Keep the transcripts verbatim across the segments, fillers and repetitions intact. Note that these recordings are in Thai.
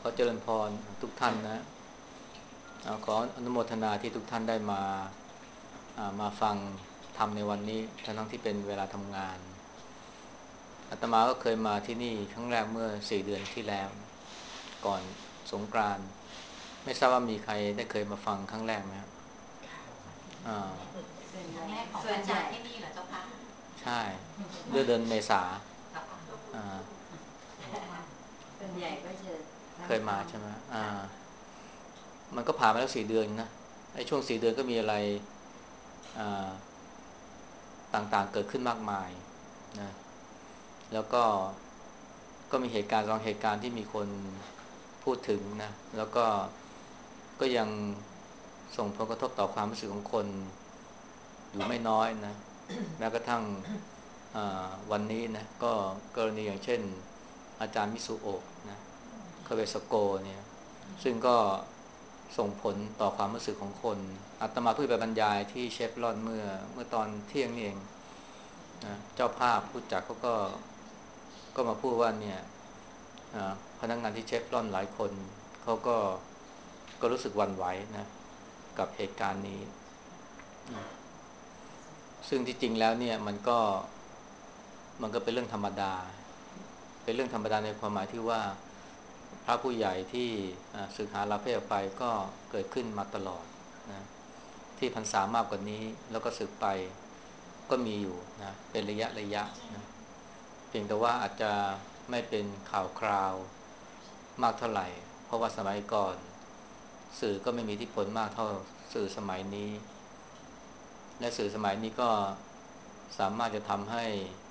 อเจริญพรทุกท่านนะขออนุโมทนาที่ทุกท่านได้มามาฟังธรรมในวันนี้ทั้งที่เป็นเวลาทำงานอาตมาก็เคยมาที่นี่ครั้งแรกเมื่อสี่เดือนที่แล้วก่อนสงกรานต์ไม่ทราบว่ามีใครได้เคยมาฟังครั้งแรกไหมครับอ่าครั้งแรกของอาจารย์ที่นี่เหรอเจ้าคะใช่เดือนเดือนเมษาอ่าส่วนใหญ่ก็จะเคยมาใช่ไหมอ่ามันก็ผ่านมาแล้วสี่เดือนนะไอ้ช่วงสี่เดือนก็มีอะไรอ่าต่างๆเกิดขึ้นมากมายนะแล้วก็ก็มีเหตุการณ์สองเหตุการณ์ที่มีคนพูดถึงนะแล้วก็ก็ยังส่งผลกระทบต่อความรู้สึกของคนอยู่ไม่น้อยนะแม้กระทั่งวันนี้นะก็กรณีอย่างเช่นอาจารย์มิสุโอะนะคาเวสโกเนี่ยซึ่งก็ส่งผลต่อความรู้สึกของคนอาตมาเพิ่งไปบรรยายที่เชฟรอนเมื่อเมื่อตอนเที่ยงนี่เองนะเจ้าภาพผู้จัดเขาก็ก็มาพูดว่าเนี่ยพนักงานที่เชฟรอนหลายคนเขาก็ก็รู้สึกหวั่นไหวนะกับเหตุการณ์นี้ซึ่งที่จริงแล้วเนี่ยมันก็มันก็เป็นเรื่องธรรมดาเป็นเรื่องธรรมดาในความหมายที่ว่าพระผู้ใหญ่ที่ศึกหาลาเพศไปก็เกิดขึ้นมาตลอดนะที่พรรษามากกว่านี้แล้วก็ศึกไปก็มีอยู่นะเป็นระยะระยะนะเพียงแต่ว่าอาจจะไม่เป็นข่าวคราวมากเท่าไหร่เพราะว่าสมัยก่อนสื่อก็ไม่มีอิทธิพลมากเท่าสื่อสมัยนี้และสื่อสมัยนี้ก็สามารถจะทำให้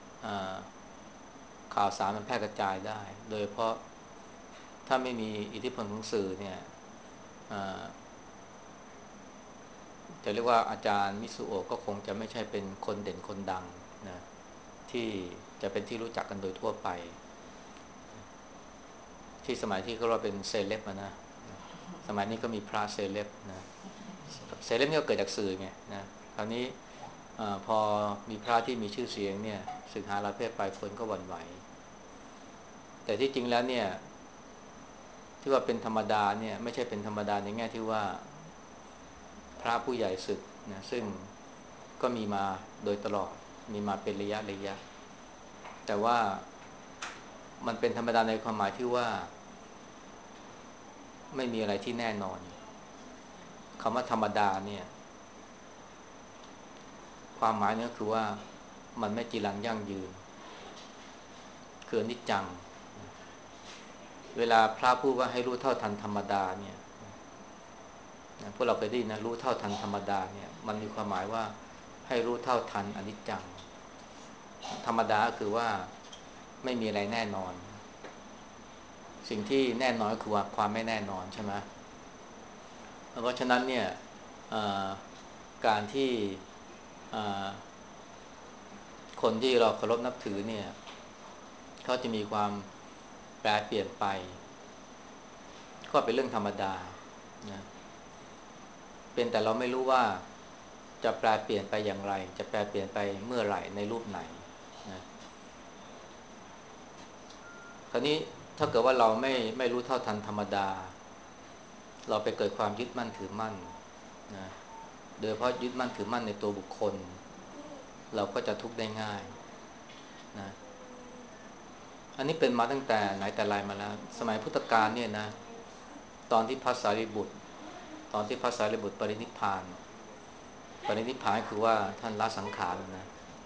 ข่าวสารมันแพร่กระจายได้โดยเพราะถ้าไม่มีอิทธิพลของสื่อเนี่ยจะเรียกว่าอาจารย์มิสุโอะก็คงจะไม่ใช่เป็นคนเด่นคนดังนะที่จะเป็นที่รู้จักกันโดยทั่วไปที่สมัยที่เขาเราเป็นเซเลบนะสมัยนี้ก็มีพระเซเลบนะเซเลบเนี่ยเกิดจากสื่อไงนะคราวนี้อพอมีพระที่มีชื่อเสียงเนี่ยศึกหาลาเพศไปคนก็หวั่นไหวแต่ที่จริงแล้วเนี่ยที่ว่าเป็นธรรมดาเนี่ยไม่ใช่เป็นธรรมดาในแง่ที่ว่าพระผู้ใหญ่ศึกนะซึ่งก็มีมาโดยตลอดมีมาเป็นระยะระยะแต่ว่ามันเป็นธรรมดาในความหมายที่ว่าไม่มีอะไรที่แน่นอนคำว่าธรรมดาเนี่ยความหมายเนี่ยคือว่ามันไม่จีรังยั่งยืนคืออนิจจังเวลาพระพูดว่าให้รู้เท่าทันธรรมดาเนี่ยพวกเราเคยได้ยินนะรู้เท่าทันธรรมดาเนี่ยมันมีความหมายว่าให้รู้เท่าทันอนิจจังธรรมดาคือว่าไม่มีอะไรแน่นอนสิ่งที่แน่นอนก็คือว่าความไม่แน่นอนใช่ไหมเพราะฉะนั้นเนี่ยการที่คนที่เราเคารพนับถือเนี่ยเขาจะมีความแปรเปลี่ยนไปก็เป็นเรื่องธรรมดานะเป็นแต่เราไม่รู้ว่าจะแปรเปลี่ยนไปอย่างไรจะแปรเปลี่ยนไปเมื่อไหร่ในรูปไหนนะคราวนี้ถ้าเกิดว่าเราไม่ไม่รู้เท่าทันธรรมดาเราไปเกิดความยึดมั่นถือมั่นนะโดยเพราะยึดมั่นถือมั่นในตัวบุคคลเราก็จะทุกข์ได้ง่ายนะอันนี้เป็นมาตั้งแต่ไหนแต่ไรมาแล้วสมัยพุทธกาลเนี่ยนะตอนที่พระสารีบุตรตอนที่พระสารีบุตรปรินิพพานปรินิพพานคือว่าท่านละสังขารแล้วนะ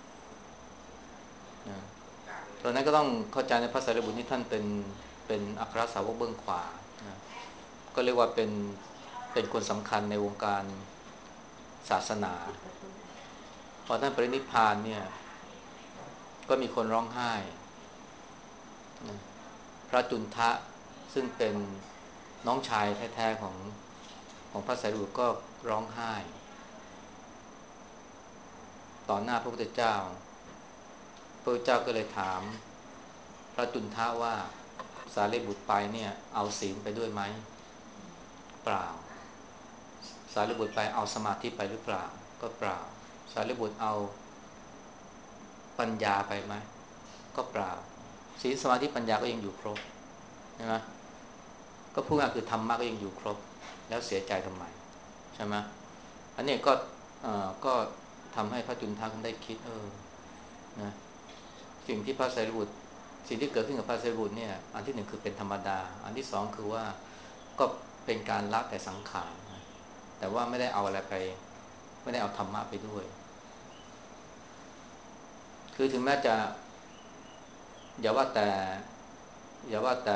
นะตอนนั้นก็ต้องเข้าใจในพระสารีบุตรนี่ท่านเป็นเป็นอัครสาวกเบื้องขวานะก็เรียกว่าเป็นเป็นคนสำคัญในวงการศาสนาพอท่านปรินิพพานเนี่ยก็มีคนร้องไห้นะพระจุนทะซึ่งเป็นน้องชายแท้ๆของของพระสารีบุตรก็ร้องไห้ต่อหน้าพระพุทธเจ้าพระพุทธเจ้าก็เลยถามพระจุนทะว่าสารีบุตรไปเนี่ยเอาศีลไปด้วยไหมเปล่าสารีบุตรไปเอาสมาธิไปหรือเปล่าก็เปล่าสารีบุตรเอาปัญญาไปไหมก็เปล่าศีลสมาธิปัญญาก็ยังอยู่ครบใช่ไหมก็พูดง่ายคือธรรมะก็ยังอยู่ครบแล้วเสียใจทำไมใช่ไหมอันนี้ก็เอ่อก็ทำให้พระจุลทรรคได้คิดเออนะสิ่งที่พระไตรปิฎกสิ่งที่เกิดขึ้นกับพระไตรปิฎกเนี่ยอันที่หนึ่งคือเป็นธรรมดาอันที่สองคือว่าก็เป็นการละแต่สังขารนะแต่ว่าไม่ได้เอาอะไรไปไม่ได้เอาธรรมะไปด้วยคือถึงแม้จะอย่าว่าแต่อย่าว่าแต่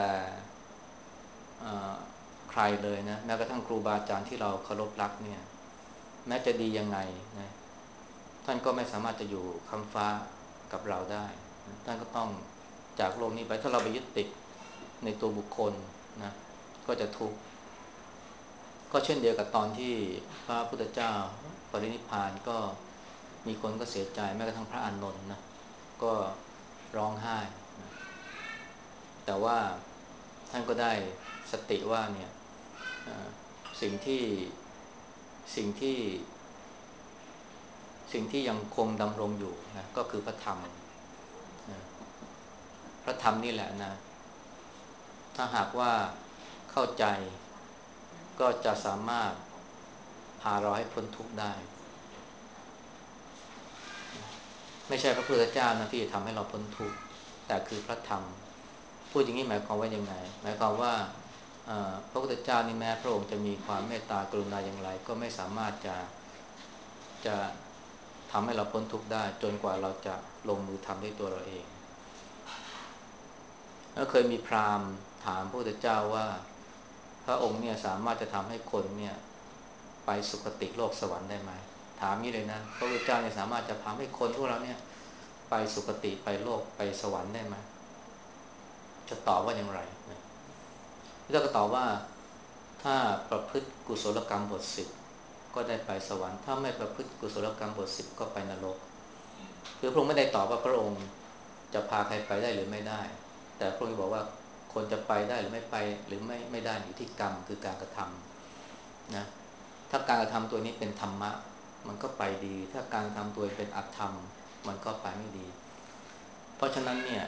ใครเลยนะแม้กระทั่งครูบาอาจารย์ที่เราเคารพรักเนี่ยแม้จะดียังไงนะท่านก็ไม่สามารถจะอยู่ค้ำฟ้ากับเราได้ท่านก็ต้องจากโลกนี้ไปถ้าเราไปยึดติดในตัวบุคคลนะก็จะทุกข์ก็เช่นเดียวกับตอนที่พระพุทธเจ้าปรินิพพานก็มีคนก็เสียใจแม้กระทั่งพระอานนท์นะก็ร้องไห้นะแต่ว่าท่านก็ได้สติว่าเนี่ยสิ่งที่สิ่งที่สิ่งที่ยังคงดำรงอยู่นะก็คือพระธรรมนะพระธรรมนี่แหละนะถ้าหากว่าเข้าใจก็จะสามารถพาเราให้พ้นทุกข์ได้ไม่ใช่พระพุทธเจ้านะที่จะทำให้เราพ้นทุกข์แต่คือพระธรรมพูดอย่างนี้หมายความว่ายังไงหมายความว่าพระพุทธเจ้านี่แม้พระองค์จะมีความเมตตากรุณาอย่างไรก็ไม่สามารถจะจะทำให้เราพ้นทุกข์ได้จนกว่าเราจะลงมือทำด้วยตัวเราเองแล้วเคยมีพราหมณ์ถามพระพุทธเจ้าว่าพระองค์เนี่ยสามารถจะทำให้คนเนี่ยไปสุคติโลกสวรรค์ได้ไหมถามนี้เลยนะพระพุทธเจ้าเนี่ยสามารถจะทำให้คนพวกเราเนี่ยไปสุคติไปโลกไปสวรรค์ได้ไหมจะตอบว่าอย่างไรนะแล้วก็ตอบว่าถ้าประพฤติกุศลกรรมบทสิบก็ได้ไปสวรรค์ถ้าไม่ประพฤติกุศลกรรมบทสิบก็ไปนรกคือพระองค์ไม่ได้ตอบว่าพระองค์จะพาใครไปได้หรือไม่ได้แต่พระองค์บอกว่าคนจะไปได้หรือไม่ไปหรือไม่ไม่ได้อยู่ที่กรรมคือการกระทำนะถ้าการกระทำตัวนี้เป็นธรรมะมันก็ไปดีถ้าการกระทำตัวเป็นอธรรมมันก็ไปไม่ดีเพราะฉะนั้นเนี่ย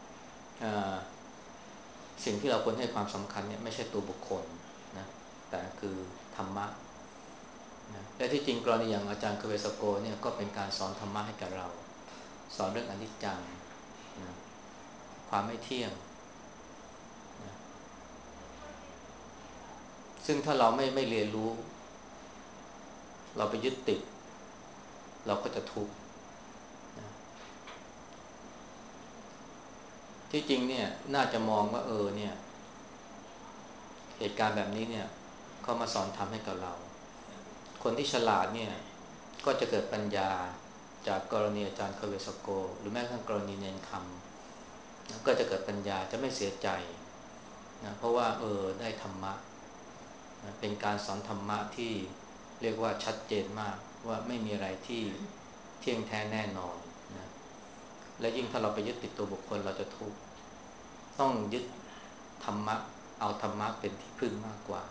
สิ่งที่เราควรให้ความสำคัญเนี่ยไม่ใช่ตัวบุคคลนะแต่คือธรรมะนะและที่จริงกรณีอย่างอาจารย์คเวสโกเนี่ยก็เป็นการสอนธรรมะให้กับเราสอนเรื่องอนิจจังนะความไม่เที่ยงนะซึ่งถ้าเราไม่ไม่เรียนรู้เราไปยึดติดเราก็จะทุกข์นะที่จริงเนี่ยน่าจะมองว่าเออเนี่ยเหตุการณ์แบบนี้เนี่ยเขามาสอนทำให้กับเราคนที่ฉลาดเนี่ยก็จะเกิดปัญญาจากกรณีอาจารย์คเวสโกหรือแม้กระทั่งกรณีเนนคำก็จะเกิดปัญญาจะไม่เสียใจนะเพราะว่าเออได้ธรรมะนะเป็นการสอนธรรมะที่เรียกว่าชัดเจนมากว่าไม่มีอะไรที่เที่ยงแท้แน่นอนนะและยิ่งถ้าเราไปยึดติดตัวบุคคลเราจะทุกข์ต้องยึดธรรมะเอาธรรมะเป็นที่พึ่งมากกว่า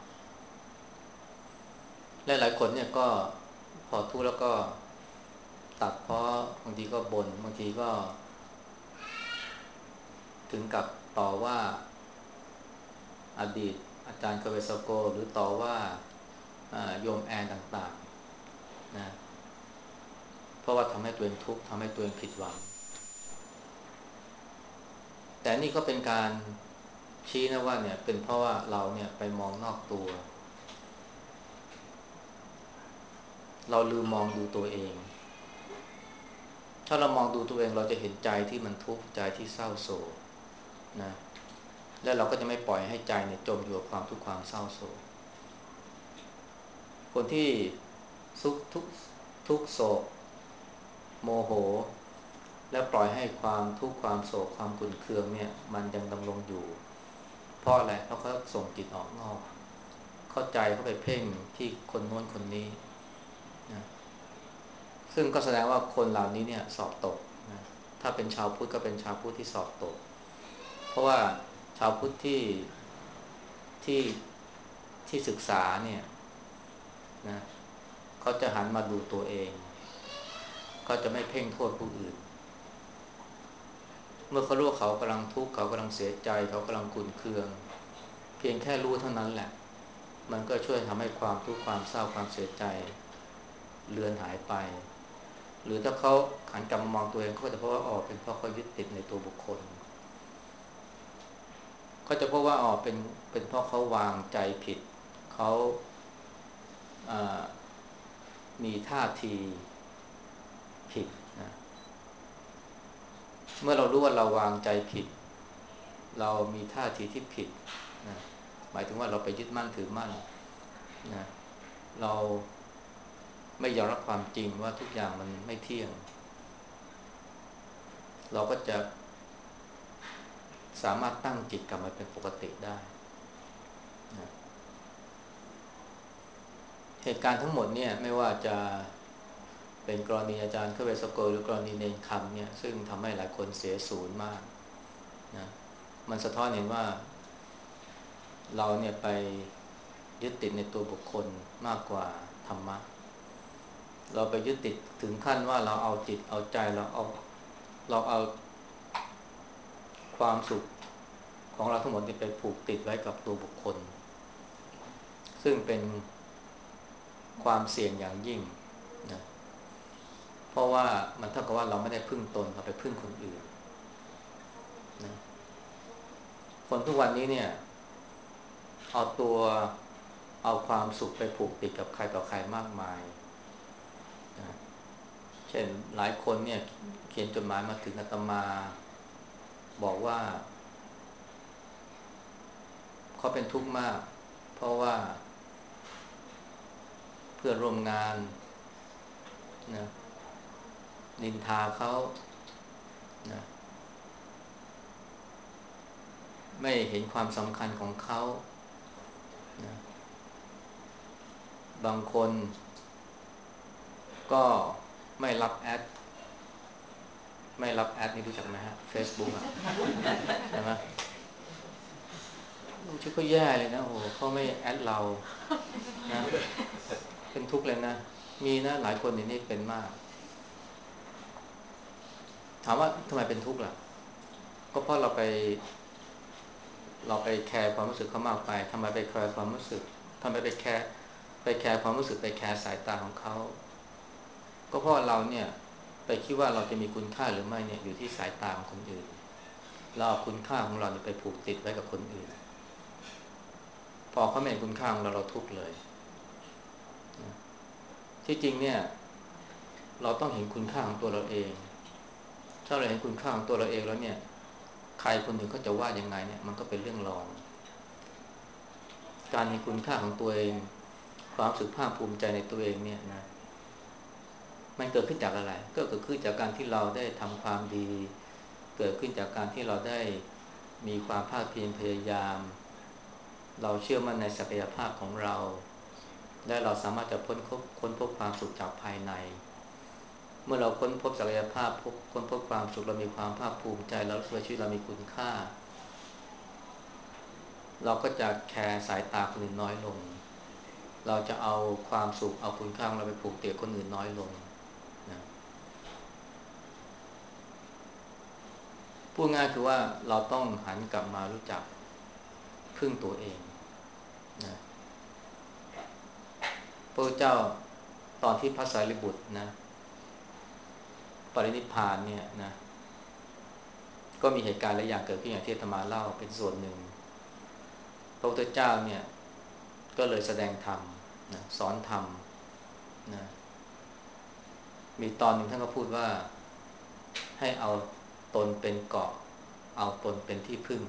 และหลายคนเนี่ยก็พอทุกข์แล้วก็ตัดเพราะบางทีก็บน่นบางทีก็ถึงกับต่อว่าอดีตอาจารย์คเวสโกหรือต่อว่าโยมแอนต่างๆนะเพราะว่าทำให้ตัวเองทุกข์ทำให้ตัวเองผิดหวังแต่นี่ก็เป็นการชี้นะว่าเนี่ยเป็นเพราะว่าเราเนี่ยไปมองนอกตัวเราลืมมองดูตัวเองถ้าเรามองดูตัวเองเราจะเห็นใจที่มันทุกข์ใจที่เศร้าโศกนะและเราก็จะไม่ปล่อยให้ใจเนี่ยจมอยู่กับความทุกข์ความเศร้าโศกคนที่ทุกทุกทุกโศกโมโหแล้วปล่อยให้ความทุกข์ความโศกความขุ่นเคืองเนี่ยมันยังดำรงอยู่เพราะอะไรเพราะเขาส่งจิตออกนอกเข้าใจเขาไปเพ่งที่คนโน้นคนนี้นะซึ่งก็แสดงว่าคนเหล่านี้เนี่ยสอบตกนะถ้าเป็นชาวพุทธก็เป็นชาวพุทธที่สอบตกเพราะว่าชาวพุทธที่ที่ที่ศึกษาเนี่ยนะเขาจะหันมาดูตัวเองเขาจะไม่เพ่งโทษผู้อื่นเมื่อเขารู้ว่าเขากำลังทุกข์เขากำลังเสียใจเขากำลังขุ่นเคืองพียงแค่รู้เท่านั้นแหละมันก็ช่วยทำให้ความทุกข์ความเศร้าความเสียใจเลือนหายไปหรือถ้าเขาหันกลับมามองตัวเองเขาจะพบว่าอ๋อเป็นเพราะเขายึดติดในตัวบุคคลเขาจะพบว่าอ๋อเป็นเป็นเพราะเขาวางใจผิดเขามีท่าทีผิดนะเมื่อเรารู้ว่าเราวางใจผิดเรามีท่าทีที่ผิดนะหมายถึงว่าเราไปยึดมั่นถือมั่นนะเราไม่ยอมรับความจริงว่าทุกอย่างมันไม่เที่ยงเราก็จะสามารถตั้งจิตกลับมาเป็นปกติได้นะเหตุการณ์ทั้งหมดเนี่ยไม่ว่าจะเป็นกรณีอาจารย์เคเวสโกหรือกรณีเนรคำเนี่ยซึ่งทำให้หลายคนเสียศูนย์มากนะมันสะท้อนเห็นว่าเราเนี่ยไปยึดติดในตัวบุคคลมากกว่าธรรมะเราไปยึดติดถึงขั้นว่าเราเอาจิตเอาใจเราเอาเราเอาความสุขของเราทั้งหมดที่ไปผูกติดไว้กับตัวบุคคลซึ่งเป็นความเสี่ยงอย่างยิ่งนะเพราะว่ามันเท่ากับว่าเราไม่ได้พึ่งตนเราไปพึ่งคนอื่นนะคนทุกวันนี้เนี่ยเอาตัวเอาความสุขไปผูกติดกับใครต่อใครมากมายนะเช่นหลายคนเนี่ยเขียนจดหมายมาถึงอาตมาบอกว่าเขาเป็นทุกข์มากเพราะว่าเพื่อนร่วมงานนะนินทาเขานะไม่เห็นความสำคัญของเขานะบางคนก็ไม่รับแอดไม่รับแอดนี่รู้จักไหมฮะ Facebook อ่ะใช่ไหมชื่อก็แย่เลยนะโอ้เขาไม่แอดเรานะเป็นทุกข์เลยนะมีนะหลายคนในนี้เป็นมากถามว่าทำไมเป็นทุกข์ล่ะก็เพราะเราไปเราไปแคร์ความรู้สึกเขามากไปทำไมไปแคร์ความรู้สึกทำไมไปแคร์ไปแคร์ความรู้สึกไปแคร์สายตาของเขาก็เพราะเราเนี่ยไปคิดว่าเราจะมีคุณค่าหรือไม่เนี่ยอยู่ที่สายตาของคนอื่นเราเอาคุณค่าของเราไปผูกติดไว้กับคนอื่นพอเขาไม่เห็นคุณค่าของเราเราทุกข์เลยที่จริงเนี่ยเราต้องเห็นคุณค่าของตัวเราเองถ้าเราเห็นคุณค่าของตัวเราเองแล้วเนี่ยใครคนหนึ่งเขาจะว่ายังไงเนี่ยมันก็เป็นเรื่องรองการเห็นคุณค่าของตัวเองความรู้สึกภาคภูมิใจในตัวเองเนี่ยนะมันเกิดขึ้นจากอะไรก็เกิดขึ้นจากการที่เราได้ทำความดีเกิดขึ้นจากการที่เราได้มีความภาคเพียรพยายามเราเชื่อมั่นในศักยภาพของเราและเราสามารถจะพ้นค้นพบความสุขจากภายในเมื่อเราค้นพบศักยภาพพบค้นพบความสุขเรามีความภาคภูมิใจเรารู้สึกว่าชีวิตเรามีคุณค่าเราก็จะแคร์สายตาคนอื่นน้อยลงเราจะเอาความสุขเอาคุณค่าของเราไปผูกติดคนอื่นน้อยลงนะพูดง่ายคือว่าเราต้องหันกลับมารู้จักพึ่งตัวเองนะพระเจ้าตอนที่พระสารีบุตรนะปรินิพพานเนี่ยนะก็มีเหตุการณ์หลายอย่างเกิดขึ้นอย่างที่อาตมาเล่าเป็นส่วนหนึ่งพระพุทธเจ้าเนี่ยก็เลยแสดงธรรมนะสอนธรรมนะมีตอนหนึ่งท่านก็พูดว่าให้เอาตนเป็นเกาะเอาตนเป็นที่พึ่ง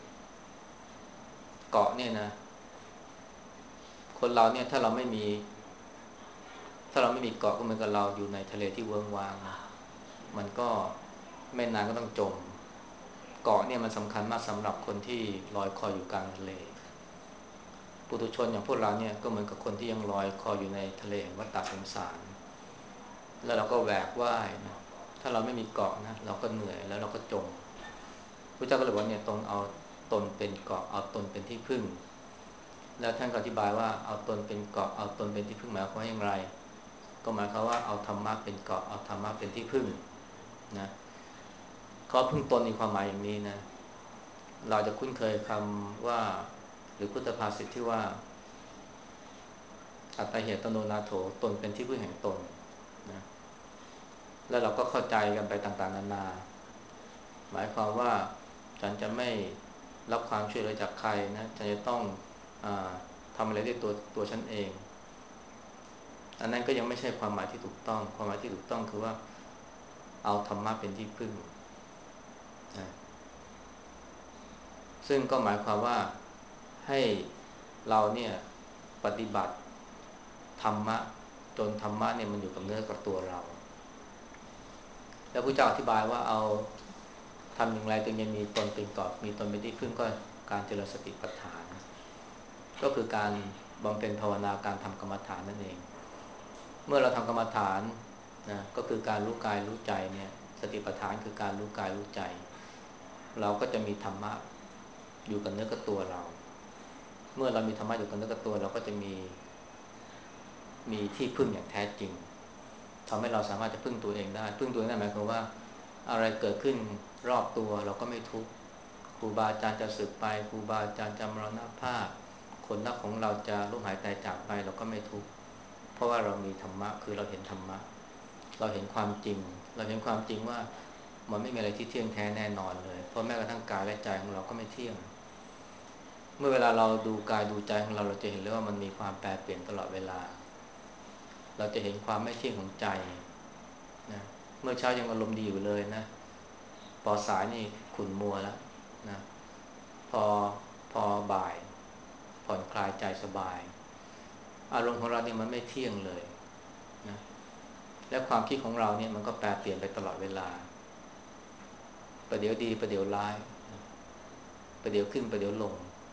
เกาะเนี่ยนะคนเราเนี่ยถ้าเราไม่มีถ้าเราไม่มีเกาะก็เหมือนกับเราอยู่ในทะเลที่เวิ้งว้างมันก็ไม่นานก็ต้องจมเกาะเนี่ยมันสำคัญมากสำหรับคนที่ลอยคออยู่กลางทะเลปุถุชนอย่างพวกเราเนี่ยก็เหมือนกับคนที่ยังลอยคออยู่ในทะเลแห่งวัฏสงสารแล้วเราก็แหวกว่ายนะถ้าเราไม่มีเกาะนะเราก็เหนื่อยแล้วเราก็จมพระเจ้าก็เลยบอกเนี่ยตรงเอาตนเป็นเกาะเอาตนเป็นที่พึ่งแล้วท่านก็อธิบายว่าเอาตนเป็นเกาะเอาตนเป็นที่พึ่งหมายความว่าอย่างไรก็หมายความว่าเอาธรรมะเป็นเกาะเอาธรรมะเป็นที่พึ่งนะเขาพึ่งตนมีความหมายอย่างนี้นะเราจะคุ้นเคยคำว่าหรือพุทธภาษิตที่ว่าอัตตเหตโนนาโถตนเป็นที่พึ่งแห่งตนนะแล้วเราก็เข้าใจกันไปต่างๆนานาหมายความว่าฉันจะไม่รับความช่วยเหลือจากใครนะฉันจะต้องอาทำอะไรด้วยตัวตัวฉันเองอันนั้นก็ยังไม่ใช่ความหมายที่ถูกต้องความหมายที่ถูกต้องคือว่าเอาธรรมะเป็นที่พึ่งนะซึ่งก็หมายความว่าให้เราเนี่ยปฏิบัติธรรมะจนธรรมะเนี่ยมันอยู่กับเนื้อกับตัวเราแล้วพระเจ้าอธิบายว่าเอาทำอย่างไรจึงจะมีตนเป็นเกาะมีตนเป็นที่พึ่งก็การเจริญสติปัฏฐานก็คือการบำเพ็ญภาวนาการทำกรรมฐานนั่นเองเมื่อเราทำกรรมฐานนะก็คือการรู้กายรู้ใจเนี่ยสติปัฏฐานคือการรู้กายรู้ใจเราก็จะมีธรรมะอยู่กับเนื้อกับตัวเราเมื่อเรามีธรรมะอยู่กับเนื้อกับตัวเราก็จะมีมีที่พึ่งอย่างแท้จริงทำให้เราสามารถจะพึ่งตัวเองได้พึ่งตัวเองได้หมายความว่าอะไรเกิดขึ้นรอบตัวเราก็ไม่ทุกข์ครูบาอาจารย์จะสึกไปครูบาอาจารย์จะมรณภาพคนรักของเราจะล้มหายตายจากไปเราก็ไม่ทุกข์เพราะว่าเรามีธรรมะคือเราเห็นธรรมะเราเห็นความจริงเราเห็นความจริงว่ามันไม่มีอะไรที่เที่ยงแท้แน่นอนเลยเพราะแม้กระทั่งกายและใจของเราก็ไม่เที่ยงเมื่อเวลาเราดูกายดูใจของเราเราจะเห็นเลยว่ามันมีความแปรเปลี่ยนตลอดเวลาเราจะเห็นความไม่เที่ยงของใจนะเมื่อเช้ายังอารมณ์ดีอยู่เลยนะพอสายนี่ขุ่นมัวแล้วนะพอพอบ่ายผ่อนคลายใจสบายอารมณ์ของเราเนี่ยมันไม่เที่ยงเลยนะและความคิดของเราเนี่ยมันก็แปรเปลี่ยนไปตลอดเวลาประเดี๋ยวดีประเดี๋ยวร้ายประเดี๋ยวขึ้นประเดี๋ยวลง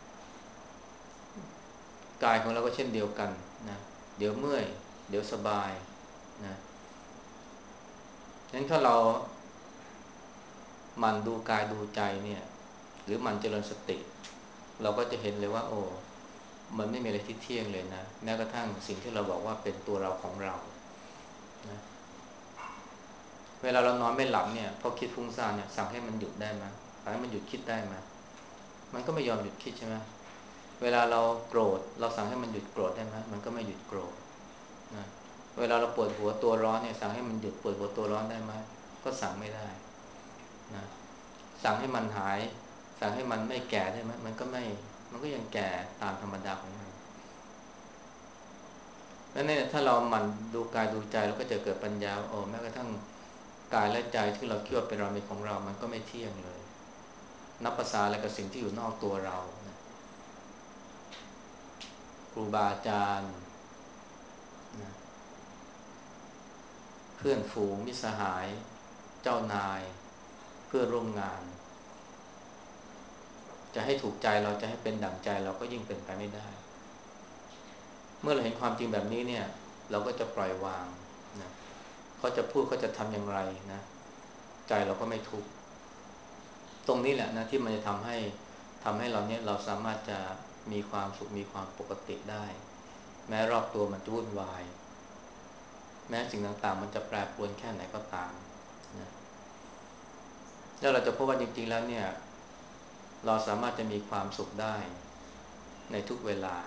กายของเราก็เช่นเดียวกันนะเดี๋ยวเมื่อยเดี๋ยวสบายนะงั้นถ้าเราหมั่นดูกายดูใจเนี่ยหรือหมั่นเจริญสติเราก็จะเห็นเลยว่าโอ้มันไม่มีอะไรที่เที่ยงเลยนะแม้กระทั่งสิ่งที่เราบอกว่าเป็นตัวเราของเรานะเวลาเรานอนไม่หลับเนี่ยพอคิดฟุ้งซ่านเนี่ยสั่งให้มันหยุดได้ไหมสั่งให้มันหยุดคิดได้ไหมมันก็ไม่ยอมหยุดคิดใช่ไหมเวลาเราโกรธเราสั่งให้มันหยุดโกรธได้ไหมมันก็ไม่หยุดโกรธนะเวลาเราปวดหัวตัวร้อนเนี่ยสั่งให้มันหยุดปวดหัวตัวร้อนได้ไหมก็สั่งไม่ได้นะสั่งให้มันหายสั่งให้มันไม่แก่ได้ไหมมันก็ไม่มันก็ยังแก่ตามธรรมดาของมันแล้วเนี่ยถ้าเราหมั่นดูกายดูใจเราก็จะเกิดปัญญาโอ้แม้กระทั่งกายและใจที่เราคิดว่าเป็นเราเป็นของเรามันก็ไม่เที่ยงเลยนับภาษาอะไรกับสิ่งที่อยู่นอกตัวเรานะครูบาอาจารย์นะเพื่อนฝูงมิตรสหายเจ้านายเพื่อนร่วมงานจะให้ถูกใจเราจะให้เป็นดั่งใจเราก็ยิ่งเป็นไปไม่ได้เมื่อเราเห็นความจริงแบบนี้เนี่ยเราก็จะปล่อยวางนะเขาจะพูดเขาจะทำอย่างไรนะใจเราก็ไม่ทุกข์ตรงนี้แหละนะที่มันจะทำให้ทำให้เราเนี่ยเราสามารถจะมีความสุขมีความปกติได้แม้รอบตัวมันจะวุ่นวายแม้สิ่งต่างๆมันจะแปรปรวนแค่ไหนก็ตามนะแล้วเราจะพบว่าจริงๆแล้วเนี่ยเราสามารถจะมีความสุขได้ในทุกเวลา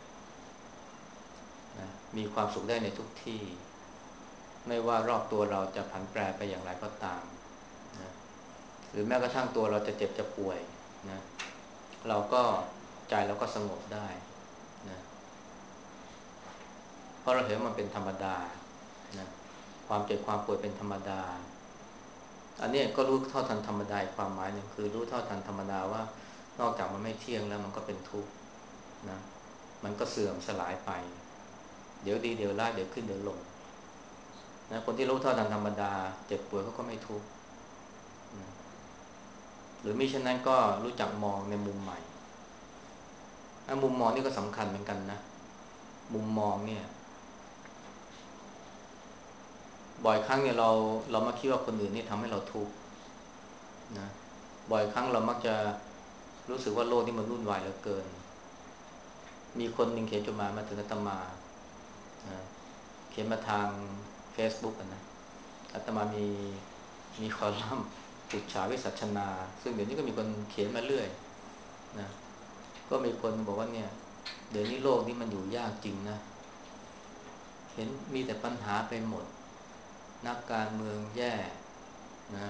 นะมีความสุขได้ในทุกที่ไม่ว่ารอบตัวเราจะผันแปรไปอย่างไรก็ตามนะหรือแม้กระทั่งตัวเราจะเจ็บจะป่วยนะเราก็ใจเราก็สงบได้นะเพราะเราเห็นว่ามันเป็นธรรมดานะความเจ็บความป่วยเป็นธรรมดาอันนี้ก็รู้เท่าทันธรรมดาความหมายหนึ่งคือรู้เท่าทันธรรมดาว่านอกจากมันไม่เที่ยงแล้วมันก็เป็นทุกข์นะมันก็เสื่อมสลายไปเดี๋ยวดีเดี๋ยวร้ายเดี๋ยวขึ้นเดี๋ยวลงนะคนที่รู้เท่าทันธรรมดาเจ็บป่วยเขาก็ไม่ทุกข์นะหรือมิฉะนั้นก็รู้จักมองในมุมใหม่มุมมองนี่ก็สำคัญเหมือนกันนะมุมมองเนี่ยบ่อยครั้งเนี่ยเราเรามาคิดว่าคนอื่นนี่ทำให้เราทุกข์นะบ่อยครั้งเรามักจะรู้สึกว่าโลกนี้มันวุ่นวายเหลือเกินมีคนหนึ่งเขียนจดหมายมาถึงอาตมานะเขียนมาทาง Facebook อ่ะนะอาตมามีมีคอลัมน์ปุจฉาวิสัชนาซึ่งเดี๋ยวนี้ก็มีคนเขียนมาเรื่อยนะก็ก็มีคนบอกว่าเนี่ยเดี๋ยวนี้โลกนี้มันอยู่ยากจริงนะเห็นมีแต่ปัญหาไปหมดนักการเมืองแย่นะ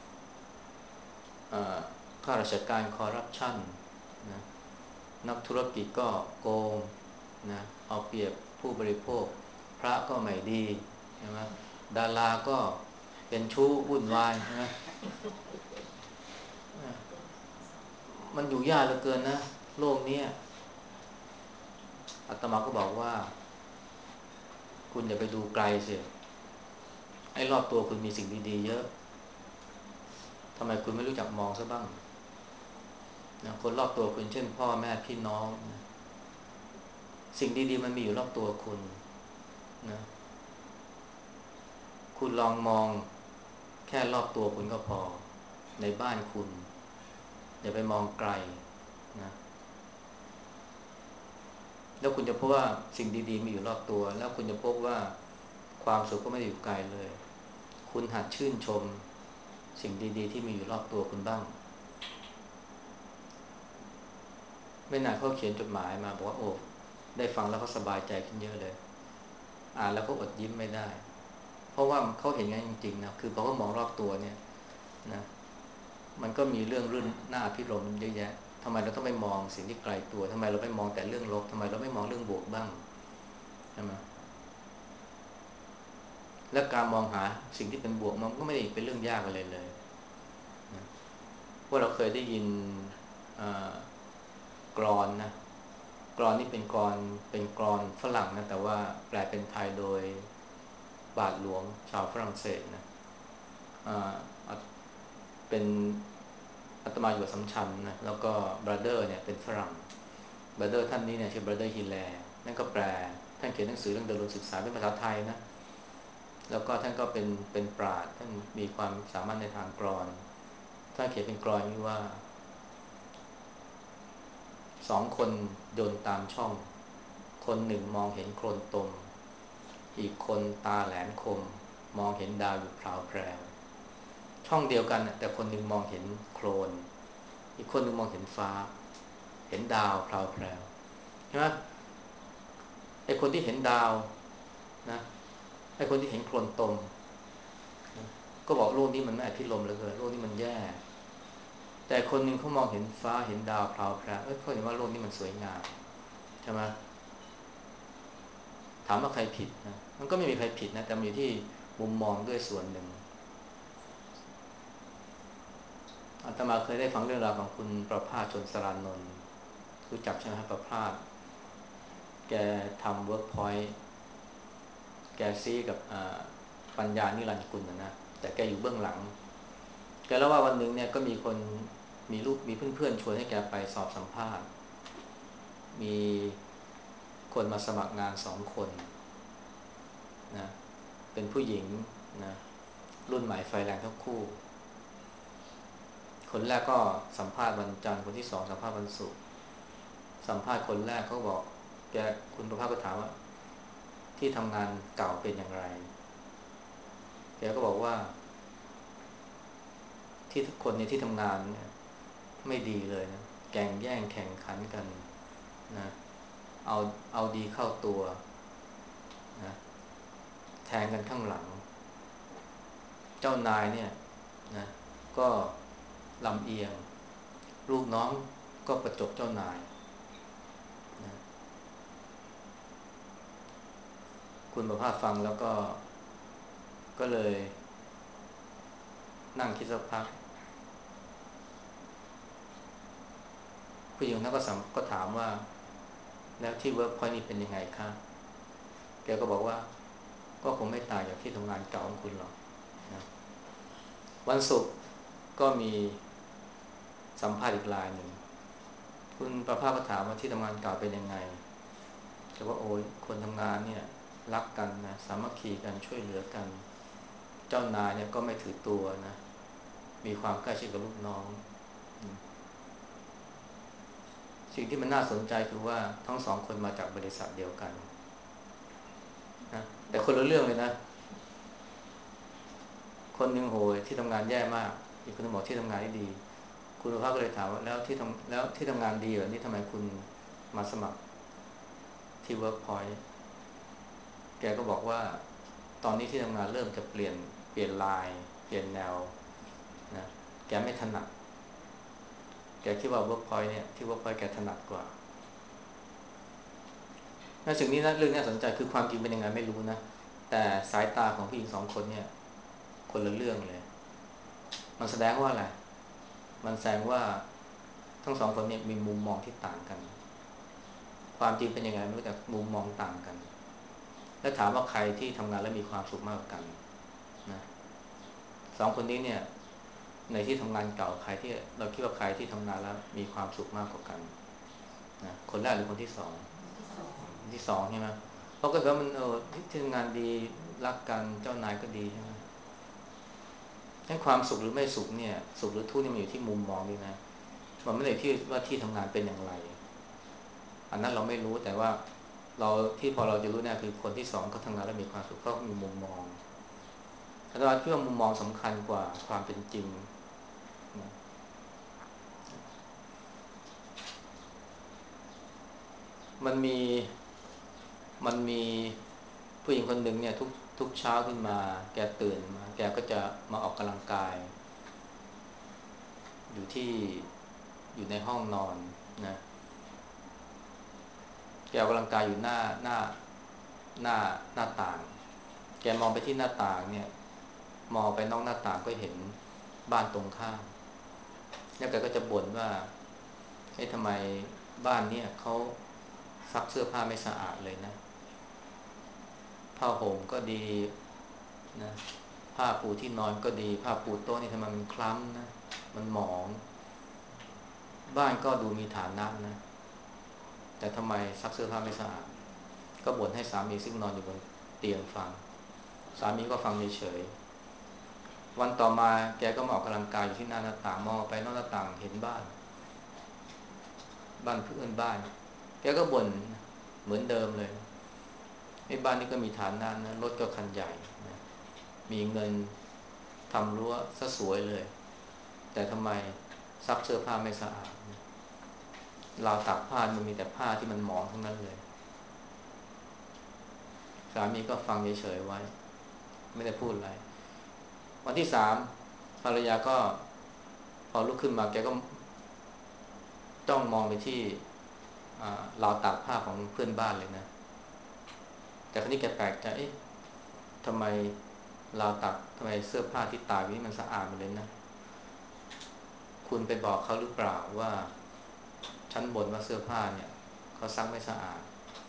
ข้าราชการคอร์รัปชันนะนักธุรกิจก็โกงนะเอาเปรียบผู้บริโภคพระก็ไม่ดีใช่ไหมดาราก็เป็นชู้วุ่นวายใช่ไหมมันอยู่ยากเหลือเกินนะโลกนี้อาตมาก็บอกว่าคุณอย่าไปดูไกลสิไอ้รอบตัวคุณมีสิ่งดีๆเยอะทำไมคุณไม่รู้จักมองซะบ้างนะคนรอบตัวคุณเช่นพ่อแม่พี่น้องนะสิ่งดีๆมันมีอยู่รอบตัวคุณนะคุณลองมองแค่รอบตัวคุณก็พอในบ้านคุณอย่าไปมองไกลนะแล้วคุณจะพบว่าสิ่งดีๆมีอยู่รอบตัวแล้วคุณจะพบว่าความสุขก็ไม่ได้อยู่ไกลเลยคุณหัดชื่นชมสิ่งดีๆที่มีอยู่รอบตัวคุณบ้างไม่นานเขาเขียนจดหมายมาบอกว่าโอ้ได้ฟังแล้วก็สบายใจขึ้นเยอะเลยอ่านแล้วก็อดยิ้มไม่ได้เพราะว่าเขาเห็นงั้นจริงๆนะคือพอเขามองรอบตัวเนี่ยนะมันก็มีเรื่องรื่นหน้าพิรมเยอะแยะทำไมเราต้องไปมองสิ่งที่ไกลตัวทำไมเราไม่มองแต่เรื่องลบทำไมเราไม่มองเรื่องบวกบ้างใช่ไหมและการมองหาสิ่งที่เป็นบวกมันก็ไม่ได้เป็นเรื่องยากอะไรเลยนะว่าเราเคยได้ยินกลอนนะกลอนนี่เป็นกลอนเป็นกลอนฝรั่งนะแต่ว่าแปลเป็นไทยโดยบาทหลวงชาวฝรั่งเศสนะเป็นอาตมาอยู่สัมชัญนะแล้วก็บราเดอร์เนี่ยเป็นฝรั่งบราเดอร์ท่านนี้เนี่ยชื่อบราเดอร์ฮิแลนั่นก็แปลท่านเขียนหนังสือเรื่องเดินรนศึกษาเป็นภาษาไทยนะแล้วก็ท่านก็เป็นเป็นปราชญ์ท่านมีความสามารถในทางกลอนท่านเขียนเป็นกลอนนี้ว่าสองคนโยนตามช่องคนหนึ่งมองเห็นโคลนตมอีกคนตาแหลมคมมองเห็นดาวอยู่พราวแพรวช่องเดียวกันแต่คนหนึ่งมองเห็นโคลนอีกคนหนึ่งมองเห็นฟ้าเห็นดาวพราวแพรวใช่ไหมไอ้คนที่เห็นดาวนะไอ้คนที่เห็นโคลนตมนะก็บอกโลกนี้มันไม่อภิรมย์เหลือเกินโลกนี้มันแย่แต่คนหนึ่งเขามองเห็นฟ้าเห็นดาวพราวแพรวเอ้ยเขาเห็นว่าโลกนี้มันสวยงามใช่ไหมถามว่าใครผิดนะมันก็ไม่มีใครผิดนะแต่มันอยู่ที่มุมมองด้วยส่วนหนึ่งอาตมาเคยได้ฟังเรื่องราวของคุณประภาสชนสรานนท์รู้จักใช่ไหมครับประภาสแกทำเวิร์กพอยต์แกซีกับปัญญานิรันดร์กุลนะนะแต่แกอยู่เบื้องหลังแกเล่าว่าวันหนึ่งเนี่ยก็มีคนมีลูกมีเพื่อนๆชวนให้แกไปสอบสัมภาษณ์มีคนมาสมัครงานสองคนนะเป็นผู้หญิงนะรุ่นใหม่ไฟแรงทั้งคู่คนแรกก็สัมภาษณ์วันจันทร์คนที่สองสัมภาษณ์วันศุกร์สัมภาษณ์คนแรกเขาบอกแกคุณประภาสก็ถามว่าที่ทำงานเก่าเป็นอย่างไรแกก็บอกว่าที่ทุกคนในที่ทำงานเนี่ยไม่ดีเลยนะแข่งแย่งแข่งขันกันนะเอาเอาดีเข้าตัวนะแทงกันข้างหลังเจ้านายเนี่ยนะก็ลำเอียงลูกน้องก็ประจบเจ้านายนะคุณประภาสฟังแล้วก็ก็เลยนั่งคิดสักพักผู้หญิงนั้นก็สัมก็ถามว่าแล้วที่เวิร์กพอยต์นี่เป็นยังไงคะแกก็บอกว่าก็คงไม่ต่างจากที่ทำงานเก่าของคุณหรอกนะวันศุกร์ก็มีสัมภาษณ์อีกรายหนึ่งคุณประภาสก็ถามว่าที่ทำงานเก่าเป็นยังไงแต่ว่าโอ้ยคนทำงานเนี่ยรักกันนะสามัคคีกันช่วยเหลือกันเจ้านายเนี่ยก็ไม่ถือตัวนะมีความใกล้ชิดกับลูกน้องสิ่งที่มันน่าสนใจคือว่าทั้งสองคนมาจากบริษัทเดียวกันนะแต่คนละเรื่องเลยนะคนหนึ่งโหยที่ทำงานแย่มากอีกคนหนึ่งบอกที่ทำงานได้ดีคุณภาพก็เลยถามว่าแล้วที่ทำแล้วที่ทำงานดีเหรอนี่ทำไมคุณมาสมัครที่ Workpoint แกก็บอกว่าตอนนี้ที่ทำงานเริ่มจะเปลี่ยนเปลี่ยนลายเปลี่ยนแนวนะแกไม่ถนัดแกคิดว่า Workpoint เนี่ยที่ Workpoint แกถนัดกว่าในสิ่งนี้นะเรื่องน่าสนใจคือความจริงเป็นยังไงไม่รู้นะแต่สายตาของผู้หญิงสองคนเนี่ยคนละเรื่องเลยมันแสดงว่าอะไรมันแสดงว่าทั้งสองคนเนี่ยมีมุมมองที่ต่างกันความจริงเป็นยังไงไม่รู้แต่มุมมองต่างกันแล้วถามว่าใครที่ทำงานแล้วมีความสุขมากกว่ากันนะสองคนนี้เนี่ยในที่ทำงานเก่าใครที่เราคิดว่าใครที่ทำงานแล้วมีความสุขมากกว่ากันนะคนแรกหรือคนที่สองที่สองคนที่สองใช่ไหมเพราะก็ว่ามันเออที่ทำงานดีรักกันเจ้านายก็ดีใช่ไหมให้ความสุขหรือไม่สุขเนี่ยสุขหรือทุกข์นี่มันอยู่ที่มุมมองด้วยนะมันไม่ได้ที่ว่าที่ทำงานเป็นอย่างไรอันนั้นเราไม่รู้แต่ว่าเราที่พอเราจะรู้เนี่ยคือคนที่สองเขาทำงานแล้วมีความสุขเขามีมุมมองอาจารย์คิดว่ามุมมองสำคัญกว่าความเป็นจริงนะมันมีมันมีผู้หญิงคนหนึ่งเนี่ยทุกทุกเช้าขึ้นมาแกตื่นมาแกก็จะมาออกกำลังกายอยู่ที่อยู่ในห้องนอนนะแกออกกำลังกายอยู่หน้าหน้าหน้าหน้าต่างแกมองไปที่หน้าต่างเนี่ยมองไปนอกหน้าต่างก็เห็นบ้านตรงข้ามแล้วแกก็จะบ่นว่าเฮ้ยทำไมบ้านเนี่ยเขาซักเสื้อผ้าไม่สะอาดเลยนะผ้าห่มก็ดีนะผ้าปูที่นอนก็ดีผ้าปูโต๊ะนี่ทำไมมันคล้ำนะมันหมองบ้านก็ดูมีฐานะนะแต่ทำไมซักเสื้อผ้าไม่สะอาดก็บ่นให้สามีซึ่งนอนอยู่บนเตียงฟังสามีก็ฟังเฉยๆวันต่อมาแกก็มาออกกำลังกายอยู่ที่หน้าหน้าต่างมองไปนอกหน้าต่างเห็นบ้านบ้านเพื่อนบ้านแกก็บ่นเหมือนเดิมเลยไอ้บ้านนี้ก็มีฐานะนะรถก็คันใหญ่นะมีเงินทำรั้วซะสวยเลยแต่ทำไมซักเสื้อผ้าไม่สะอาดราวตากผ้ามันมีแต่ผ้าที่มันหมองทั้งนั้นเลยสามีก็ฟังเฉยๆไว้ไม่ได้พูดอะไรวันที่สามภรรยาก็พอลุกขึ้นมาแกก็จ้องมองไปที่ราวตากผ้าของเพื่อนบ้านเลยนะแต่คราวนี้แกแปลกใจเอ๊ะทำไมราวตากทำไมเสื้อผ้าที่ตากนี้มันสะอาดหมดเลยนะคุณไปบอกเขาหรือเปล่าว่าฉันบ่นว่าเสื้อผ้าเนี่ยเขาซักไม่สะอาด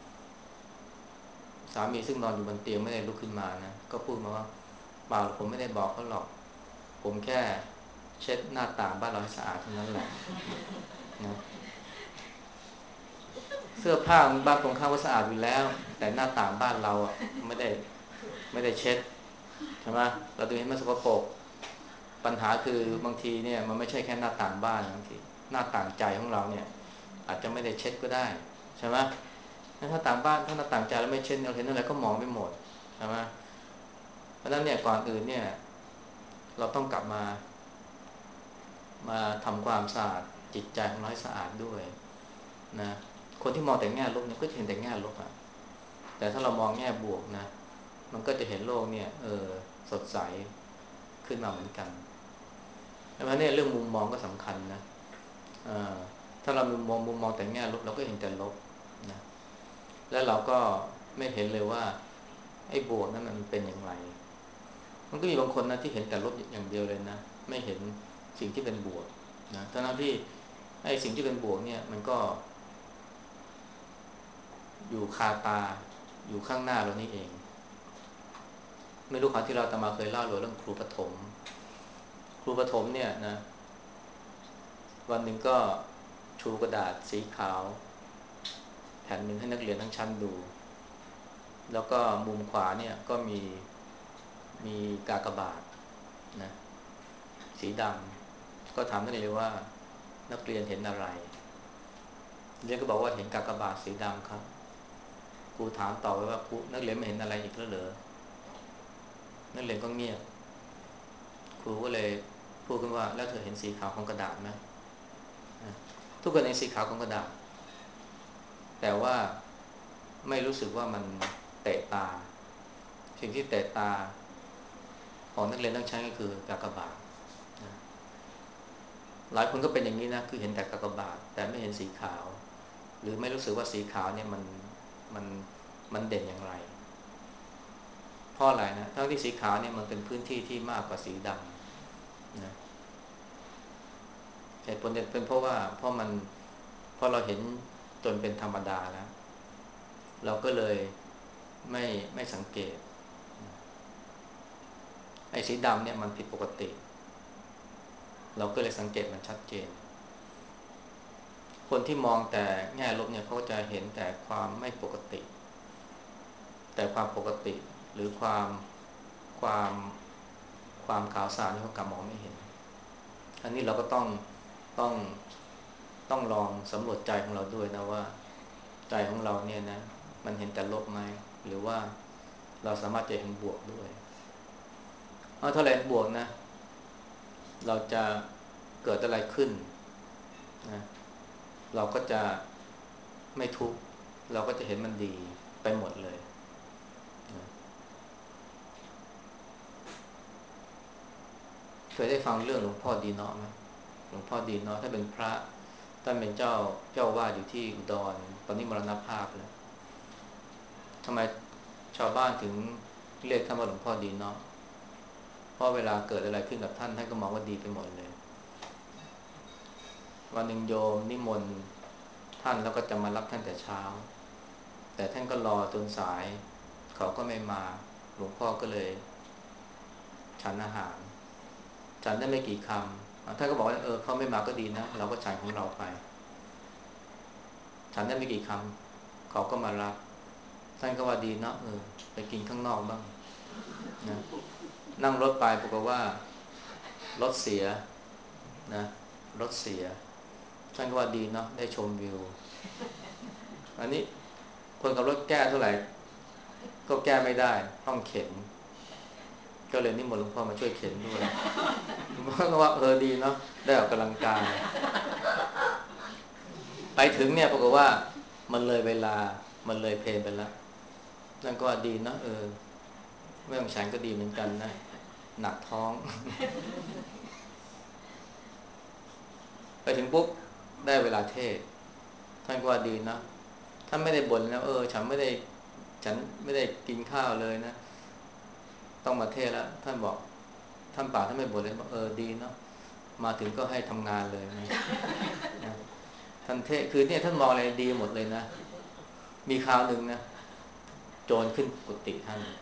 สามีซึ่งนอนอยู่บนเตียงไม่ได้ลุกขึ้นมานะก็พูดมาว่าเปล่าผมไม่ได้บอกเขาหรอกผมแค่เช็ดหน้าต่างบ้านเราให้สะอาดเท่านั้นแหละนะเสื้อผ้าของบ้านตรงข้ามก็สะอาดอยู่แล้วแต่หน้าต่างบ้านเราอ่ะไม่ได้ไม่ได้เช็ดใช่ไหมเราดูเห็นมันสกปรกปัญหาคือบางทีเนี่ยมันไม่ใช่แค่หน้าต่างบ้านบางทีหน้าต่างใจของเราเนี่ยอาจจะไม่ได้เช็ดก็ได้ใช่ไหมถ้าต่างบ้านถ้าหน้าต่างใจแล้วไม่เช็ดเราเห็นอะไรก็มองไม่หมดใช่ไหมเพราะฉะนั้นเนี่ยก่อนอื่นเนี่ยเราต้องกลับมามาทำความสะอาดจิตใจของเราให้สะอาดด้วยนะคนที่มองแต่แง่ลบเนี่ยก็จะเห็นแต่แง่ลบอ่ะแต่ถ้าเรามองแง่บวกนะมันก็จะเห็นโลกเนี่ยเออสดใสขึ้นมาเหมือนกันเพราะฉะนั้นเนี่ยเรื่องมุมมองก็สำคัญนะถ้าเรามุมมองมุมมองแต่แง่ลบเราก็เห็นแต่ลบนะแล้วเราก็ไม่เห็นเลยว่าไอ้บวกนั้นมันเป็นอย่างไรมันก็มีบางคนนะที่เห็นแต่ลบอย่างเดียวเลยนะไม่เห็นสิ่งที่เป็นบวกนะทั้งที่ไอ้สิ่งที่เป็นบวกเนี่ยมันก็อยู่คาตาอยู่ข้างหน้าเรานี่เองไม่รู้ครั้งที่เราตมาเคยเล่าเรื่องครูปฐมครูปฐมเนี่ยนะวันหนึ่งก็ชูกระดาษสีขาวแผ่นหนึ่งให้นักเรียนทั้งชั้นดูแล้วก็มุมขวาเนี่ยก็มีมีกากบาทนะสีดำก็ถามนักเรียนว่านักเรียนเห็นอะไรนักเรียนก็บอกว่าเห็นกากบาทสีดำครับครูถามต่อไปว่าครูนักเรียนไม่เห็นอะไรอีกแล้วเหรอนักเรียนก็เงียบครูก็เลยพูดขึ้นว่าแล้วเธอเห็นสีขาวของกระดาษไหมทุกคนเห็นสีขาวของกระดาษแต่ว่าไม่รู้สึกว่ามันเตะตาสิ่งที่เตะตาของนักเรียนนักใช้ก็คือกากบาทนะหลายคนก็เป็นอย่างนี้นะคือเห็นแต่กากบาทแต่ไม่เห็นสีขาวหรือไม่รู้สึกว่าสีขาวเนี่ยมันมันมันเด่นอย่างไรเพราะอะไรนะทั้งที่สีขาวเนี่ยมันเป็นพื้นที่ที่มากกว่าสีดำนะเหตุผลเป็นเพราะว่าเพราะมันเพราะเราเห็นจนเป็นธรรมดาแล้วเราก็เลยไม่ไม่สังเกตไอ้สีดำเนี่ยมันผิดปกติเราก็เลยสังเกตมันชัดเจนคนที่มองแต่แง่ลบเนี่ยเขาจะเห็นแต่ความไม่ปกติแต่ความปกติหรือความความความขาวสารนี่เขากลับมองไม่เห็นอันนี้เราก็ต้องต้องต้องลองสำรวจใจของเราด้วยนะว่าใจของเราเนี่ยนะมันเห็นแต่ลบไหมหรือว่าเราสามารถจะเห็นบวกด้วยเพราะถ้าเราเห็นบวกนะเราจะเกิดอะไรขึ้นนะเราก็จะไม่ทุกข์เราก็จะเห็นมันดีไปหมดเลยนะเคยได้ฟังเรื่องหลวงพ่อดีเนาะไหมหลวงพ่อดีเนาะถ้าเป็นพระท่านเป็นเจ้าเจ้าวาดอยู่ที่อุดรตอนนี้มรณภาพแล้วทำไมชาวบ้านถึงเรียกท่านว่าหลวงพ่อดีเนาะเพราะเวลาเกิดอะไรขึ้นกับท่านท่านก็มองว่าดีไปหมดเลยวันหนึ่งโยมนิมนต์ท่านแล้วก็จะมารับท่านแต่เช้าแต่ท่านก็รอจนสายเขาก็ไม่มาหลวงพ่อก็เลยฉันอาหารฉันได้ไม่กี่คำท่านก็บอกว่าเออเขาไม่มาก็ดีนะเราก็ฉันของเราไปฉันได้ไม่กี่คำเขาก็มารับท่านก็ว่าดีเนาะเออไปกินข้างนอกบ้างนะนั่งรถไปปรากฏว่ารถเสียนะรถเสียท่านก็ว่าดีเนาะได้ชมวิวอันนี้คนขับรถแก้เท่าไหร่ก็แก้ไม่ได้ต้องเข็นก็เลยนิมนต์หลวงพ่อมาช่วยเข็นด้วยหลวงพ่อก็ว่าเออดีเนาะได้ออกกำลังกายไปถึงเนี่ยปรากฏว่ามันเลยเวลามันเลยเพลนไปแล้วนั่นก็ว่าดีเนาะเออไม่ต้องฉันก็ดีเหมือนกันนะหนักท้องไปถึงปุ๊บได้เวลาเทศท่านก็ว่าดีนะท่านไม่ได้บ่นนะเออฉันไม่ได้ฉันไม่ได้กินข้าวเลยนะต้องมาเทศแล้วท่านบอกท่านป่าท่านไม่บ่นเลยบอกเออดีเนาะมาถึงก็ให้ทำงานเลยนะนะท่านเทศคือเนี่ยท่านมองอะไรดีหมดเลยนะมีคราวหนึ่งนะโจรขึ้นกุฏิท่าน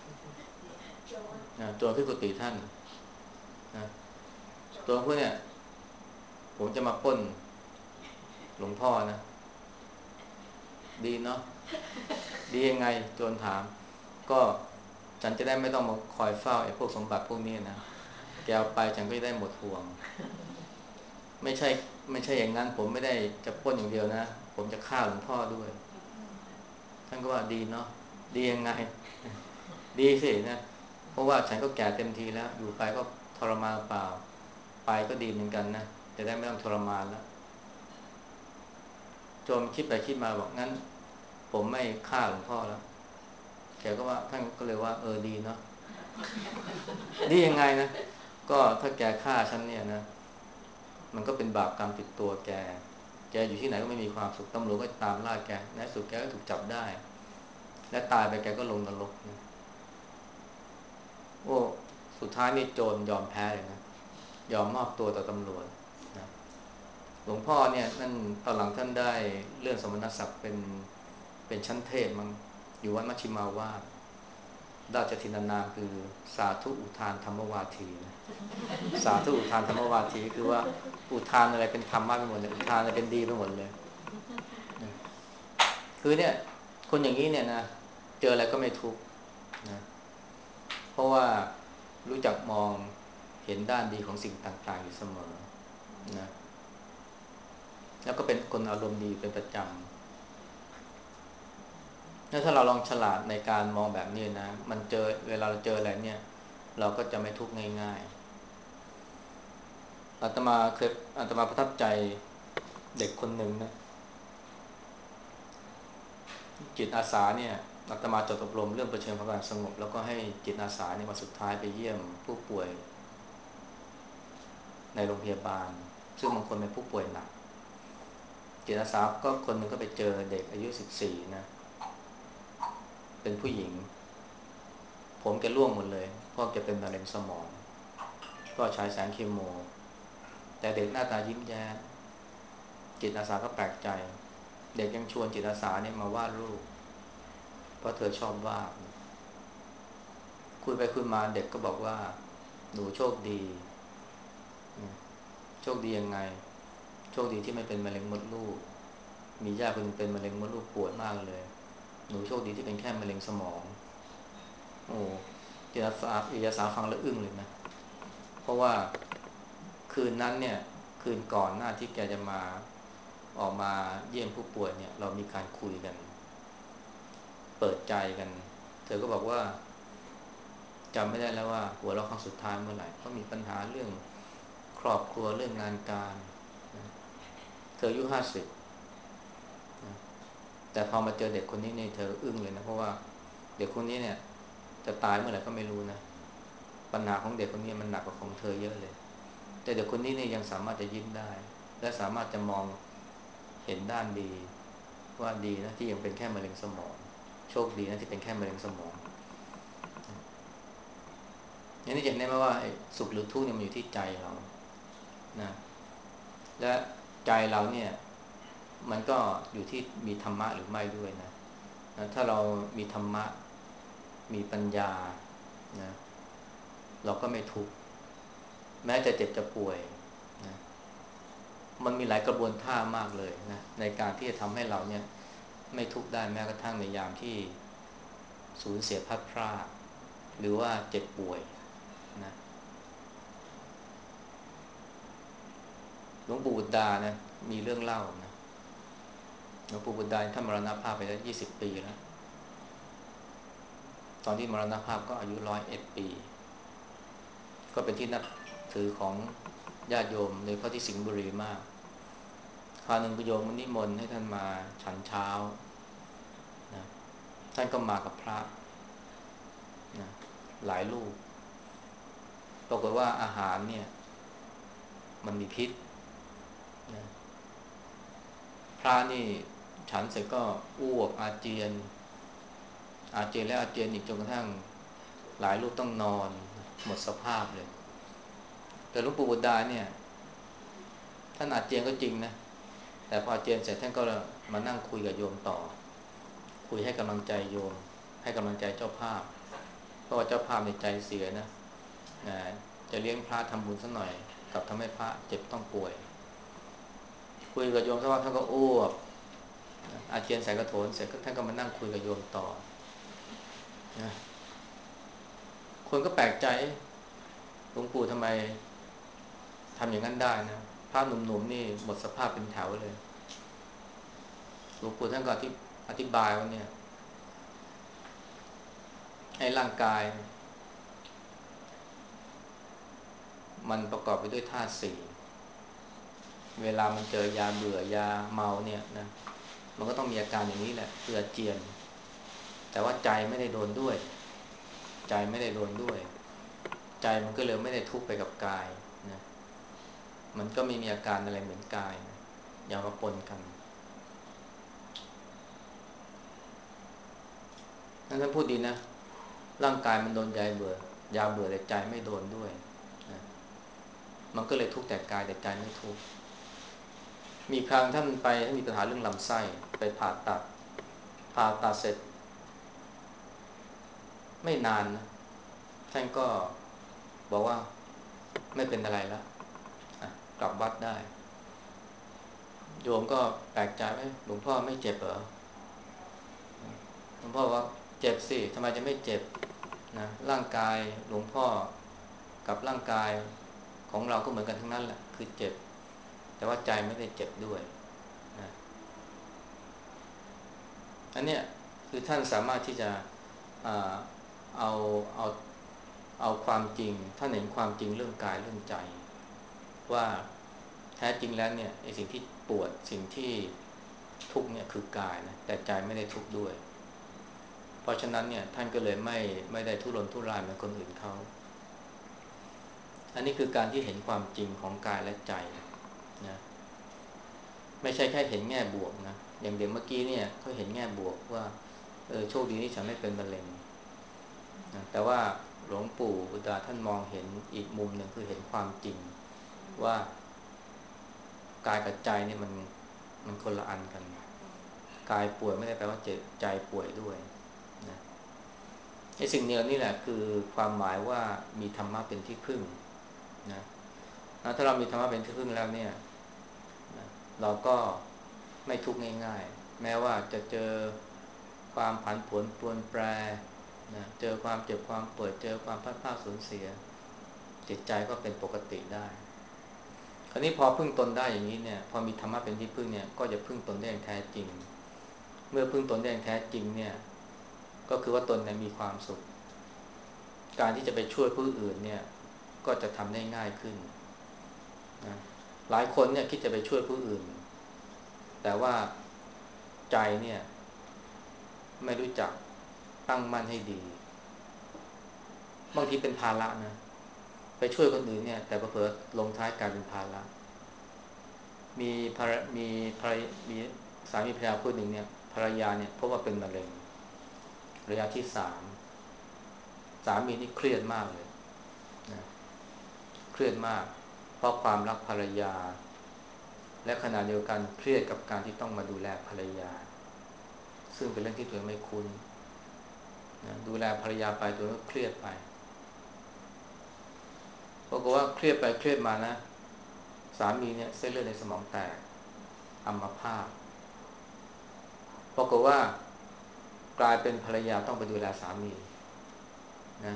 นะโจรขึ้นกุฏิท่านนะโจรพวกเนี่ยผมจะมาปล้นหลวงพ่อนะดีเนาะดียังไงโจรถามก็ฉันจะได้ไม่ต้องมาคอยเฝ้าไอ้พวกสมบัติพวกนี้นะแกเอาไปฉันก็จะได้หมดห่วงไม่ใช่ไม่ใช่อย่างนั้นผมไม่ได้จะปล้นอย่างเดียวนะผมจะฆ่าหลวงพ่อด้วยท่านก็ว่าดีเนาะดียังไงดีสินะเพราะว่าฉันก็แก่เต็มทีแล้วอยู่ไปก็ทรมานเปล่าไปก็ดีเหมือนกันนะจะได้ไม่ต้องทรมานแล้วโจมคิดไปคิดมาบอกงั้นผมไม่ฆ่าหลวงพ่อแล้วแกก็ว่าท่านก็เลยว่าเออดีเนาะดียังไงนะก็ถ้าแกฆ่าฉันเนี่ยนะมันก็เป็นบาปกรรมติดตัวแกแกอยู่ที่ไหนก็ไม่มีความสุขตำรวจก็ตามล่าแกในที่สุดแกก็ถูกจับได้และตายไปแกก็ลงนรกนะโอ้สุดท้ายนี่โจรยอมแพ้เลยนะยอมมอบตัวต่อตำรวจนะหลวงพ่อเนี่ยนั่นตอนหลังท่านได้เลื่อนสมณศักดิ์เป็นเป็นชั้นเทพมั้งอยู่วัดมัชฌิมาวาสราชทินานามคือสาธุอุทานธรรมวาทีนะสาธุอุทานธรรมวาทีคือว่าอุทานอะไรเป็นธรรมะไปหมดเลยอุทานอะไรเป็นดีไปหมดเลยนะคือเนี่ยคนอย่างนี้เนี่ยนะเจออะไรก็ไม่ทุกข์นะเพราะว่ารู้จักมองเห็นด้านดีของสิ่งต่างๆอยู่เสมอนะแล้วก็เป็นคนอารมณ์ดีเป็นประจำแล้วถ้าเราลองฉลาดในการมองแบบนี้นะมันเจอเวลาเราเจออะไรเนี่ยเราก็จะไม่ทุกข์ง่ายๆอาตมาเคยอาตมาประทับใจเด็กคนหนึ่งนะจิตอาสาเนี่ยอาตมาจดอบรมเรื่องประชิญความสงบแล้วก็ให้จิตอาสาเนี่ยมาสุดท้ายไปเยี่ยมผู้ป่วยในโรงพยาบาลซึ่งบางคนเป็นผู้ป่วยหนักจิตอาสาก็คนหนึ่งก็ไปเจอเด็กอายุสิบสี่นะเป็นผู้หญิงผมแกร่วงหมดเลยเพราะแกเป็นมะเร็งสมองก็ใช้แสงเคมีแต่เด็กหน้าตายิ้มแย้มจิตอาสาก็แปลกใจเด็กยังชวนจิตอาสาเนี่ยมาวาดรูปเพราะเธอชอบวาดคุยไปคุยมาเด็กก็บอกว่าหนูโชคดีโชคดียังไงโชคดีที่ไม่เป็นมะเร็งมดลูกมีญาติคนนึงเป็นมะเร็งมดลูกปวดมากเลยหนูโชคดีที่เป็นแค่มะเร็งสมองโอ้จิตอาสาจิตอาสาฟังแล้วอึ้งเลยนะเพราะว่าคืนนั้นเนี่ยคืนก่อนหน้าที่แกจะมาออกมาเยี่ยมผู้ป่วยเนี่ยเรามีการคุยกันเปิดใจกันเธอก็บอกว่าจำไม่ได้แล้วว่าหัวเราะครั้งสุดท้ายเมื่อไหร่เพราะมีปัญหาเรื่องครอบครัวเรื่องงานการเธออายุห้าสิบแต่พอมาเจอเด็กคนนี้เนี่ยเธออึ้งเลยนะเพราะว่าเด็กคนนี้เนี่ยจะตายเมื่อไหร่ก็ไม่รู้นะปัญหาของเด็กคนนี้มันหนักกว่าของเธอเยอะเลยแต่เด็กคนนี้เนี่ยยังสามารถจะยิ้มได้และสามารถจะมองเห็นด้านดีว่าดีนะที่ยังเป็นแค่มะเร็งสมองโชคดีนะที่เป็นแค่มะเร็งสมองอย่างนี้เห็นได้ไหมว่าสุขหรือทุกข์เนี่ยมันอยู่ที่ใจเรานะและใจเราเนี่ยมันก็อยู่ที่มีธรรมะหรือไม่ด้วยนะนะถ้าเรามีธรรมะมีปัญญานะเราก็ไม่ทุกข์แม้จะเจ็บจะป่วยนะมันมีหลายกระบวนท่ามากเลยนะในการที่จะทำให้เราเนี่ยไม่ทุกข์ได้แม้กระทั่งในยามที่สูญเสียพัดพรากหรือว่าเจ็บป่วยนะหลวงปู่บุตรดานะมีเรื่องเล่านะหลวงปู่บุตรดาท่านมรณภาพไปแล้วยี่สิบปีแล้วตอนที่มรณภาพก็อายุร้อยเอ็ดปีก็เป็นที่นับถือของญาติโยมโดยเฉพาะที่สิงห์บุรีมากคราวหนึ่งโยมนิมนต์ให้ท่านมาฉันเช้านะท่านก็มากับพระนะหลายรูปปรากฏว่าอาหารเนี่ยมันมีพิษนะพระนี่ฉันเสร็จก็อ้วกอาเจียนอาเจียนแล้วอาเจียนอีกจนกระทั่งหลายรูปต้องนอนหมดสภาพเลยแต่หลวงปู่บุตรดาเนี่ยท่านอาเจียนก็จริงนะแต่พออาเจียนเสร็จท่านก็มานั่งคุยกับโยมต่อคุยให้กำลังใจโยมให้กำลังใจเจ้าภาพเพราะว่าเจ้าภาพในใจเสียนะนะจะเลี้ยงพระทำบุญสักหน่อยกับทำให้พระเจ็บต้องป่วยคุยกับโยมสักพักท่านก็อ้วกอาเจียนใส่กระโถนเสร็จท่านก็มานั่งคุยกับโยมต่อนะคนก็แปลกใจหลวงปู่ทำไมทำอย่างนั้นได้นะพระหนุ่มๆนี่หมดสภาพเป็นแถวเลยหลวงปู่ท่านก็อธิบายว่าเนี่ยให้ร่างกายมันประกอบไปด้วยธาตุสี่เวลามันเจอยาเบื่อยาเมาเนี่ยนะมันก็ต้องมีอาการอย่างนี้แหละคืออาเจียนแต่ว่าใจไม่ได้โดนด้วยใจไม่ได้โดนด้วยใจมันก็เลยไม่ได้ทุกข์ไปกับกายนะมันก็ไม่มีอาการอะไรเหมือนกายนะอย่ามาปนกันนั่นท่านพูดดีนะร่างกายมันโดนยาเบื่อยาเบื่อแต่ใจไม่โดนด้วยนะมันก็เลยทุกข์แต่กายแต่ใจไม่ทุกข์มีครั้งท่านไปท่านมีปัญหาเรื่องลำไส้ไปผ่าตัดผ่าตัดเสร็จไม่นานนะท่านก็บอกว่าไม่เป็นอะไรแล้วกลับวัดได้โยมก็แปลกใจว่าหลวงพ่อไม่เจ็บเหรอหลวงพ่อว่าเจ็บสิทำไมจะไม่เจ็บนะร่างกายหลวงพ่อกับร่างกายของเราก็เหมือนกันทั้งนั้นแหละคือเจ็บแต่ว่าใจไม่ได้เจ็บด้วยนะอันเนี้ยคือท่านสามารถที่จะเอาเอาเอาเอาความจริงท่านเห็นความจริงเรื่องกายเรื่องใจว่าท้จริงแล้วเนี่ยไอ้สิ่งที่ปวดสิ่งที่ทุกข์เนี่ยคือกายนะแต่ใจไม่ได้ทุกข์ด้วยเพราะฉะนั้นเนี่ยท่านก็เลยไม่ไม่ได้ทุรนทุรายเหมือนคนอื่นเขาอันนี้คือการที่เห็นความจริงของกายและใจนะไม่ใช่แค่เห็นแง่บวกนะอย่างเด็กเมื่อกี้เนี่ยเขาเห็นแง่บวกว่าเออโชคดีที่ฉันไม่เป็นมะเร็งนะแต่ว่าหลวงปู่บุตรท่านมองเห็นอีกมุมหนึ่งคือเห็นความจริงว่ากายกับใจนี่มันมันคนละอันกันกายป่วยไม่ได้แปลว่าเจ็บใจป่วยด้วยนะไอ้สิ่งนี้นี่แหละคือความหมายว่ามีธรรมะเป็นที่พึ่งนะถ้าเรามีธรรมะเป็นที่พึ่งแล้วเนี่ยนะเราก็ไม่ทุกข์ง่ายๆแม้ว่าจะเจอความผันผวนปรวนแปรนะเจอความเจ็บความป่วยเจอความพลาดพลาดสูญเสียจิตใจก็เป็นปกติได้คราวนี้พอพึ่งตนได้อย่างนี้เนี่ยพอมีธรรมะเป็นที่พึ่งเนี่ยก็จะพึ่งตนได้อย่างแท้จริงเมื่อพึ่งตนได้อย่างแท้จริงเนี่ยก็คือว่าตนเนี่ยมีความสุขการที่จะไปช่วยผู้อื่นเนี่ยก็จะทำได้ง่ายขึ้นนะหลายคนเนี่ยคิดจะไปช่วยผู้อื่นแต่ว่าใจเนี่ยไม่รู้จักตั้งมั่นให้ดีบางทีเป็นภาระนะไปช่วยคนอื่นเนี่ยแต่เผลอๆลงท้ายกลายเป็นภาระมีภรรมีภรรมีสามีภรรยาคู่หนึ่งเนี่ยภรรยาเนี่ยพบว่าเป็นมะเร็งระยะที่สามสามีนี่เครียดมากเลยนะเครียดมากเพราะความรักภรรยาและขณะเดียวกันเครียดกับการที่ต้องมาดูแลภรรยาซึ่งเป็นเรื่องที่ตัวเองไม่คุ้นนะดูแลภรรยาไปตัวเองก็เครียดไปปรากฏว่าเครียดไปเครียดมานะสามีเนี่ยเส้นเลือดในสมองแตกอัมพาตปรากฏว่ากลายเป็นภรรยาต้องไปดูแลสามีนะ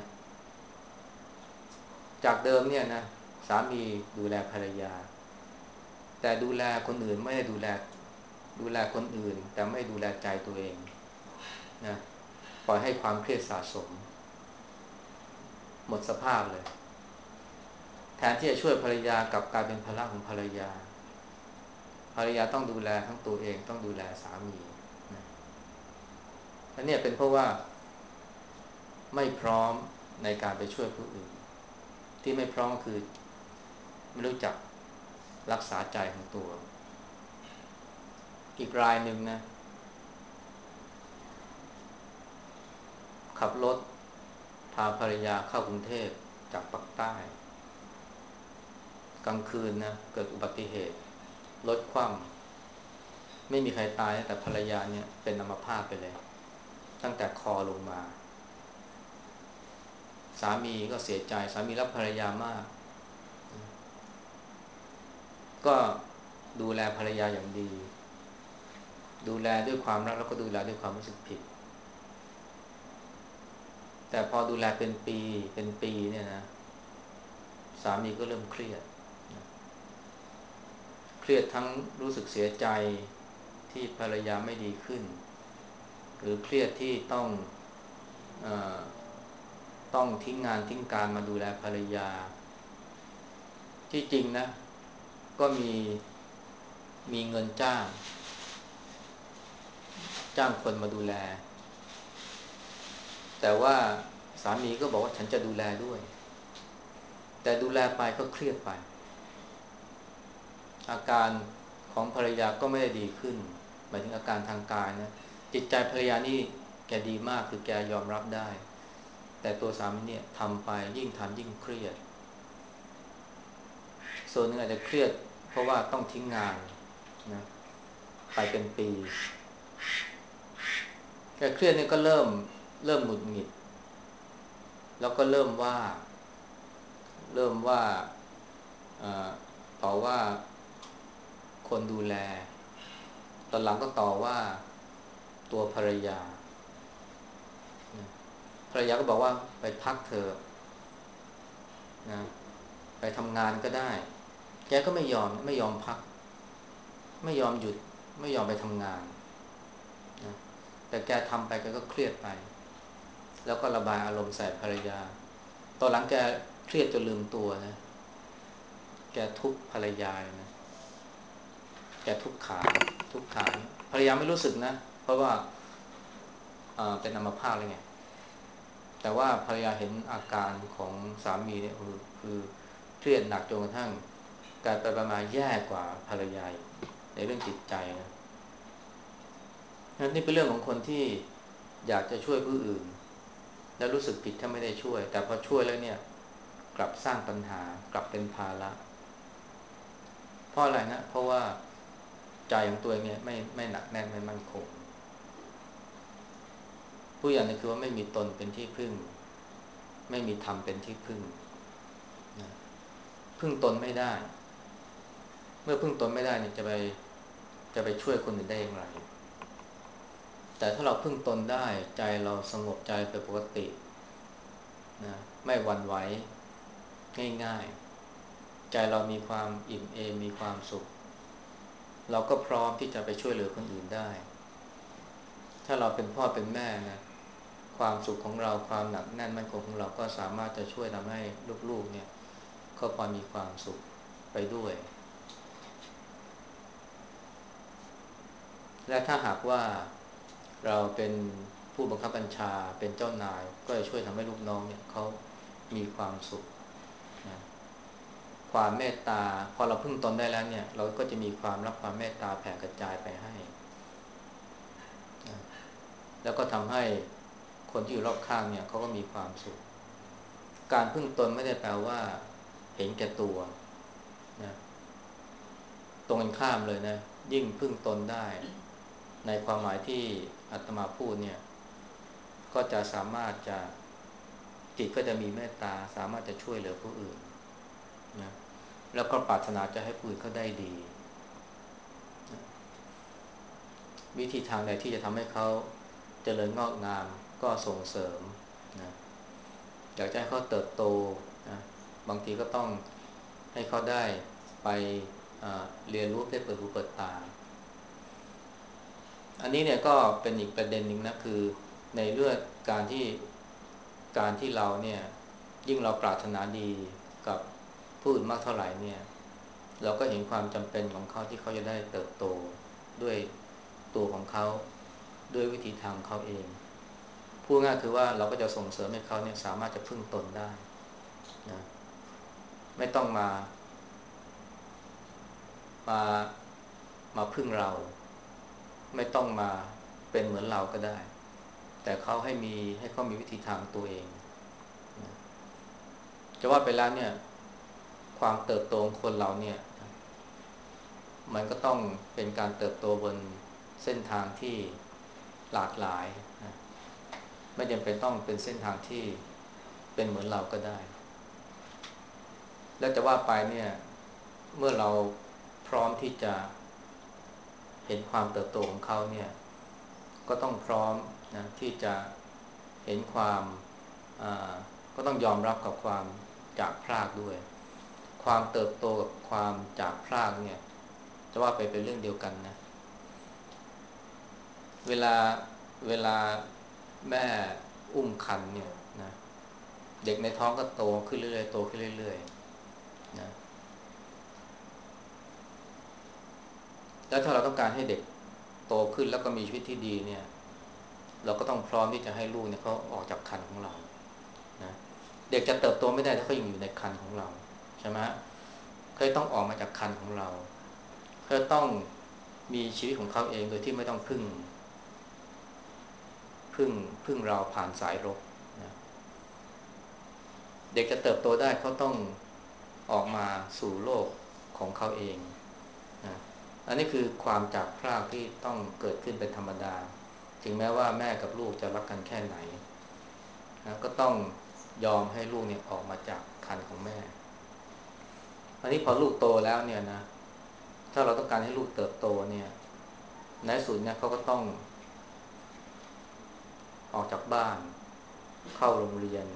จากเดิมเนี่ยนะสามีดูแลภรรยาแต่ดูแลคนอื่นไม่ได้ดูแลดูแลคนอื่นแต่ไม่ดูแลใจตัวเองนะปล่อยให้ความเครียดสะสมหมดสภาพเลยแทนที่จะช่วยภรรยากลับกลายเป็นภาระของภรรยาภรรยาต้องดูแลทั้งตัวเองต้องดูแลสามีนะอันนี้เป็นเพราะว่าไม่พร้อมในการไปช่วยผู้อื่นที่ไม่พร้อมคือไม่รู้จักรักษาใจของตัวอีกรายหนึ่งนะขับรถพาภรรยาเข้ากรุงเทพจากปากใต้กลางคืนนะเกิดอุบัติเหตุรถคว่ำไม่มีใครตายแต่ภรรยาเนี่ยเป็นอัมพาตไปเลยตั้งแต่คอลงมาสามีก็เสียใจสามีรักภรรยามากก็ดูแลภรรยาอย่างดีดูแลด้วยความรักแล้วก็ดูแลด้วยความรู้สึกผิดแต่พอดูแลเป็นปีเป็นปีเนี่ยนะสามีก็เริ่มเครียดเครียดทั้งรู้สึกเสียใจที่ภรรยาไม่ดีขึ้นหรือเครียดที่ต้องเอ่อต้องทิ้งงานทิ้งการมาดูแลภรรยาที่จริงนะก็มีมีเงินจ้างจ้างคนมาดูแลแต่ว่าสามีก็บอกว่าฉันจะดูแลด้วยแต่ดูแลไปก็เครียดไปอาการของภรรยาก็ไม่ได้ดีขึ้นหมายถึงอาการทางกายนะจิตใจภรรยานี่แกดีมากคือแกยอมรับได้แต่ตัวสามีเนี่ยทำไปยิ่งทำยิ่งเครียดส่วนหนึ่งอาจจะเครียดเพราะว่าต้องทิ้งงานนะไปเป็นปีแกเครียดนี่ก็เริ่มเริ่มหงุดหงิดแล้วก็เริ่มว่าเริ่มว่าต่อว่าคนดูแลตอนหลังก็ต่อว่าตัวภรรยาภรรยาก็บอกว่าไปพักเถอะนะไปทำงานก็ได้แกก็ไม่ยอมไม่ยอมพักไม่ยอมหยุดไม่ยอมไปทำงานนะแต่แกทำไปแกก็เครียดไปแล้วก็ระบายอารมณ์ใส่ภรรยาตอนหลังแกเครียดจนลืมตัวนะแกทุบภรรยาเลยนะแกทุกขาทุกขาภรรยาไม่รู้สึกนะเพราะว่าเป็นอัมพาตเลยไงแต่ว่าภรรยาเห็นอาการของสามีเนี่ยคือคือเครียดหนักจนกระทั่งกลายไปประมาณแย่กว่าภรรยาในเรื่องจิตใจนะนี่เป็นเรื่องของคนที่อยากจะช่วยผู้อื่นแล้วรู้สึกผิดถ้าไม่ได้ช่วยแต่พอช่วยแล้วเนี่ยกลับสร้างปัญหากลับเป็นภาระเพราะอะไรนะเพราะว่าใจของตัวเองเนี่ยไม่ไม่หนักแน่นไม่มั่นคงผู้อย่างนี้คือว่าไม่มีตนเป็นที่พึ่งไม่มีธรรมเป็นที่พึ่งนะพึ่งตนไม่ได้เมื่อพึ่งตนไม่ได้เนี่ยจะไปจะไปช่วยคนอื่นได้อย่างไรแต่ถ้าเราพึ่งตนได้ใจเราสงบใจเป็นปกตินะไม่หวั่นไหวง่ายๆใจเรามีความอิ่มเอมมีความสุขเราก็พร้อมที่จะไปช่วยเหลือคนอื่นได้ถ้าเราเป็นพ่อเป็นแม่นะความสุขของเราความหนักแน่นมั่นคงของเราก็สามารถจะช่วยทำให้ลูกๆเนี่ยเขาพอมีความสุขไปด้วยและถ้าหากว่าเราเป็นผู้บังคับบัญชาเป็นเจ้านายก็จะช่วยทำให้ลูกน้องเนี่ยเขามีความสุขนะความเมตตาพอเราพึ่งตนได้แล้วเนี่ยเราก็จะมีความรักความเมตตาแผ่กระจายไปให้นะแล้วก็ทำให้คนที่อยู่รอบข้างเนี่ยเขาก็มีความสุขการพึ่งตนไม่ได้แปลว่าเห็นแก่ตัวนะตรงกันข้ามเลยนะยิ่งพึ่งตนได้ในความหมายที่อาตมาพูดเนี่ยก็จะสามารถจะจิตก็จะมีเมตตาสามารถจะช่วยเหลือผู้อื่นนะแล้วก็ปรารถนาจะให้ผู้อื่นเขาได้ดีนะวิธีทางใดที่จะทำให้เขาเจริญงอกงามก็ส่งเสริมนะอยากจะให้เขาเติบโตนะบางทีก็ต้องให้เขาได้ไปเรียนรู้ได้เปิดหูเปิดตาอันนี้เนี่ยก็เป็นอีกประเด็นหนึ่งนะคือในเรื่องการที่การที่เราเนี่ยยิ่งเราปรารถนาดีกับผู้อื่นมากเท่าไหร่เนี่ยเราก็เห็นความจำเป็นของเขาที่เขาจะได้เติบโตด้วยตัวของเขาด้วยวิธีทางเขาเองพูดง่ายคือว่าเราก็จะส่งเสริมให้เขาเนี่ยสามารถจะพึ่งตนได้นะไม่ต้องมามามาพึ่งเราไม่ต้องมาเป็นเหมือนเราก็ได้แต่เขาให้มีให้เขามีวิธีทางตัวเองนะจะว่าไปแล้วเนี่ยความเติบโตของคนเราเนี่ยมันก็ต้องเป็นการเติบโตบนเส้นทางที่หลากหลายนะไม่จำเป็นต้องเป็นเส้นทางที่เป็นเหมือนเราก็ได้แล้วจะว่าไปเนี่ยเมื่อเราพร้อมที่จะเห็นความเติบโตของเขาเนี่ยก็ต้องพร้อมนะที่จะเห็นความก็ต้องยอมรับกับความจากพรากด้วยความเติบโตกับความจากพรากเนี่ยจะว่าไปเป็นเรื่องเดียวกันนะเวลาเวลาแม่อุ้มคันเนี่ยนะเด็กในท้องก็โตขึ้นเรื่อยๆโตขึ้นเรื่อยๆนะแล้วถ้าเราต้องการให้เด็กโตขึ้นแล้วก็มีชีวิตที่ดีเนี่ยเราก็ต้องพร้อมที่จะให้ลูกเนี่ยเขาออกจากครรภ์ของเรานะเด็กจะเติบโตไม่ได้ถ้าเขายังอยู่ในครรภ์ของเราใช่ไหมเขาต้องออกมาจากครรภ์ของเราเขาต้องมีชีวิตของเขาเองโดยที่ไม่ต้องพึ่งพึ่งพึ่งเราผ่านสายรกนะเด็กจะเติบโตได้เขาต้องออกมาสู่โลกของเขาเองนะอันนี้คือความจากพรากที่ต้องเกิดขึ้นเป็นธรรมดาถึงแม้ว่าแม่กับลูกจะรักกันแค่ไหนนะก็ต้องยอมให้ลูกเนี่ยออกมาจากครรภ์ของแม่อันนี้พอลูกโตแล้วเนี่ยนะถ้าเราต้องการให้ลูกเติบโตเนี่ยในสุดเนี่ยเขาก็ต้องออกจากบ้านเข้าโรงเรียน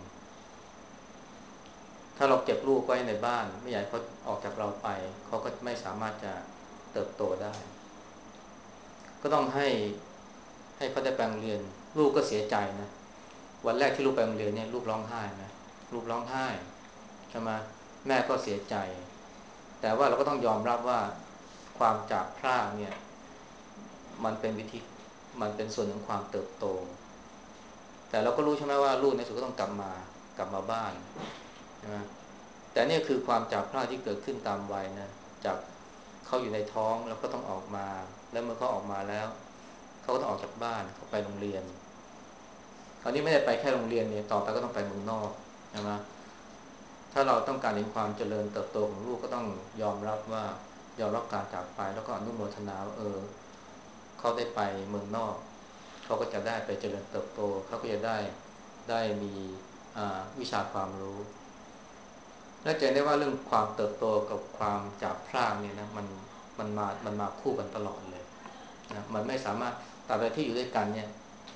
ถ้าเราเก็บลูกไว้ในบ้านไม่อยากให้เขาออกจากเราไปเขาก็ไม่สามารถจะเติบโตได้ก็ต้องให้ให้เขาได้ไปโรงเรียนลูกก็เสียใจนะวันแรกที่ลูกไปโรงเรียนเนี่ยลูกร้องไห้นะลูกร้องไห้ใช่ไหมแม่ก็เสียใจแต่ว่าเราก็ต้องยอมรับว่าความจากพรากเนี่ยมันเป็นวิธีมันเป็นส่วนของความเติบโตแต่เราก็รู้ใช่ไหมว่าลูกในสุดก็ต้องกลับมากลับมาบ้านใช่ไหมแต่นี่คือความจากพรากที่เกิดขึ้นตามวัยนะจากเขาอยู่ในท้องแล้วก็ต้องออกมาแล้วเมื่อเขาออกมาแล้วเขาก็ต้องออกจากบ้านเขาไปโรงเรียนคราวนี้ไม่ได้ไปแค่โรงเรียนเนี่ยต่อไปก็ต้องไปเมืองนอกใช่ไหมถ้าเราต้องการเห็นความเจริญเติบโตของลูกก็ต้องยอมรับว่ายอมรับการจากไปแล้วก็อนุโมทนาว่าเออเขาได้ไปเมืองนอกเขาก็จะได้ไปเจริญเติบโตเขาก็จะได้ได้มีวิชาความรู้และจะได้ว่าเรื่องความเติบโตกับความจากพรากเนี่ยนะมันมันมามันมาคู่กันตลอดเลยนะมันไม่สามารถตราบใดที่อยู่ด้วยกันเนี่ย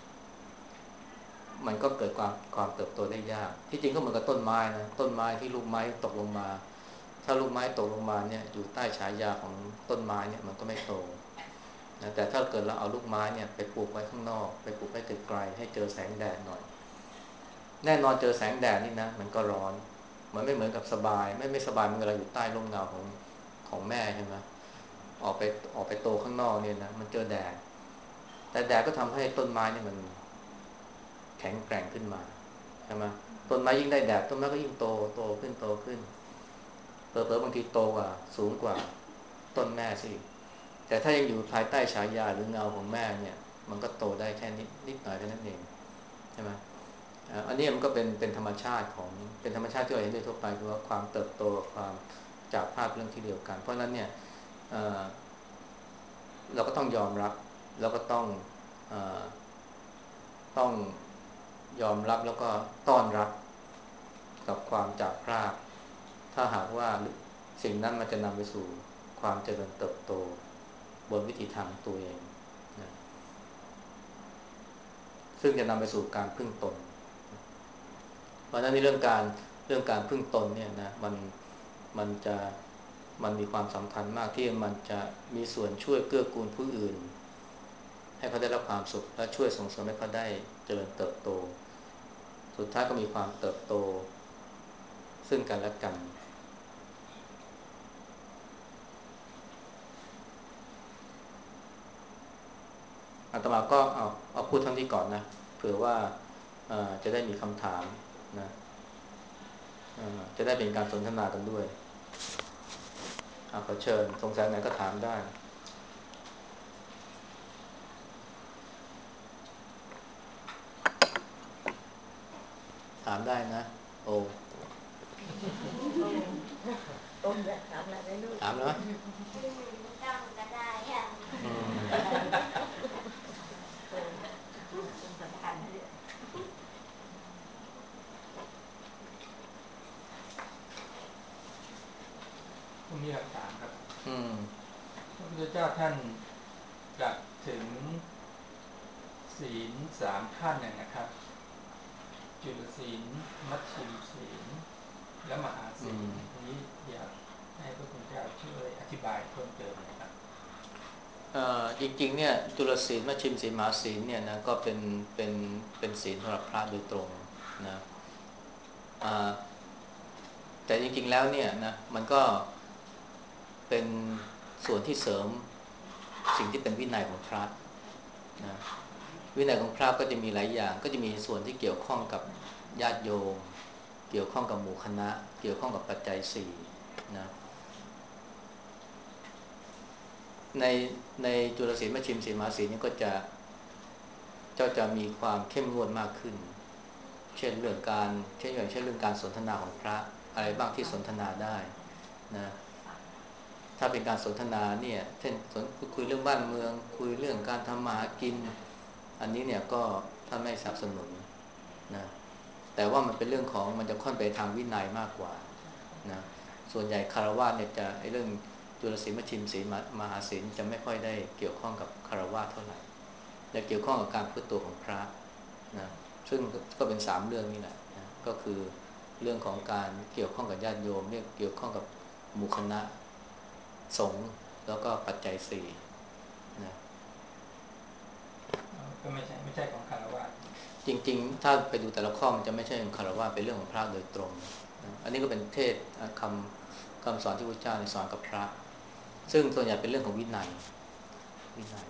มันก็เกิดความความเติบโตได้ยากที่จริงก็เหมือนกับต้นไม้นะต้นไม้ที่ลูกไม้ตกลงมาถ้าลูกไม้ตกลงมาเนี่ยอยู่ใต้ฉายาของต้นไม้เนี่ยมันก็ไม่โตนะแต่ถ้าเกิดเราเอาลูกไม้เนี่ยไปปลูกไว้ข้างนอกไปปลูกไว้ไกลๆให้เจอแสงแดดหน่อยแน่นอนเจอแสงแดดนี่นะมันก็ร้อนมันไม่เหมือนกับสบายไม่ไม่สบายเมื่อเราอยู่ใต้ร่มเงาของของแม่ใช่ไหมออกไปออกไปโตข้างนอกเนี่ยนะมันเจอแดดแต่แดดก็ทำให้ต้นไม้นี่มันแข็งแกร่งขึ้นมาใช่ไหมต้นไม้ยิ่งได้แดดต้นไม้ก็ยิ่งโตโตขึ้นโตขึ้นเผลอๆบางทีโตกว่าสูงกว่าต้นแม่สิแต่ถ้ายังอยู่ภายใต้ฉายาหรือเงาของแม่เนี่ยมันก็โตได้แค่นิดนิดหน่อยแค่นั้นเองใช่ไหมอันนี้มันก็เป็นเป็นธรรมชาติของเป็นธรรมชาติที่เราเห็นได้ทั่วไปคือว่าความเติบโตความจากภาพเรื่องที่เดียวกันเพราะนั้นเนี่ยเเราก็ต้องยอมรับแล้วก็ต้องเอต้องยอมรับแล้วก็ต้อนรับกับความจากพรากถ้าหากว่าสิ่งนั้นมันจะนำไปสู่ความเจริญเติบโตบนวิถีทางตัวเองนะซึ่งจะนำไปสู่การพึ่งตนเพราะฉะนั้นในเรื่องการเรื่องการพึ่งตนเนี่ยนะมันมันจะมันมีความสำคัญมากที่มันจะมีส่วนช่วยเกื้อกูลผู้อื่นให้เขาได้รับความสุขและช่วยส่งเสริมให้เขาได้เจริญเติบโตสุดท้ายก็มีความเติบโตซึ่งกันและกันอาตมาก็เอาเอาพูดเท่านี้ก่อนนะเผื่อว่าจะได้มีคำถามนะจะได้เป็นการสนทนากันด้วยขอเชิญสงสัยไหนก็ถามได้ถามได้นะโอ้ต้มอยากถามอะไรไม่รู้ถามแล้วมั้ยไม่ต้องก็ได้ค่ะสำคัญเลยผมมีคำถามครับอืมพระพุทธเจ้าท่านตรัสถึงศีลสามขั้นเนี่ยนะครับจุลศีลมัชฌิมศีลและมหาศีลนี้อยากให้พระคุณเจ้าช่วยอธิบายเพิ่มเติมหน่อยครับจริงๆเนี่ยจุลศีลมัชฌิมศีลมหาศีลเนี่ยนะก็เป็นเป็นเป็นศีลสำหรับพระโดยตรงนะแต่จริงๆแล้วเนี่ยนะมันก็เป็นส่วนที่เสริมสิ่งที่เป็นวินัยของพระนะวินัยของพระก็จะมีหลายอย่างก็จะมีส่วนที่เกี่ยวข้องกับญาติโยมเกี่ยวข้องกับหมู่คณะเกี่ยวข้องกับปัจจัยสี่นะในในจุลศีลมัชฌิมศีลมหาศีลนี้ก็จะเจ้าจะมีความเข้มงวดมากขึ้นเช่นเรื่องการเช่นอย่างเช่นเรื่องการสนทนาของพระอะไรบ้างที่สนทนาได้นะถ้าเป็นการสนทนาเนี่ยเช่นคุยเรื่องบ้านเมืองคุยเรื่องการทำมาหากินอันนี้เนี่ยก็ท่านไม่สนับสนุนนะแต่ว่ามันเป็นเรื่องของมันจะค่อนไปทางวินัยมากกว่านะส่วนใหญ่คฤหัสถ์เนี่ยจะไอ้เรื่องจุลศีลมัชฌิมศีลมหาศีลจะไม่ค่อยได้เกี่ยวข้องกับคฤหัสถ์เท่าไหร่แต่เกี่ยวข้องกับการพฤติตัวของพระนะซึ่งก็เป็นสามเรื่องนี่แหละนะก็คือเรื่องของการเกี่ยวข้องกับญาติโยมเนี่ยเกี่ยวข้องกับหมู่คณะสงฆ์แล้วก็ปัจจัยสี่นะก็ไม่ใช่ไม่ใช่ของคารวะจริงๆถ้าไปดูแต่ละข้อมันจะไม่ใช่ของคารวะเป็นเรื่องของพระโดยตรงนะอันนี้ก็เป็นเทศคำคำสอนที่พระเจ้าสอนกับพระซึ่งส่วนใหญ่เป็นเรื่องของวินัยวินัย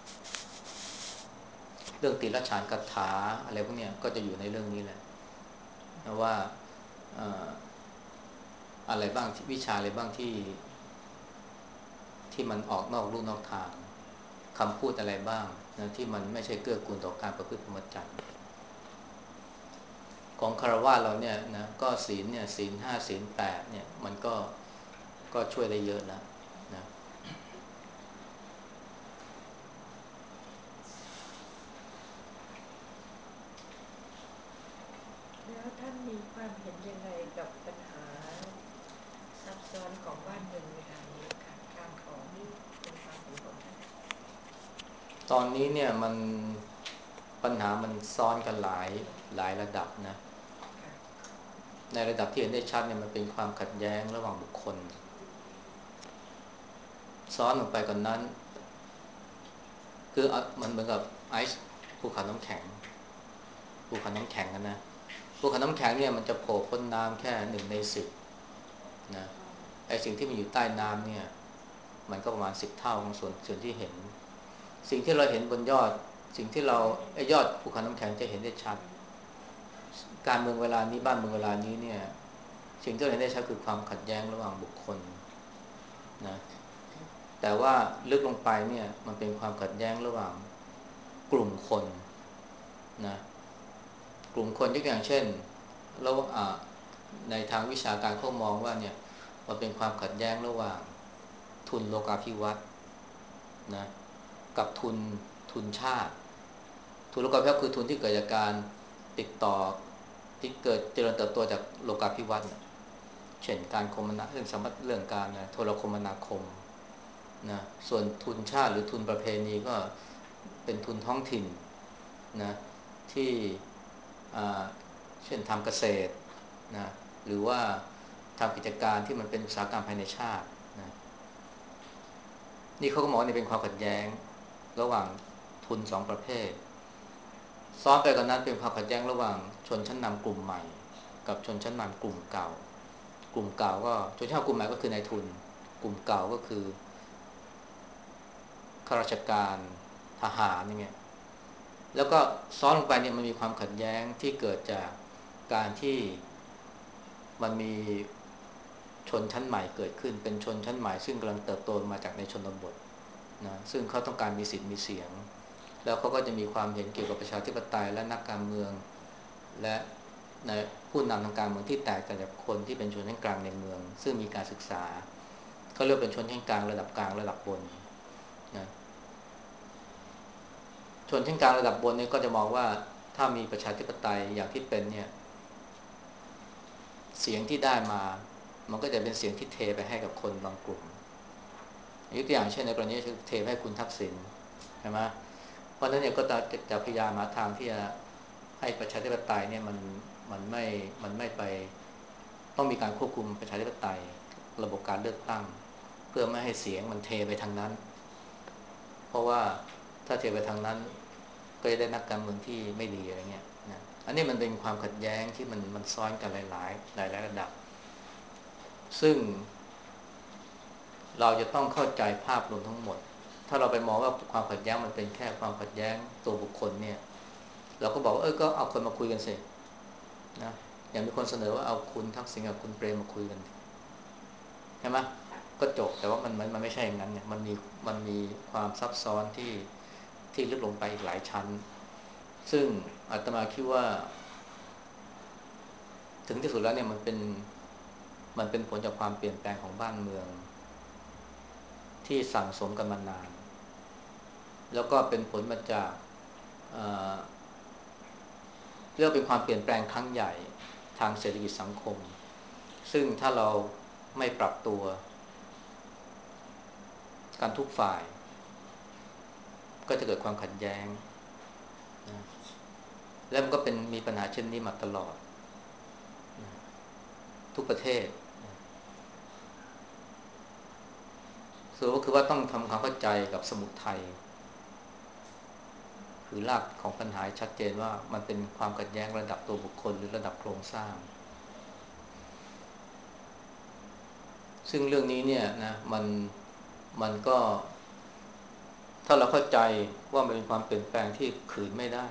เรื่องติรฉานคาถาอะไรพวกเนี้ยก็จะอยู่ในเรื่องนี้แหละนะว่าเอ่ออะไรบ้างที่วิชาอะไรบ้างที่ที่มันออกนอกลู่นอกทางคำพูดอะไรบ้างนะที่มันไม่ใช่เกื้อกูลต่อการประพฤติพรหมจรรย์ของคารวะเราเนี่ยนะก็ศีลเนี่ยศีลห้าศีลแปดเนี่ยมันก็ก็ช่วยได้เยอะแล้วนะแล้วท่านมีความเห็นยังไงกับปัญหาซับซ้อนของบ้านเมืองเวลานี้ค่ะการของนี่เป็นความเห็นของท่านตอนนี้เนี่ยมันปัญหามันซ้อนกันหลายหลายระดับนะในระดับที่เห็นได้ชัดเนี่ยมันเป็นความขัดแย้งระหว่างบุคคลซ้อนลงไปกว่านนั้นคือมันเหมือนกับไอซ์ภูเขาน้ำแข็งภูเขาน้ำแข็งกันนะภูเขาน้ำแข็งเนี่ยมันจะโผล่พ้นน้ำแค่หนึ่งในสิบนะไอสิ่งที่มันอยู่ใต้น้ำเนี่ยมันก็ประมาณสิบเท่าของส่วนส่วนที่เห็นสิ่งที่เราเห็นบนยอดสิ่งที่เราไอยอดภูเขาน้ำแข็งจะเห็นได้ชัดการเมืองเวลานี้บ้านเมืองเวลานี้เนี่ยสิ่งที่เราเห็นได้ชัดคือความขัดแย้งระหว่างบุคคลนะแต่ว่าลึกลงไปเนี่ยมันเป็นความขัดแย้งระหว่างกลุ่มคนนะกลุ่มคนยกอย่างเช่นเราในทางวิชาการเขามองว่าเนี่ยมันเป็นความขัดแย้งระหว่างทุนโลกาภิวัตน์นะกับทุนทุนชาติทุนโลกาภิวัตน์คือทุนที่เกิดจากการติดต่อที่เกิดเจริญเติบโตจากโลกาภิวัตน์เช่นการคมนาเรื่องสมบัติเรื่องการโทรคมนาคมนะส่วนทุนชาติหรือทุนประเพณีก็เป็นทุนท้องถิ่นนะที่เช่นทำเกษตรนะหรือว่าทำกิจการที่มันเป็นอุตสาหกรรมภายในชาตินะนี่เขาก็มองว่านี่เป็นความขัดแย้งระหว่างทุนสองประเภทซ้อนไปกันนั้นเป็นความขัดแย้งระหว่างชนชั้นนำกลุ่มใหม่กับชนชั้นนำกลุ่มเก่ากลุ่มเก่าก็ชนชั้นนำกลุ่มใหม่ก็คือนายทุนกลุ่มเก่าก็คือข้าราชการทหารอย่างเงี้ยแล้วก็ซ้อนลงไปเนี่ยมันมีความขัดแย้งที่เกิดจากการที่มันมีชนชั้นใหม่เกิดขึ้นเป็นชนชั้นใหม่ซึ่งกำลังเติบโตมาจากในชนบทนะซึ่งเขาต้องการมีสิทธิ์มีเสียงแล้วเขาก็จะมีความเห็นเกี่ยวกับประชาธิปไตยและนักการเมืองและในผู้นำทางการเมืองที่แตกต่างจากคนที่เป็นชนชั้นกลางในเมืองซึ่งมีการศึกษาเขาเรียกเป็นชนชั้นกลางระดับกลางระดับบนนะชนชั้นกลางระดับบนนี้ก็จะมองว่าถ้ามีประชาธิปไตยอย่างที่เป็นเนี่ยเสียงที่ได้มามันก็จะเป็นเสียงที่เทไปให้กับคนบางกลุ่มยกตัวอย่างเช่นในกรณีคือเทให้คุณทักษิณใช่ไหมเพราะนั้นเนี่ยก็จะจะพยายามหาทางที่จะให้ประชาธิปไตยเนี่ยมันมันไม่มันไม่ไปต้องมีการควบคุมประชาธิปไตยระบบการเลือกตั้งเพื่อไม่ให้เสียงมันเทไปทางนั้นเพราะว่าถ้าเทไปทางนั้นก็จะได้นักการเมืองที่ไม่ดีอะไรเงี้ยนะอันนี้มันเป็นความขัดแย้งที่มันมันซ้อนกันหลายๆหลายๆระดับซึ่งเราจะต้องเข้าใจภาพรวมทั้งหมดถ้าเราไปมองว่าความขัดแย้งมันเป็นแค่ความขัดแย้งตัวบุคคลเนี่ยเราก็บอกว่าเออก็เอาคนมาคุยกันสินะอย่างมีคนเสนอว่าเอาคุณทักษิณกับคุณเปรมมาคุยกันใช่ไหมก็จบแต่ว่ามันมันมันไม่ใช่อย่างนั้นเนี่ยมันมีมันมีความซับซ้อนที่ที่ลึกลงไปอีกหลายชั้นซึ่งอาตมาคิดว่าถึงที่สุดแล้วเนี่ยมันเป็นมันเป็นผลจากความเปลี่ยนแปลงของบ้านเมืองที่สั่งสมกันมานานแล้วก็เป็นผลมาจากเอ่อเรียกเป็นความเปลี่ยนแปลงครั้งใหญ่ทางเศรษฐกิจสังคมซึ่งถ้าเราไม่ปรับตัวกันทุกฝ่ายก็จะเกิดความขัดแย้งนะและมันก็เป็นมีปัญหาเช่นนี้มาตลอดนะทุกประเทศนะสรุปก็คือว่าต้องทำความเข้าใจกับสมุทัยคือรากของปัญหาชัดเจนว่ามันเป็นความขัดแย้งระดับตัวบุคคลหรือระดับโครงสร้างซึ่งเรื่องนี้เนี่ยนะมันมันก็ถ้าเราเข้าใจว่ามันเป็นความเปลี่ยนแปลงที่ขืนไม่ได้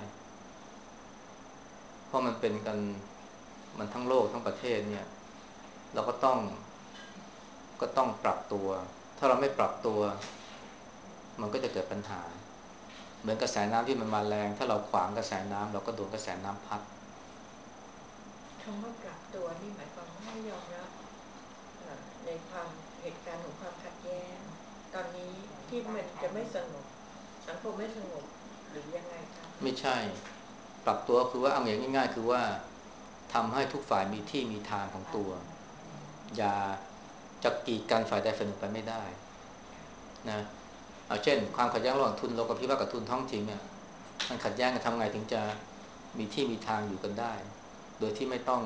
เพราะมันเป็นกันมันทั้งโลกทั้งประเทศเนี่ยเราก็ต้องก็ต้องปรับตัวถ้าเราไม่ปรับตัวมันก็จะเกิดปัญหาเหมือนกระแสน้ำที่มันมาแรงถ้าเราขวางกระแสน้ำเราก็โดนกระแสน้ำพัดคำว่าปรับตัวนี่หมายความว่าให้ยอมรับในความเหตุการณ์ของความขัดแย้งตอนนี้ที่มันจะไม่สงบสังคมไม่สงบหรือยังไงคะไม่ใช่ปรับตัวคือว่าเอาอย่างง่ายๆคือว่าทำให้ทุกฝ่ายมีที่มีทางของตัวอย่าจะกีดกันฝ่ายใดฝ่ายหนึ่งไปไม่ได้นะเอาเช่นความขัดแย้งระหว่างทุนโลกภิวัตน์กับทุนท้องถิ่นเนี่ยมันขัดแย้งกันทำไงถึงจะมีที่มีทางอยู่กันได้โดยที่ไม่ต้อง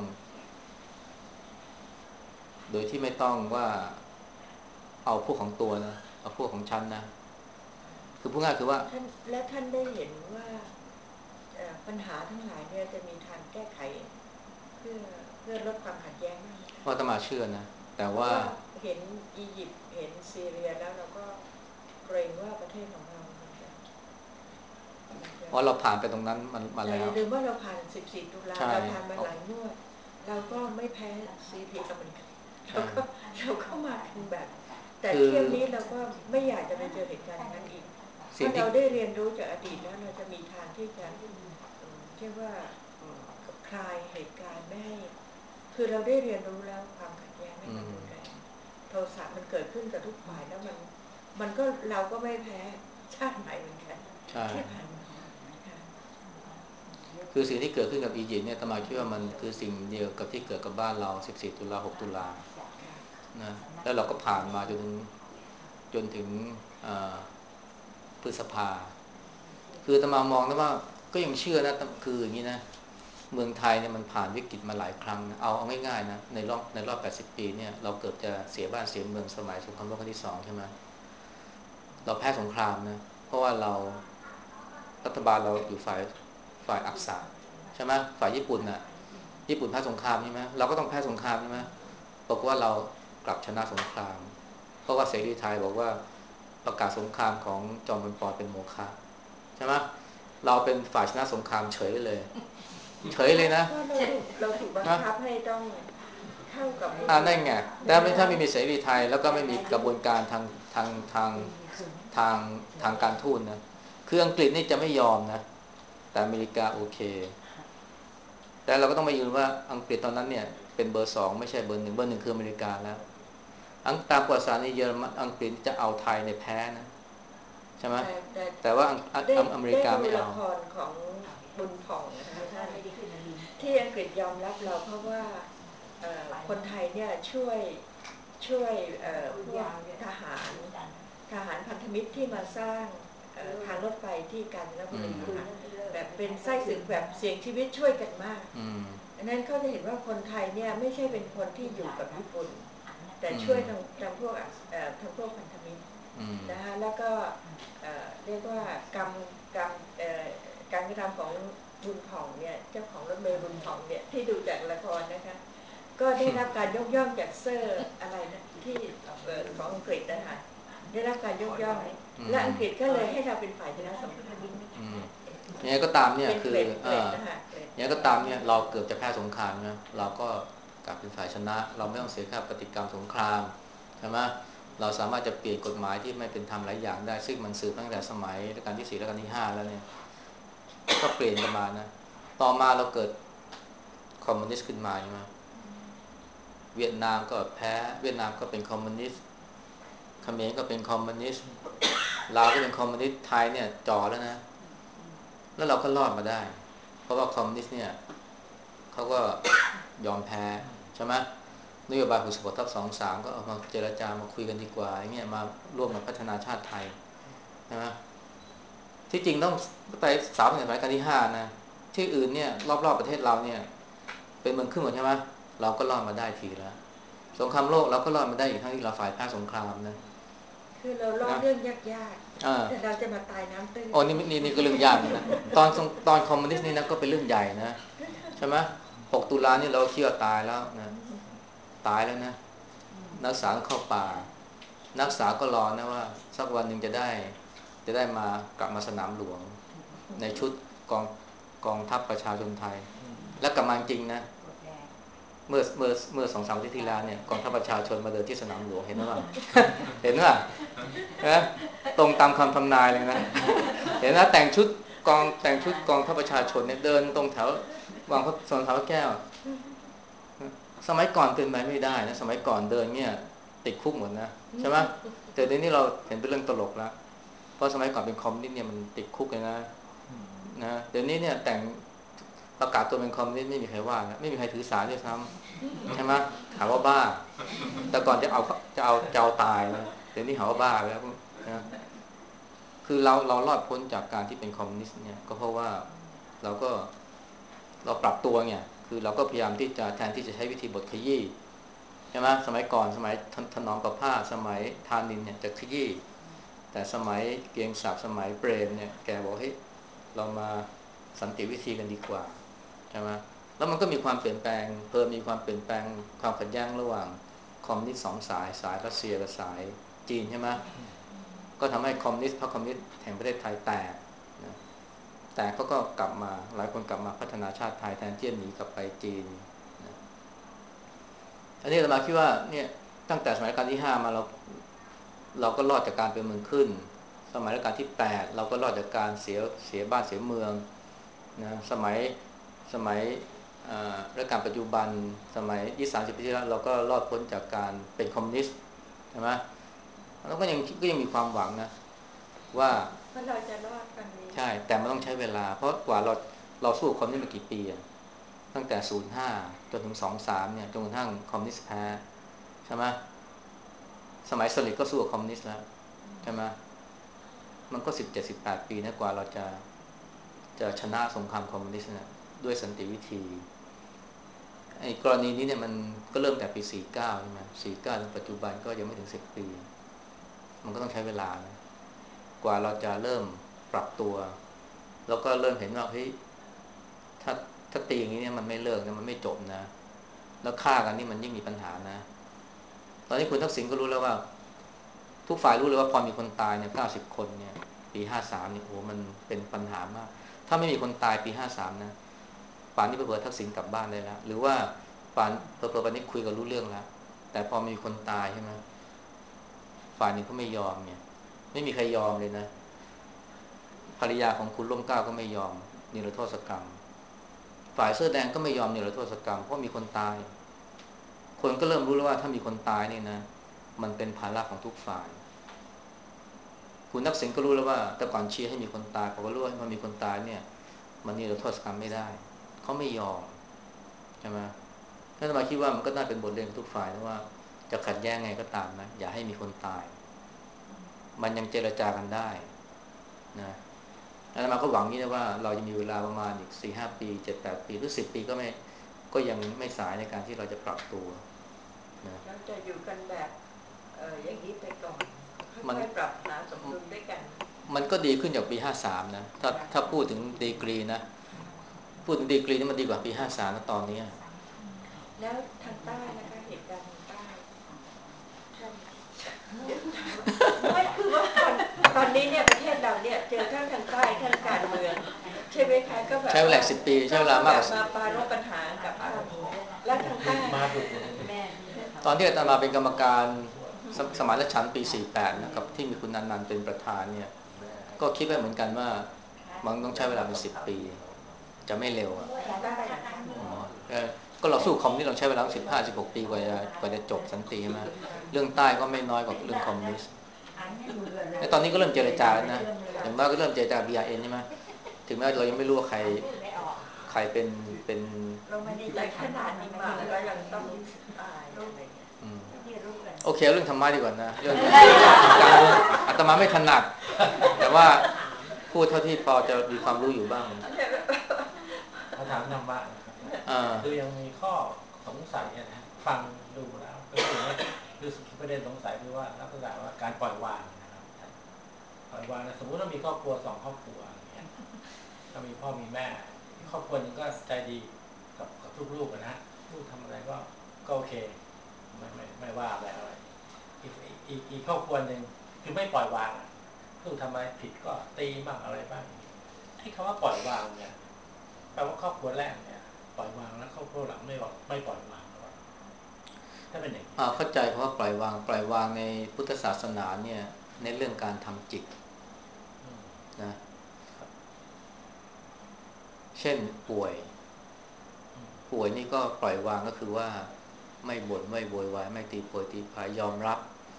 โดยที่ไม่ต้องว่าเอาพวกของตัวนะเอาพวกของฉันนะคือพูดง่ายคือว่าท่านและท่านได้เห็นว่าปัญหาทั้งหลายเนี่ยจะมีทางแก้ไขเพื่อเพื่อลดความขัดแย้งมากว่าจะมาเชื่อนะแต่ว่าเห็นอียิปต์เห็นซีเรียแล้วเราก็เกรงว่าประเทศของเราจะเพราะเราผ่านไปตรงนั้นมันมาแล้วหรือว่าเราผ่านสิบสี่ตุลาเราผ่านมาหลายงวดเราก็ไม่แพ้ซีเรียเหมือนกันเราก็เราก็มาถึงแบบแต่เที่ยวนี้เราก็ไม่อยากจะไปเจอเหตุการณ์นั้นอีกเพราะเราได้เรียนรู้จากอดีตแล้วเราจะมีทางที่จะเรียกว่าคลายเหตุการณ์ไม่ให้คือเราได้เรียนรู้แล้วความขัดแย้งไม่มันรุนแรงโทสะมันเกิดขึ้นกับทุกฝ่ายแล้วมันมันก็เราก็ไม่แพ้ชาติไหนเหมือนกันที่ผ่านมาคือสิ่งที่เกิดขึ้นกับอียิปต์เนี่ยอาตมาคิดว่ามันคือสิ่งเดียวกับที่เกิดกับบ้านเราสิบสี่ตุลาหกตุลานะแล้วเราก็ผ่านมาจนถึงจนถึงพฤษภาคืออาตมามองนะว่าก็ยังเชื่อนะคืออย่างนี้นะเมืองไทยเนี่ยมันผ่านวิกฤตมาหลายครั้งนะเอาเอาง่ายๆนะในรอบในรอบแปดสิบปีเนี่ยเราเกือบจะเสียบ้านเสียเมืองสมัยสงครามโลกครั้งที่สองใช่ไหมเราแพ้สงครามนะเพราะว่าเรารัฐบาลเราอยู่ฝ่ายฝ่ายอักษะใช่ไหมฝ่ายญี่ปุ่นน่ะญี่ปุ่นแพ้สงครามใช่ไหมเราก็ต้องแพ้สงครามใช่ไหมบอกว่าเรากลับชนะสงครามเพราะว่าเสรีไทยบอกว่าประกาศสงครามของจอมพลปเป็นโมฆะใช่ไหมเราเป็นฝ่ายชนะสงครามเฉยเลยเฉยเลยนะเราถูกบังคับให้ต้องเข้ากับอ่านั่นไงแต่ถ้าไม่มีเสรีไทยแล้วก็ไม่มีกระบวนการทางทางทางทางทางการทูตนะคืออังกฤษนี่จะไม่ยอมนะแต่อเมริกาโอเคแต่เราก็ต้องมายืนว่าอังกฤษตอนนั้นเนี่ยเป็นเบอร์สองไม่ใช่เบอร์หนึ่งเบอร์หนึ่งคืออเมริกาแล้วอังตามประวัติศาสตร์ในเยอรมันอังกฤษจะเอาไทยในแพ้นะใช่ไหมแต่ว่าอเมริกาไม่เอาได้ดูละครของบุญผ่องนะคะท่านที่อังกฤษยอมรับเราเพราะว่าคนไทยเนี่ยช่วยช่วยพวกทหารทหารพันธมิตรที่มาสร้างทางรถไฟที่กาญจนบุรีแบบเป็นไส้ศึกแบบเสี่ยงชีวิตช่วยกันมากดังนั้นเขาจะเห็นว่าคนไทยเนี่ยไม่ใช่เป็นคนที่อยู่กับญี่ปุ่นแต่ช่วยทางทางพวกทางพวกพันธมิตรนะคะแล้วก็เรียกว่ากรรมกรรมการกระทำของบุญผ่องเนี่ยเจ้าของรถเมล์บุญผ่องเนี่ยที่ดูจากละครนะคะก็ได้รับการยกย่องจากเซอร์อะไรนะที่ของอังกฤษนะคะได้รับการยกย่องและอังกฤษก็เลยให้เราเป็นฝ่ายชนะสงครามอย่างนี้ก็ตามเนี่ยคืออย่างนี้ก็ตามเนี่ยเราเกือบจะแพ้สงครามนะเราก็กลับเป็นฝ่ายชนะเราไม่ต้องเสียค่าปฏิกรรมสงครามใช่ไหมเราสามารถจะเปลี่ยนกฎหมายที่ไม่เป็นธรรมหลายอย่างได้ซึ่งมันสืบตั้งแต่สมัยรัชกาลที่สี่รัชกาลที่ห้าแล้วเนี่ยก็เปลี่ยนกันมานะต่อมาเราเกิดคอมมิวนิสต์ขึ้นมาใช่ไหมเวียดนามก็แพ้เวียดนามก็เป็นคอมมิวนิสต์เขมรก็เป็นคอมมิวนิสต์ลาวก็เป็นคอมมิวนิสต์ไทยเนี่ยจ่อแล้วนะแล้วเราก็รอดมาได้เพราะว่าคอมมิวนิสต์เนี่ยเขาก็ยอมแพ้ใช่ไหมนโยบายหกสิบหกทับสองสามก็เอามาเจรจามาคุยกันดีกว่าอย่างเงี้ยมาร่วมกับพัฒนาชาติไทยใช่ไหมที่จริงต้องไปสามในสมัยการที่ห้านะที่อื่นเนี่ยรอบๆประเทศเราเนี่ยเป็นเมืองขึ้นหมดใช่ไหมเราก็รอดมาได้ทีแล้วสงครามโลกเราก็รอดมาได้อีกทั้งที่เราฝ่ายแพ้สงครามนะคือเรารอดเรื่องยากๆแต่เราจะมาตายน้ำตื้นโอ้นี่นี่นี่ก็เรื่องยากนะตอนตอนคอมมิวนิสต์นี่นะก็เป็นเรื่องใหญ่นะใช่ไหมหกตุลานี่เราเชื่อตายแล้วนะตายแล้วนะนักศึกษาเข้าป่านักศึกษาก็รอนะว่าสักวันหนึ่งจะได้จะได้มากลับมาสนามหลวงในชุดกองกองทัพประชาชนไทยและกลับมาจริงนะเมื่อเมื่อเมื่อสองสามอาทิตย์ที่แล้วเนี่ยกองทัพประชาชนมาเดินที่สนามหลวงเห็นไหมว่า เห็นว่านะตรงตามคำทำนายเลยนะเห็นนะแต่งชุดกองแต่งชุดกองทัพประชาชนเนี่ยเดินตรงแถววางพระสนามพระแก้วสมัยก่อนเป็นไปไม่ได้นะสมัยก่อนเดินเนี่ยติดคุกหมดนะใช่ไหมแต่เดี๋ยวนี้เราเห็นเป็นเรื่องตลกแล้วเพราะสมัยก่อนเป็นคอมมิวนิสต์เนี่ยมันติดคุกเลยนะนะเดี๋ยวนี้เนี่ยแต่งประกาศตัวเป็นคอมมิวนิสต์ไม่มีใครว่านะไม่มีใครถือสาด้วยซ้ำใช่ไหมหาว่าบ้าแต่ก่อนจะเอาจะเอาจะเอาตายนะเดี๋ยวนี้หาว่าบ้าไปแล้วนะคือเราเรารอดพ้นจากการที่เป็นคอมมิวนิสต์เนี่ยก็เพราะว่าเราก็เราปรับตัวเนี่ยคือเราก็พยายามที่จะแทนที่จะใช้วิธีบทขยี้ใช่ไหมสมัยก่อนสมัยถนอมประภาสสมัยธานินเนี่ยจะขยี้แต่สมัยเกียงศักดิ์สมัยเปรมเนี่ยแกบอกเฮ้ยเรามาสันติวิธีกันดีกว่าใช่ไหมแล้วมันก็มีความเปลี่ยนแปลงเพิ่มมีความเปลี่ยนแปลงความขัดแย้งระหว่างคอมมิวนิสต์สองสายสายรัสเซียกับสายจีนใช่ไหมก็ทำให้คอมมิวนิสต์พรรคคอมมิวนิสต์แห่งประเทศไทยแตกนะแต่เขาก็กลับมาหลายคนกลับมาพัฒนาชาติไทยแทนที่จะหนีกลับไปจีนนะอันนี้เรามาคิดว่าเนี่ยตั้งแต่สมัยรัชกาลที่ห้ามาเราเราก็รอดจากการเป็นเมืองขึ้นสมัยรัชกาลที่แปดเราก็รอดจากการเสียเสียบ้านเสียเมืองนะสมัยสมัยรัชกาลปัจจุบันสมัยยี่สิบ สามสิบปีที่แล้วเราก็รอดพ้นจากการเป็นคอมมิวนิสต์ใช่ไหมเราก็ยังก็ยังมีความหวังนะว่าเราจะรอดกันนี้ใช่แต่มันต้องใช้เวลาเพราะกว่าเราเราสู้คอมมิวนิสต์มากี่ปีอะตั้งแต่ศูนย์ห้าจนถึงสองสามเนี่ยจนกระทั่งคอมมิวนิสต์แพ้ใช่ไหมสมัยสลิดก็สู้กับคอมมิวนิสต์แล้วใช่ไหมมันก็สิบเจ็ดสิบแปดปีนะกว่าเราจะจะชนะสงครามคอมมิวนิสต์นะด้วยสันติวิธีไอ้กรณีนี้เนี่ยมันก็เริ่มแต่ปีสี่สิบเก้าใช่ไหมสี่สิบเก้าถึงปัจจุบันก็ยังไม่ถึงสิบปีมันก็ต้องใช้เวลานะกว่าเราจะเริ่มปรับตัวแล้วก็เริ่มเห็นว่าเฮ้ยถ้าถ้าตีอย่างนี้เนี่ยมันไม่เลิกนะมันไม่จบนะแล้วฆ่ากันนี่มันยิ่งมีปัญหานะตอนนี้คุณทักษิณก็รู้แล้วว่าทุกฝ่ายรู้เลยว่าพอมีคนตายเนี่ยเก้าสิบคนเนี่ยปีห้าสามเนี่ยโอ้มันเป็นปัญหามากถ้าไม่มีคนตายปีห้าสามนะป่านนี้เผื่อทักษิณกลับบ้านได้แล้วหรือว่าป่านเผื่อๆป่านนี้คุยกันรู้เรื่องแล้วแต่พอมีคนตายใช่ไหมฝ่ายนึงเขาไม่ยอมเนี่ยไม่มีใครยอมเลยนะภรรยาของคุณร่มเกล้าก็ไม่ยอมนิรโทษกรรมฝ่ายเสื้อแดงก็ไม่ยอมนิรโทษกรรมเพราะมีคนตายคนก็เริ่มรู้แล้วว่าถ้ามีคนตายนี่นะมันเป็นภาระของทุกฝ่ายคุณทักษิณก็รู้แล้วว่าแต่ก่อนเชียร์ให้มีคนตายพอก็รู้ว่าพอมีคนตายเนี่ยมันนิรโทษกรรมไม่ได้เขาไม่ยอมใช่ไหมถ้ามาคิดว่ามันก็น่าเป็นบทเรียนของทุกฝ่ายนะว่าจะขัดแย้งไงก็ตามนะอย่าให้มีคนตายมันยังเจรจากันได้นะแล้วมาก็หวังนี้นะว่าเราจะมีเวลาประมาณอีก สี่ห้า ปี เจ็ดแปด ปีหรือสิบปีก็ไม่ก็ยังไม่สายในการที่เราจะปรับตัวนะเราจะอยู่กันแบบเอออย่างนี้ไปก่อนค่อยๆปรับหาสมดุลด้วยกันมันก็ดีขึ้นจากปีห้าสามนะถ้าถ้าพูดถึงดีกรีนะพูดถึงดีกรีนี่มันดีกว่าปีห้าสามนะตอนนี้แล้วทางใต้นะคะเหตุการณ์ทางใต้ท่านไม่คือว่าตอนตอนนี้เนี่ยประเทศเราเนี่ยเจอทั้งทางใต้ทั้งการเมืองใช่ไหมคะก็แบบใช้เวลาสิบปีใช้เวลามากกว่ามาปารบปัญหากับอาและทางใต้ตอนที่อาตมาเป็นกรรมการสมัยรัชกาลปีสี่สิบแปดนะครับที่มีคุณนันนันเป็นประธานเนี่ยก็คิดไว้เหมือนกันว่ามันต้องใช้เวลาเป็นสิบปีจะไม่เร็วอ่ะก็เราสู้คอมมิวนิสต์เราใช้เวลาสิบห้าสิบหกปีกว่าจะกว่าจะจบสันติมาเรื่องใต้ก็ไม่น้อยกว่าเรื่องคอมมิวนิสต์แต่ตอนนี้ก็เริ่มเจรจาแล้วนะอย่างมากก็เริ่มเจรจา บี อาร์ เอ็น ใช่ไหมถึงแม้เรายังไม่รู้ว่าใครใครเป็นเป็นเราไม่ได้ใจขนาดนี้มาก็ยังต้องตายอะไรเงี้ยโอเคเรื่องธรรมะดีกว่านะเรื่องอาตมาไม่ถนัดแต่ว่าพูดเท่าที่พอจะมีความรู้อยู่บ้างมาถามธรรมะนะครับคือยังมีข้อสงสัยนะฟังดูแล้วก็คือว่าคือประเด็นสงสัยคือว่าลักษณะว่าการปล่อยวางนะครับปล่อยวางนะสมมติว่ามีครอบครัวสองครอบครัวอย่างเงี้ยก็มีพ่อมีแม่ครอบครัวนึงก็ใจดีกับกับลูกๆนะลูกทำอะไรก็ก็โอเคไม่ไม่ไม่ว่าอะไรอะไรอีกอีกอีกครอบครัวหนึ่งคือไม่ปล่อยวางลูกทำไมผิดก็ตีบ้างอะไรบ้างไอ้คำว่าปล่อยวางเนี่ยแปลว่าครอบครัวแรกเนี่ยปล่อยวางแล้วครอบครัวหลังไม่บอกไม่ปล่อยวางถ้าเป็นอย่างนี้เข้าใจเพราะว่าปล่อยวางปล่อยวางในพุทธศาสนาเนี่ยในเรื่องการทำจิตนะเช่นป่วยป่วยนี่ก็ปล่อยวางก็คือว่าไม่บ่นไม่โวยวายไม่ตีโพยตีพายยอมรับ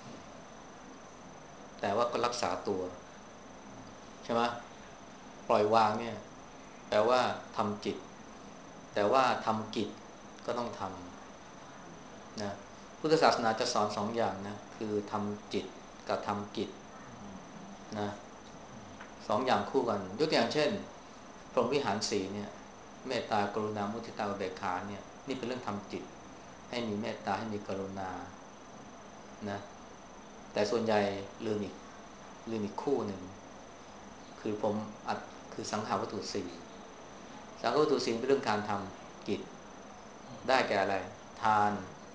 แต่ว่าก็รักษาตัวใช่ไหมปล่อยวางเนี่ยแปลว่าทำจิตแต่ว่าทำกิจก็ต้องทำนะพุทธศาสนาจะสอนสองอย่างนะคือทำจิตกับทำกิจนะสองอย่างคู่กันยกตัวอย่างเช่นพรหมวิหารสีเนี่ยเมตตากรุณามุทิตาอุเบกขาเนี่ยนี่เป็นเรื่องทำจิตให้มีเมตตาให้มีกรุณานะแต่ส่วนใหญ่ลืมอีกลืมอีกคู่หนึ่งคือผมอัดคือสังขารวัตถุสี่สังขารวัตถุสี่เป็นเรื่องการทำกิจได้แก่อะไรทาน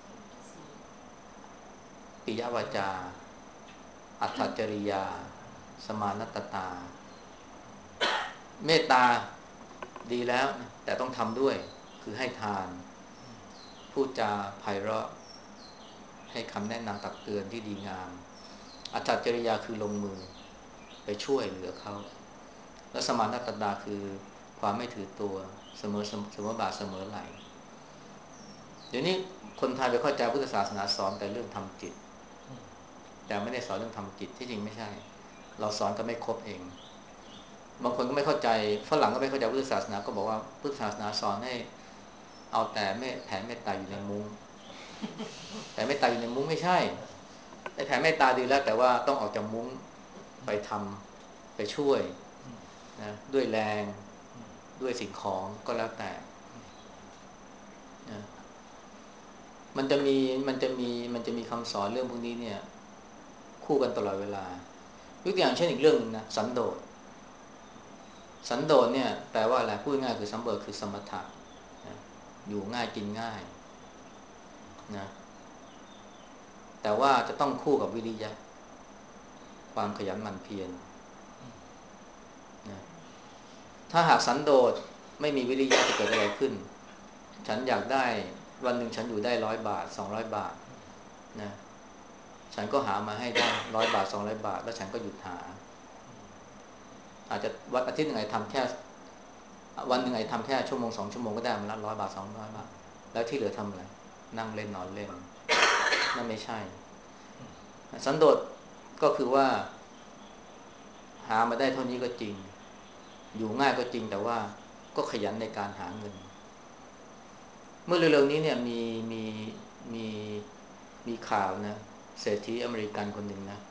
ปิยวาจาอัตถจริยาสมานัตตาเมตตาดีแล้วแต่ต้องทำด้วยคือให้ทานพูดจาไพเราะให้คำแนะนำตักเตือนที่ดีงามอัตถจริยาคือลงมือไปช่วยเหลือเขาและสมานัตตาคือความไม่ถือตัวเสมอเสมอบาทเสมอไหลเดี๋ยวนี้คนไทยไปเข้าใจพุทธศาสนาสอนแต่เรื่องทำจิตแต่ไม่ได้สอนเรื่องทำจิตที่จริงไม่ใช่เราสอนก็ไม่ครบเองบางคนก็ไม่เข้าใจฝรั่งก็ไม่เข้าใจพุทธศาสนาก็บอกว่าพุทธศาสนาสอนให้เอาแต่เมตแผ่เมตตาอยู่ในมุ้งแต่เมตตาอยู่ในมุ้งไม่ใช่ไอ้แผ่เมตตาดีแล้วแต่ว่าต้องออกจากมุ้งไปทำไปช่วยนะด้วยแรงด้วยสิ่งของก็แล้วแต่นะมันจะมีมันจะมีมันจะมีคำสอนเรื่องพวกนี้เนี่ยคู่กันตลอดเวลายกตัวอย่างเช่นอีกเรื่องนึงนะสันโดษสันโดษเนี่ยแปลว่าอะไรพูดง่ายคือสันโดษคือสมถะนะอยู่ง่ายกินง่ายนะแต่ว่าจะต้องคู่กับวิริยะความขยันหมั่นเพียรนะถ้าหากสันโดษไม่มีวิริยะจะเกิดอะไรขึ้นฉันอยากได้วันหนึ่งฉันอยู่ได้ร้อยบาทสองร้อยบาทนะฉันก็หามาให้ได้ร้อยบาทสองร้อยบาทแล้วฉันก็หยุดหาอาจจะวันอาทิตย์หนึ่งไอ้ทำแค่วันหนึ่งไอ้ทำแค่ชั่วโมงสองชั่วโมงก็ได้มาละร้อยบาทสองร้อยบาทแล้วที่เหลือทำอะไรนั่งเล่นนอนเล่นนั่นไม่ใช่สันโดษก็คือว่าหามาได้เท่านี้ก็จริงอยู่ง่ายก็จริงแต่ว่าก็ขยันในการหาเงินเมื่อเร็วๆนี้เนี่ยมีมีมีมีข่าวนะเศรษฐีอเมริกันคนหนึ่งนะ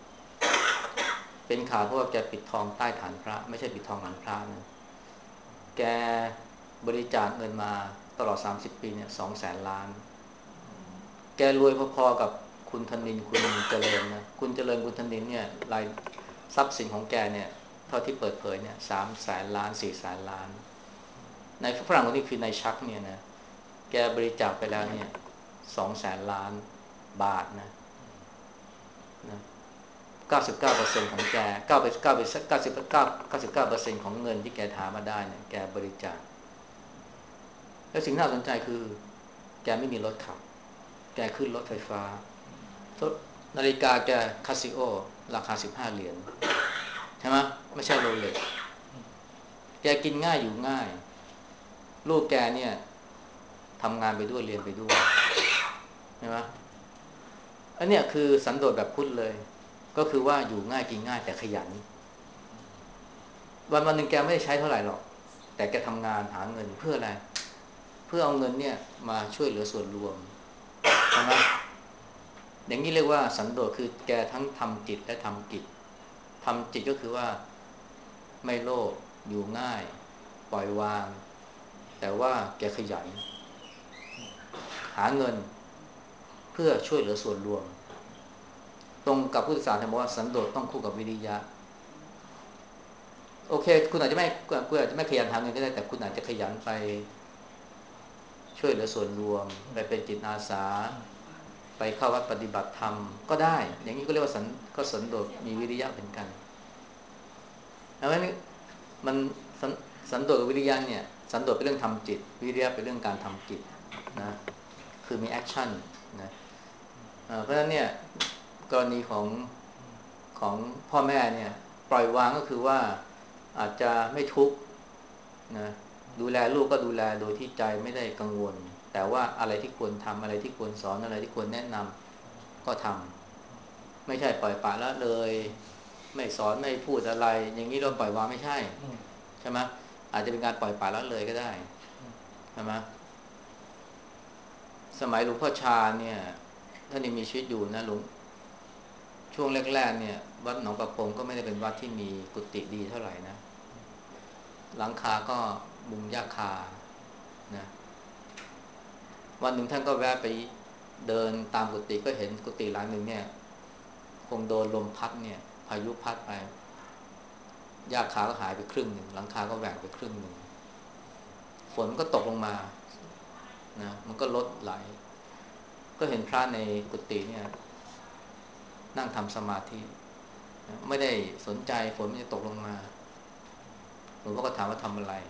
เป็นข่าวเพราะว่าแกปิดทองใต้ฐานพระไม่ใช่ปิดทองหลังพระนะแกบริจาคเงินมาตลอดสามสิบปีเนี่ยสองแสนล้านแกรวยพอๆกับคุณธนินทร์คุณเจริญนะคุณเจริญคุณธนินทร์เนี่ยรายทรัพย์สินของแกเนี่ยเท่าที่เปิดเผยเนี่ยสามแสนล้านสี่แสนล้านในฝรั่งคนนี้คือนายชักเนี่ยนะแกบริจาคไปแล้วเนี่ยสองแสนล้านบาทนะนะเก้าสิบเก้าเปอร์เซ็นต์ของแกเก้าไปเก้าไปเก้าสิบเก้าเก้าสิบเก้าเปอร์เซ็นต์ของเงินที่แกหามาได้เนี่ยแกบริจาคแล้วสิ่งน่าสนใจคือแกไม่มีรถขับแกขึ้นรถไฟฟ้านาฬิกาแกคาซิโอราคาสิบห้าเหรียญใช่ไหมไม่ใช่โรเล็กแกกินง่ายอยู่ง่ายลูกแกเนี่ยทำงานไปด้วยเรียนไปด้วยใช่ไหมอันเนี้ยคือสันโดษแบบพุทธเลยก็คือว่าอยู่ง่ายกินง่ายแต่ขยันวันวันหนึ่งแกไม่ได้ใช้เท่าไหร่หรอกแต่แกทำงานหาเงินเพื่ออะไรเพื่อเอาเงินเนี่ยมาช่วยเหลือส่วนรวมใช่ไหมอย่างนี้เรียกว่าสันโดษคือแกทั้งทำจิตและทำกิจทำจิตก็คือว่าไม่โลภอยู่ง่ายปล่อยวางแต่ว่าแกขยันหาเงินเพื่อช่วยเหลือส่วนรวมตรงกับพุทธศาสนาบอกว่าสันโดษต้องคู่กับวิริยะโอเคคุณอาจจะไม่คุณอาจจะไม่ขยันหาเงินก็ได้แต่คุณอาจจะขยันไปช่วยเหลือส่วนรวมไปเป็นจิตอาสาไปเข้าวัดปฏิบัติธรรมก็ได้อย่างนี้ก็เรียกว่าสันก็สันโดษมีวิริยะเหมือนกันเพราะฉะนั้นมันสันสันโดษกับวิริยะเนี่ยสันโดษเป็นเรื่องทำจิตวิริยะเป็นเรื่องการทำจิตนะคือมีแอคชั่นนะเพราะฉะนั้นเนี่ยกรณีของของพ่อแม่เนี่ยปล่อยวางก็คือว่าอาจจะไม่ทุกข์นะดูแลลูกก็ดูแลโดยที่ใจไม่ได้กังวลแต่ว่าอะไรที่ควรทำอะไรที่ควรสอนอะไรที่ควรแนะนำก็ทำไม่ใช่ปล่อยปละละเลยไม่สอนไม่พูดอะไรอย่างนี้เราปล่อยวางไม่ใช่ใช่ไหมอาจจะเป็นการปล่อยปละละเลยก็ได้ใช่ไหมสมัยหลวงพ่อชาเนี่ยท่านยังมีชีวิตอยู่นะหลวงช่วงแรกๆเนี่ยวัดหนองประพงก็ไม่ได้เป็นวัดที่มีกุฏิดีเท่าไหร่นะหลังคาก็มุงหญ้าคานะวันหนึ่งท่านก็แวะไปเดินตามกุฏิก็เห็นกุฏิหลังหนึ่งเนี่ยคงโดนลมพัดเนี่ยพายุพัดไปหญ้าคาก็หายไปครึ่งหนึ่งหลังคาก็แหว่งไปครึ่งหนึ่งฝนก็ตกลงมานะมันก็ลดไหลก็เห็นพระในกุฏิเนี่ยนั่งทำสมาธิไม่ได้สนใจฝนมันจะตกลงมาหลวงพ่อก็ถามว่าทำอะไร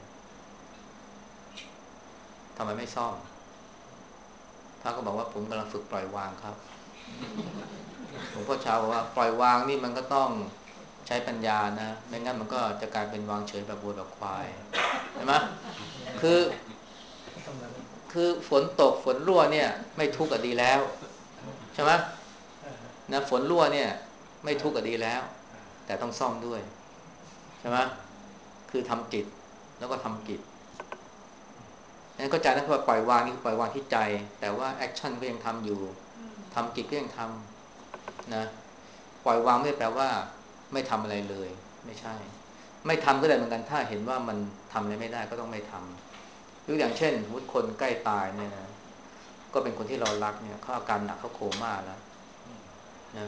ทำไมไม่ซ่อมพระก็บอกว่าผมกำลังฝึกปล่อยวางครับหลวงพ่อชาบอกว่าปล่อยวางนี่มันก็ต้องใช้ปัญญานะไม่งั้นมันก็จะกลายเป็นวางเฉยแบบวัวแบบควายใช่ไหมคือคือฝนตกฝนรั่วเนี่ยไม่ทุกข์ก็ดีแล้วใช่ไหมนะฝนรั่วเนี่ยไม่ทุกข์ก็ดีแล้วแต่ต้องซ่อมด้วยใช่ไหมคือทำกิจแล้วก็ทำกิจงั้นก็ใจนะว่าปล่อยวางนี่ปล่อยวางที่ใจแต่ว่าแอคชั่นก็ยังทำอยู่ทำกิจก็ยังทำนะปล่อยวางไม่ได้แปลว่าไม่ทำอะไรเลยไม่ใช่ไม่ทำก็ได้เหมือนกันถ้าเห็นว่ามันทำอะไรไม่ได้ก็ต้องไม่ทำยกอย่างเช่นสมมติคนใกล้ตายเนี่ยนะก็เป็นคนที่เรารักเนี่ยเขาอาการหนักเขาโคม่าแล้วนะ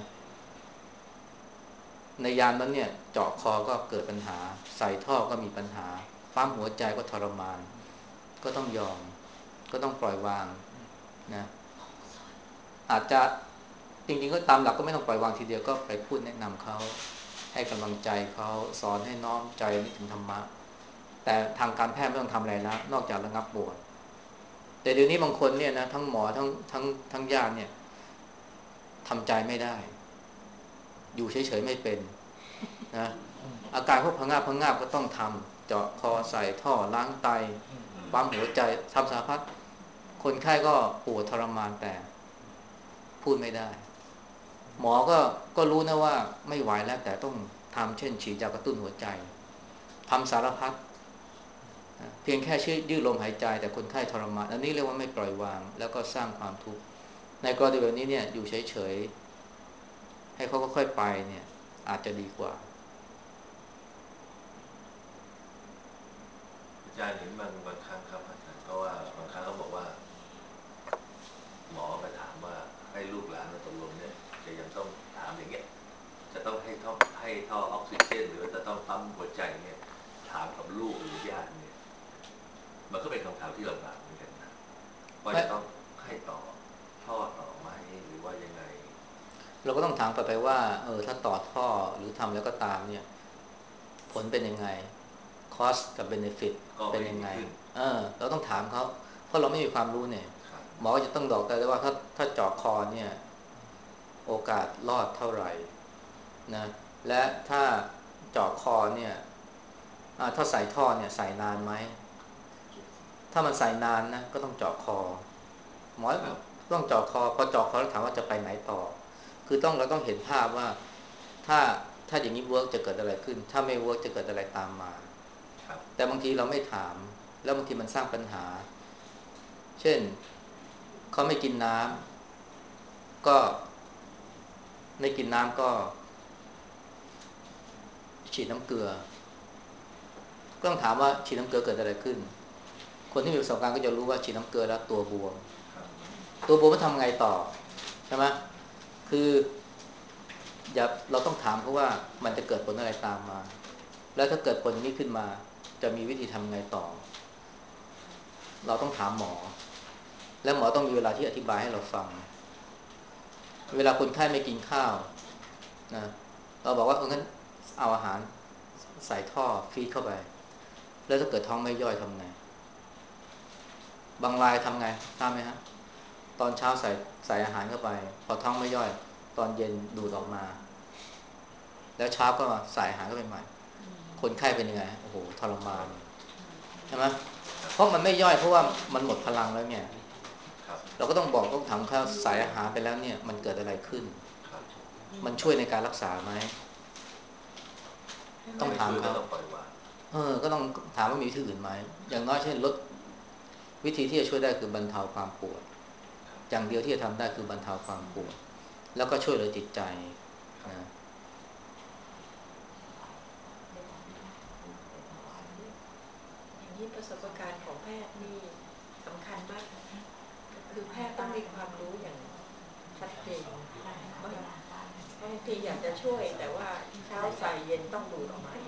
ในยามนั้นเนี่ยเจาะคอก็เกิดปัญหาใส่ท่อก็มีปัญหาปั๊มหัวใจก็ทรมานก็ต้องยอมก็ต้องปล่อยวางนะอาจจะจริงๆก็ตามหลักก็ไม่ต้องปล่อยวางทีเดียวก็ไปพูดแนะนำเขาให้กำลังใจเขาสอนให้น้อมใจนึกถึงธรรมะแต่ทางการแพทย์ไม่ต้องทำอะไรแล้วนอกจากระงับปวดแต่เดี๋ยวนี้บางคนเนี่ยนะทั้งหมอทั้งทั้งทั้งญาติเนี่ยทำใจไม่ได้อยู่เฉยๆไม่เป็นนะอาการพวกพังงาบพังงาบก็ต้องทำเจาะคอใส่ท่อล้างไตปั๊มหัวใจทำสารพัดคนไข้ก็ปวดทรมานแต่พูดไม่ได้หมอก็ก็รู้นะว่าไม่ไหวแล้วแต่ต้องทำเช่นฉีดยากระตุ้นหัวใจทำสารพัดเพียงแค่ชื่อยืดลมหายใจแต่คนไข้ทรมานอันนี้เรียกว่าไม่ปล่อยวางแล้วก็สร้างความทุกข์ในกรณีแบบนี้เนี่ยอยู่เฉยๆให้เขาก็ค่อยไปเนี่ยอาจจะดีกว่าอาจารย์เห็นบางบางครั้งครับอาจารย์เพราะว่าบางครั้งเขาบอกว่าหมอไปถามว่าให้ลูกหลานตกลงเนี่ยจะยังต้องถามอย่างเงี้ยจะต้องให้ท่อให้ท่อออกซิเจนหรือจะต้องปั๊มหัวใจเนี่ยถามกับลูกหรือญาติเนี่ยมันก็เป็นคำถามที่ลำบากเหมือนกันนะว่าจะต้องให้ต่อท่อต่อไหมหรือว่ายังไงเราก็ต้องถามกลับไปว่าเออถ้าต่อท่อหรือทำแล้วก็ตามเนี่ยผลเป็นยังไงคอสกับเบเนฟิตเป็นยังไงเออเราต้องถามเขาเพราะเราไม่มีความรู้เนี่ยหมอจะต้องบอกได้ว่าถ้าถ้าเจาะคอเนี่ยโอกาสรอดเท่าไหร่นะและถ้าเจาะคอเนี่ยถ้าใส่ท่อเนี่ยใส่นานไหมถ้ามันใส่นานนะก็ต้องเจาะคอหมอต้องเจาะคอพอเจาะคอแล้วถามว่าจะไปไหนต่อคือต้องเราต้องเห็นภาพว่าถ้าถ้าอย่างนี้เวิร์กจะเกิดอะไรขึ้นถ้าไม่เวิร์กจะเกิดอะไรตามมาแต่บางทีเราไม่ถามแล้วบางทีมันสร้างปัญหาเช่นเขาไม่กินน้ำก็ไม่กินน้ำก็ฉีดน้ำเกลือก็ต้องถามว่าฉีดน้ำเกลือเกิดอะไรขึ้นคนที่มีประสบการณ์ก็จะรู้ว่าฉีดน้ำเกลือแล้วตัวบวมตัวบวมมันทำไงต่อใช่ไหมคืออย่าเราต้องถามเขาว่ามันจะเกิดผลอะไรตามมาแล้วถ้าเกิดผลนี้ขึ้นมาจะมีวิธีทำไงต่อเราต้องถามหมอและหมอต้องมีเวลาที่อธิบายให้เราฟังเวลาคนไข้ไม่กินข้าวนะเราบอกว่าเอองั้นเอาอาหารใส่ท่อฟีดเข้าไปแล้วถ้าเกิดท้องไม่ย่อยทำไงบางรายทำไงทราบไหมฮะตอนเช้าใส่ใส่อาหารเข้าไปพอท้องไม่ย่อยตอนเย็นดูดออกมาแล้วเช้าก็ใส่อาหารเข้าไปใหม่คนไข้เป็นยังไงโอ้โหทรมานใช่ไหมเพราะมันไม่ย่อยเพราะว่ามันหมดพลังแล้วเนี่ยเราก็ต้องบอกต้องถามเขาใส่อาหารไปแล้วเนี่ยมันเกิดอะไรขึ้นมันช่วยในการรักษาไหมต้องถามเขาเออก็ต้องถามว่ามีวิธีอื่นไหมอย่างน้อยเช่นลดวิธีที่จะช่วยได้คือบรรเทาความปวดอย่างเดียวที่จะทำได้คือบรรเทาความปวดแล้วก็ช่วยเหลือจิตใจนะอย่างนี้ประสบการณ์ของแพทย์นี่สำคัญมากนะคือแพทย์ต้องมีความรู้อย่างชัดเจนว่าบางทีอยากจะช่วยแต่ว่าเช้าใส่เย็นต้องดูดออกมา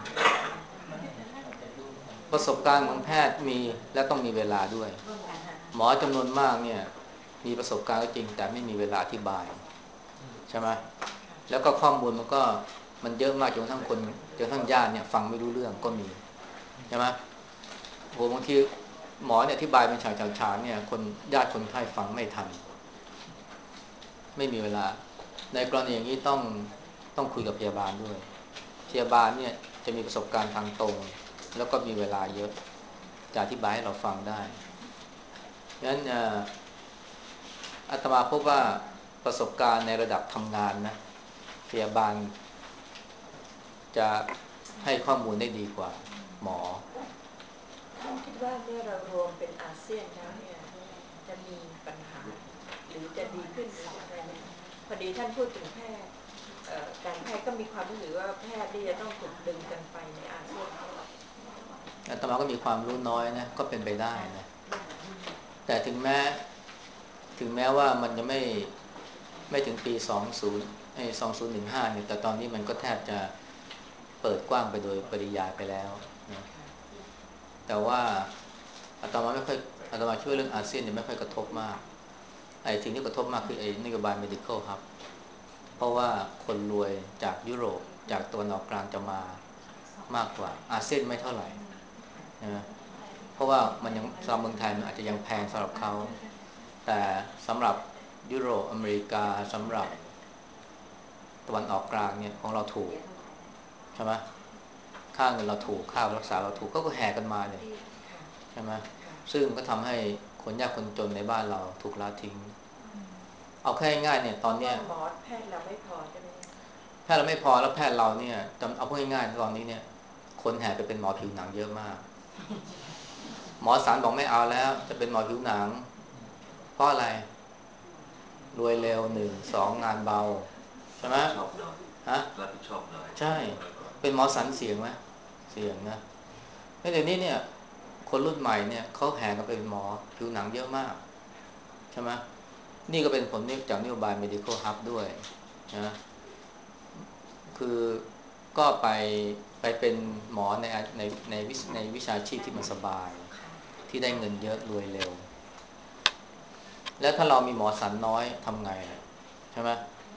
ประสบการณ์ของแพทย์มีและต้องมีเวลาด้วยหมอจำนวนมากเนี่ยมีประสบการณ์ก็จริงแต่ไม่มีเวลาอธิบายใช่ไหมแล้วก็ข้อมูลมันก็มันเยอะมากจนทั้งคนจนทั้งญาติเนี่ยฟังไม่รู้เรื่องก็มีใช่ไหมโหบางทีหมอเนี่ยอธิบายเป็นฉากๆๆเนี่ยคนญาติคนไข้ฟังไม่ทันไม่มีเวลาในกรณีอย่างนี้ต้องต้องคุยกับพยาบาลด้วยพยาบาลเนี่ยจะมีประสบการณ์ทางตรงแล้วก็มีเวลาเยอะจะอธิบายให้เราฟังได้ดังนั้นอาตมาพบว่าประสบการณ์ในระดับทำงานนะพยาบาลจะให้ข้อมูลได้ดีกว่าหมอคิดว่าเมื่อเรารวมเป็นอาเซียนแล้วเนี่ยจะมีปัญหาหรือจะดีขึ้นหรืออะไรพอดีท่านพูดถึงแพทย์การแพทย์ก็มีความรู้สึกว่าแพทย์ที่จะต้องถูกดึงกันไปในอาเซียนอาตมาก็มีความรู้น้อยนะก็เป็นไปได้นะแต่ถึงแม้ถึงแม้ว่ามันจะไม่ไม่ถึงปีสองพันไอ้สองพันสิบห้าเนี่ยแต่ตอนนี้มันก็แทบจะเปิดกว้างไปโดยปริยายไปแล้วนะแต่ว่าอาตมาไม่ค่อยอาตมาช่วยเรื่องอาเซียนเนี่ยไม่ค่อยกระทบมากไอ้สิ่งที่กระทบมากคือไอ้นโยบาย medical hub เพราะว่าคนรวยจากยุโรปจากตะวันออกกลางจะมามากกว่าอาเซียนไม่เท่าไหร่นะเพราะว่ามันยังสำหรับเมืองไทยมันอาจจะยังแพงสำหรับเขาแต่สำหรับยุโรปอเมริกาสำหรับตะวันออกกลางเนี่ยของเราถูกใช่ไหมค่าเงินเราถูกค่ารักษาเราถูกก็แห่กันมาเลยใช่ไหมซึ่งก็ทำให้คนยากคนจนในบ้านเราถูกละทิ้งเอาแค่ง่ายๆเนี่ยตอนเนี้ยหมอแพทย์เราไม่พอใช่ไหมแพทย์เราไม่พอแล้วแพทย์เราเนี่ยเอาพูดง่ายๆตอนนี้เนี่ยคนแห่ไปเป็นหมอผิวหนังเยอะมากหมอสารบอกไม่เอาแล้วจะเป็นหมอผิวหนังเพราะอะไรรวยเร็วหนึ่งสองงานเบาใช่ไหมชอบหน่อยฮะรับผิดชอบหน่อยใช่เป็นหมอสันเสียงไหมเสียงนะไม่เดี๋ยวนี้เนี่ยคนรุ่นใหม่เนี่ยเขาแห่กันเป็นหมอผิวหนังเยอะมากใช่ไหมนี่ก็เป็นผลจากนโยบาย medical hub ด้วยนะคือก็ไปไปเป็นหมอในในในวิในวิชาชีพที่มันสบายที่ได้เงินเยอะรวยเร็วแล้วถ้าเรามีหมอสันน้อยทำไงใช่ไหม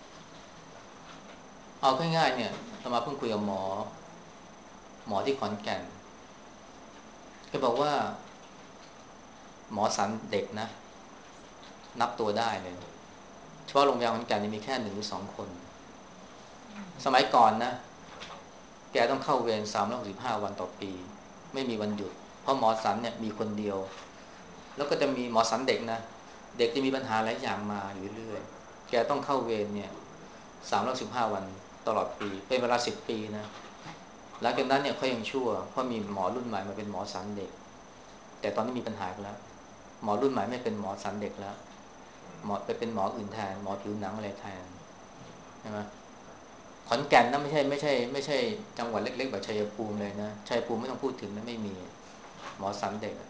เอาง่ายๆเนี่ยเรามาเพิ่งคุยกับหมอหมอที่ขอนแก่นก็บอกว่าหมอสันเด็กนะนับตัวได้เลยเฉพาะโรงพยาบาลขอนแก่นมีแค่หนึ่งหรือสองคนสมัยก่อนนะแกต้องเข้าเวรสามร้อยหกสิบห้าวันต่อปีไม่มีวันหยุดเพราะหมอสันเนี่ยมีคนเดียวแล้วก็จะมีหมอสันเด็กนะเด็กจะมีปัญหาหลายอย่างมาอยู่เรื่อยแกต้องเข้าเวรเนี่ยสามร้อยสิบห้าวันตลอดปีเป็นเวลาสิบปีนะหลังจากนั้นเนี่ยเขายังชั่วเพราะมีหมอรุ่นใหม่มาเป็นหมอสันเด็กแต่ตอนนี้มีปัญหาแล้วหมอรุ่นใหม่ไม่เป็นหมอสันเด็กแล้วหมอไปเป็นหมออื่นแทนหมอผิวหนังอะไรแทนใช่ไหมขอนแก่นนะไม่ใช่ไม่ใช่ไม่ใช่จังหวัดเล็กๆแบบชัยภูมิเลยนะชัยภูมิไม่ต้องพูดถึงนะไม่มีหมอสันเด็ก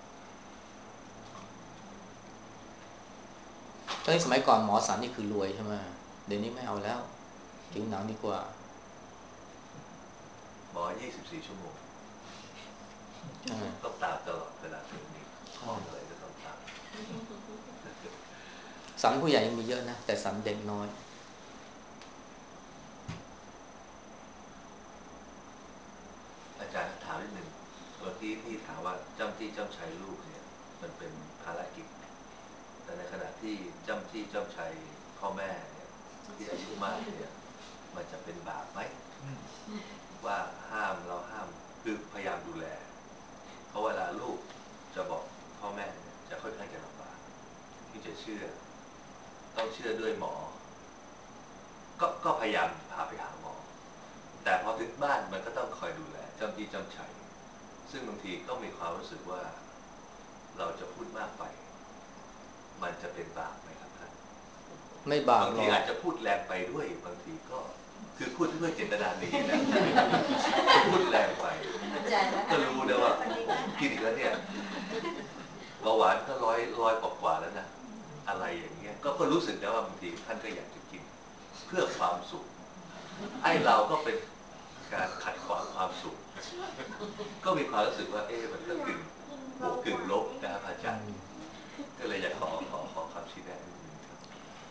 ตอนนี้สมัยก่อนหมอสันนี่คือรวยใช่ไหมเดี๋ยวนี้ไม่เอาแล้วผิวหนังดีกว่าหมอยี่สิบสี่ชั่วโมงต้องตามตลอดเวลาถึงมีข้ออะไรก็ต้องตามสันผู้ใหญ่ยังมีเยอะนะแต่สันเด็กน้อยกี้ที่ถามว่าจำที่จำชัยลูกเนี่ยมันเป็นภารกิจแต่ในขณะที่จำที่จำชัยพ่อแม่เนี่ยที่อายุมากเนี่ยมันจะเป็นบาปไหมว่าห้ามเราห้ามคือพยายามดูแลเพราะเวลาลูกจะบอกพ่อแม่เนี่ยจะค่อนข้างจะลำบากที่จะเชื่อต้องเชื่อด้วยหมอก็ก็พยายามพาไปหาหมอแต่พอถึงบ้านมันก็ต้องคอยดูแลจำที่จำชัยซึ่งบางทีก็มีความรู้สึกว่าเราจะพูดมากไปมันจะเป็นบาปไหมครับท่านไม่บาปบางหรทีอกอาจจะพูดแรงไปด้วยบางทีก็คือพูดด้วยเจตนาดีนะพูดแรงไปก็รู้นะว่ากินอีกแล้วเนี่ยเบาหวานก็ร้อยร้อยกว่าแล้วนะอะไรอย่างเงี้ยก็ก็รู้สึกนะว่าบางทีท่านก็อยากจะกินเพื่อความสุขไอ้เราก็เป็นการขัดขวางความสุขก็มีความรู้สึกว่าเอ๊ะมันก็กึ่งบวกกึ่งลบนะครับอาจารย์ก็เลยอยากขอขอขอคำชี้แนะนิดนึงครับ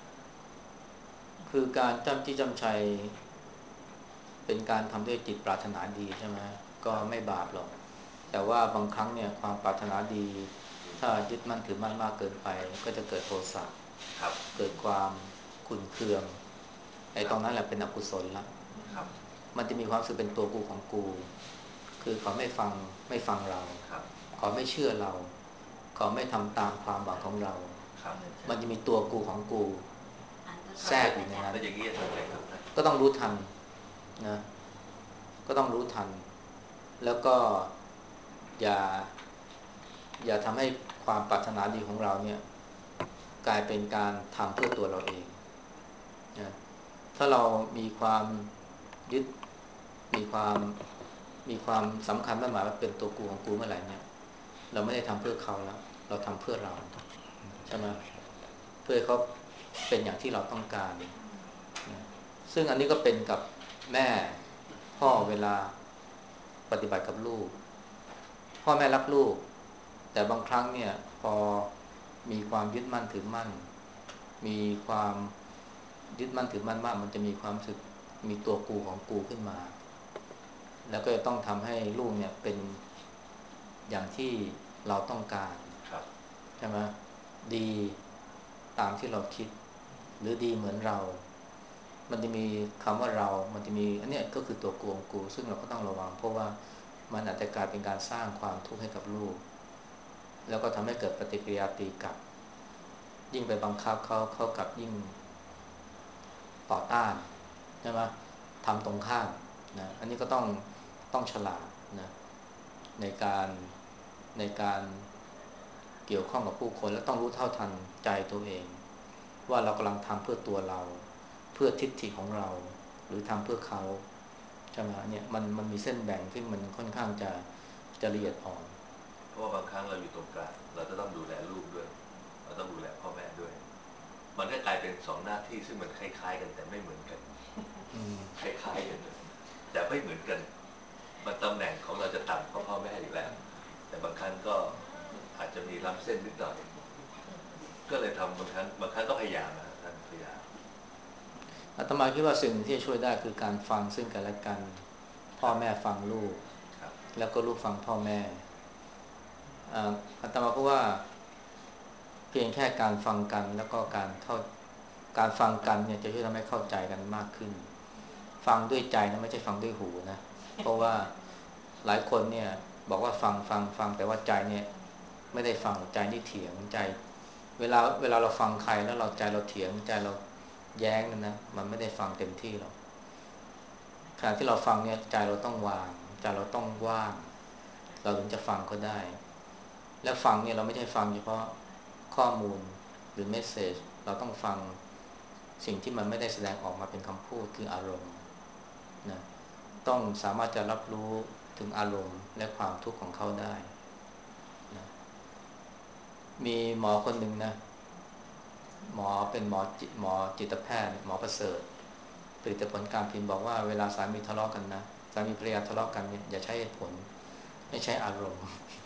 คือการจำที่จำชัยเป็นการทำด้วยจิตปรารถนาดีใช่ไหมก็ไม่บาปหรอกแต่ว่าบางครั้งเนี่ยความปรารถนาดีถ้ายึดมั่นถือมั่นมากเกินไปก็จะเกิดโทสะเกิดความขุ่นเคืองไอ้ตรงนั้นแหละเป็นอกุศลละมันจะมีความรู้สึกเป็นตัวกูของกูคือเขาไม่ฟังไม่ฟังเราเขาไม่เชื่อเราเขาไม่ทำตามความหวังของเรามันจะมีตัวกูของกูแทรกอยู่ในนั้นก็ต้องรู้ทันนะก็ต้องรู้ทันแล้วก็อย่าอย่าทำให้ความปรารถนาดีของเราเนี่ยกลายเป็นการทำเพื่อตัวเราเองนะถ้าเรามีความยึดมีความมีความสำคัญมั่นหมายว่าเป็นตัวกูของกูเมื่อไหร่เนี่ยเราไม่ได้ทำเพื่อเขาแล้วเราทำเพื่อเราใช่ไหมเพื่อเขาเป็นอย่างที่เราต้องการนะซึ่งอันนี้ก็เป็นกับแม่พ่อเวลาปฏิบัติกับลูกพ่อแม่รักลูกแต่บางครั้งเนี่ยพอมีความยึดมั่นถือมั่นมีความยึดมั่นถือมั่นมากมันจะมีความรู้สึกมีตัวกูของกูขึ้นมาแล้วก็จะต้องทำให้ลูกเนี่ยเป็นอย่างที่เราต้องการใช่ไหมดีตามที่เราคิดหรือดีเหมือนเรามันจะมีคำว่าเรามันจะมีอันเนี้ยก็คือตัวกูของกูซึ่งเราก็ต้องระวังเพราะว่ามันอาจจะกลายเป็นการสร้างความทุกข์ให้กับลูกแล้วก็ทำให้เกิดปฏิกิริยาตีกลับยิ่งไปบังคับเขาเขากลับยิ่งต่อต้านใช่ไหมทำตรงข้ามนะอันนี้ก็ต้องต้องฉลาดนะในการในการเกี่ยวข้องกับผู้คนและต้องรู้เท่าทันใจตัวเองว่าเรากำลังทำเพื่อตัวเราเพื่อทิฏฐิของเราหรือทำเพื่อเขาใช่ไหมเนี่ยมันมันมีเส้นแบ่งซึ่งมันค่อนข้างจะจะละเอียดอ่อนเพราะว่าบางครั้งเราอยู่ตรงกลางเราจะต้องดูแลลูกด้วยเราต้องดูแลพ่อแม่ด้วยมันก็กลายเป็นสองหน้าที่ซึ่งมันคล้ายๆกันแต่ไม่เหมือนกันคล้ายๆกันแต่ไม่เหมือนกันมันตำแหน่งของเราจะต่ำกว่าพ่อแม่อยู่แล้วแต่บางครั้งก็อาจจะมีล้ำเส้นนิดหน่อยก็เลยทำบางครั้งบางครั้งก็พยายามนะท่านพยายามอาตมาคิดว่าสิ่งที่จะช่วยได้คือการฟังซึ่งกันและกันพ่อแม่ฟังลูกแล้วก็ลูกฟังพ่อแม่อาตมาเพราะว่าเพียงแค่การฟังกันแล้วก็การเข้าการฟังกันเนี่ยจะช่วยทำให้เข้าใจกันมากขึ้นฟังด้วยใจนะไม่ใช่ฟังด้วยหูนะเพราะว่าหลายคนเนี่ยบอกว่าฟังฟังฟังแต่ว่าใจเนี่ยไม่ได้ฟังใจนี่เถียงใจเวลาเวลาเราฟังใครแล้วเราใจเราเถียงใจเราแย้งกันนะมันไม่ได้ฟังเต็มที่หรอกขณะที่เราฟังเนี่ยใจเราต้องวางใจเราต้องว่างเราถึงจะฟังเขาได้แล้วฟังเนี่ยเราไม่ใช่ฟังเฉพาะข้อมูลหรือเมสเสจเราต้องฟังสิ่งที่มันไม่ได้แสดงออกมาเป็นคำพูดคืออารมณ์นะต้องสามารถจะรับรู้ถึงอารมณ์และความทุกข์ของเขาได้นะมีหมอคนหนึ่งนะหมอเป็นหมอจิตหมอจิตแพทย์หมอประเสริฐผลิตผลการพิมพ์บอกว่าเวลาสามีทะเลาะกันนะสามีภรรยาทะเลาะกันเนี่ยอย่าใช้เหตุผลให้ใช้อารมณ์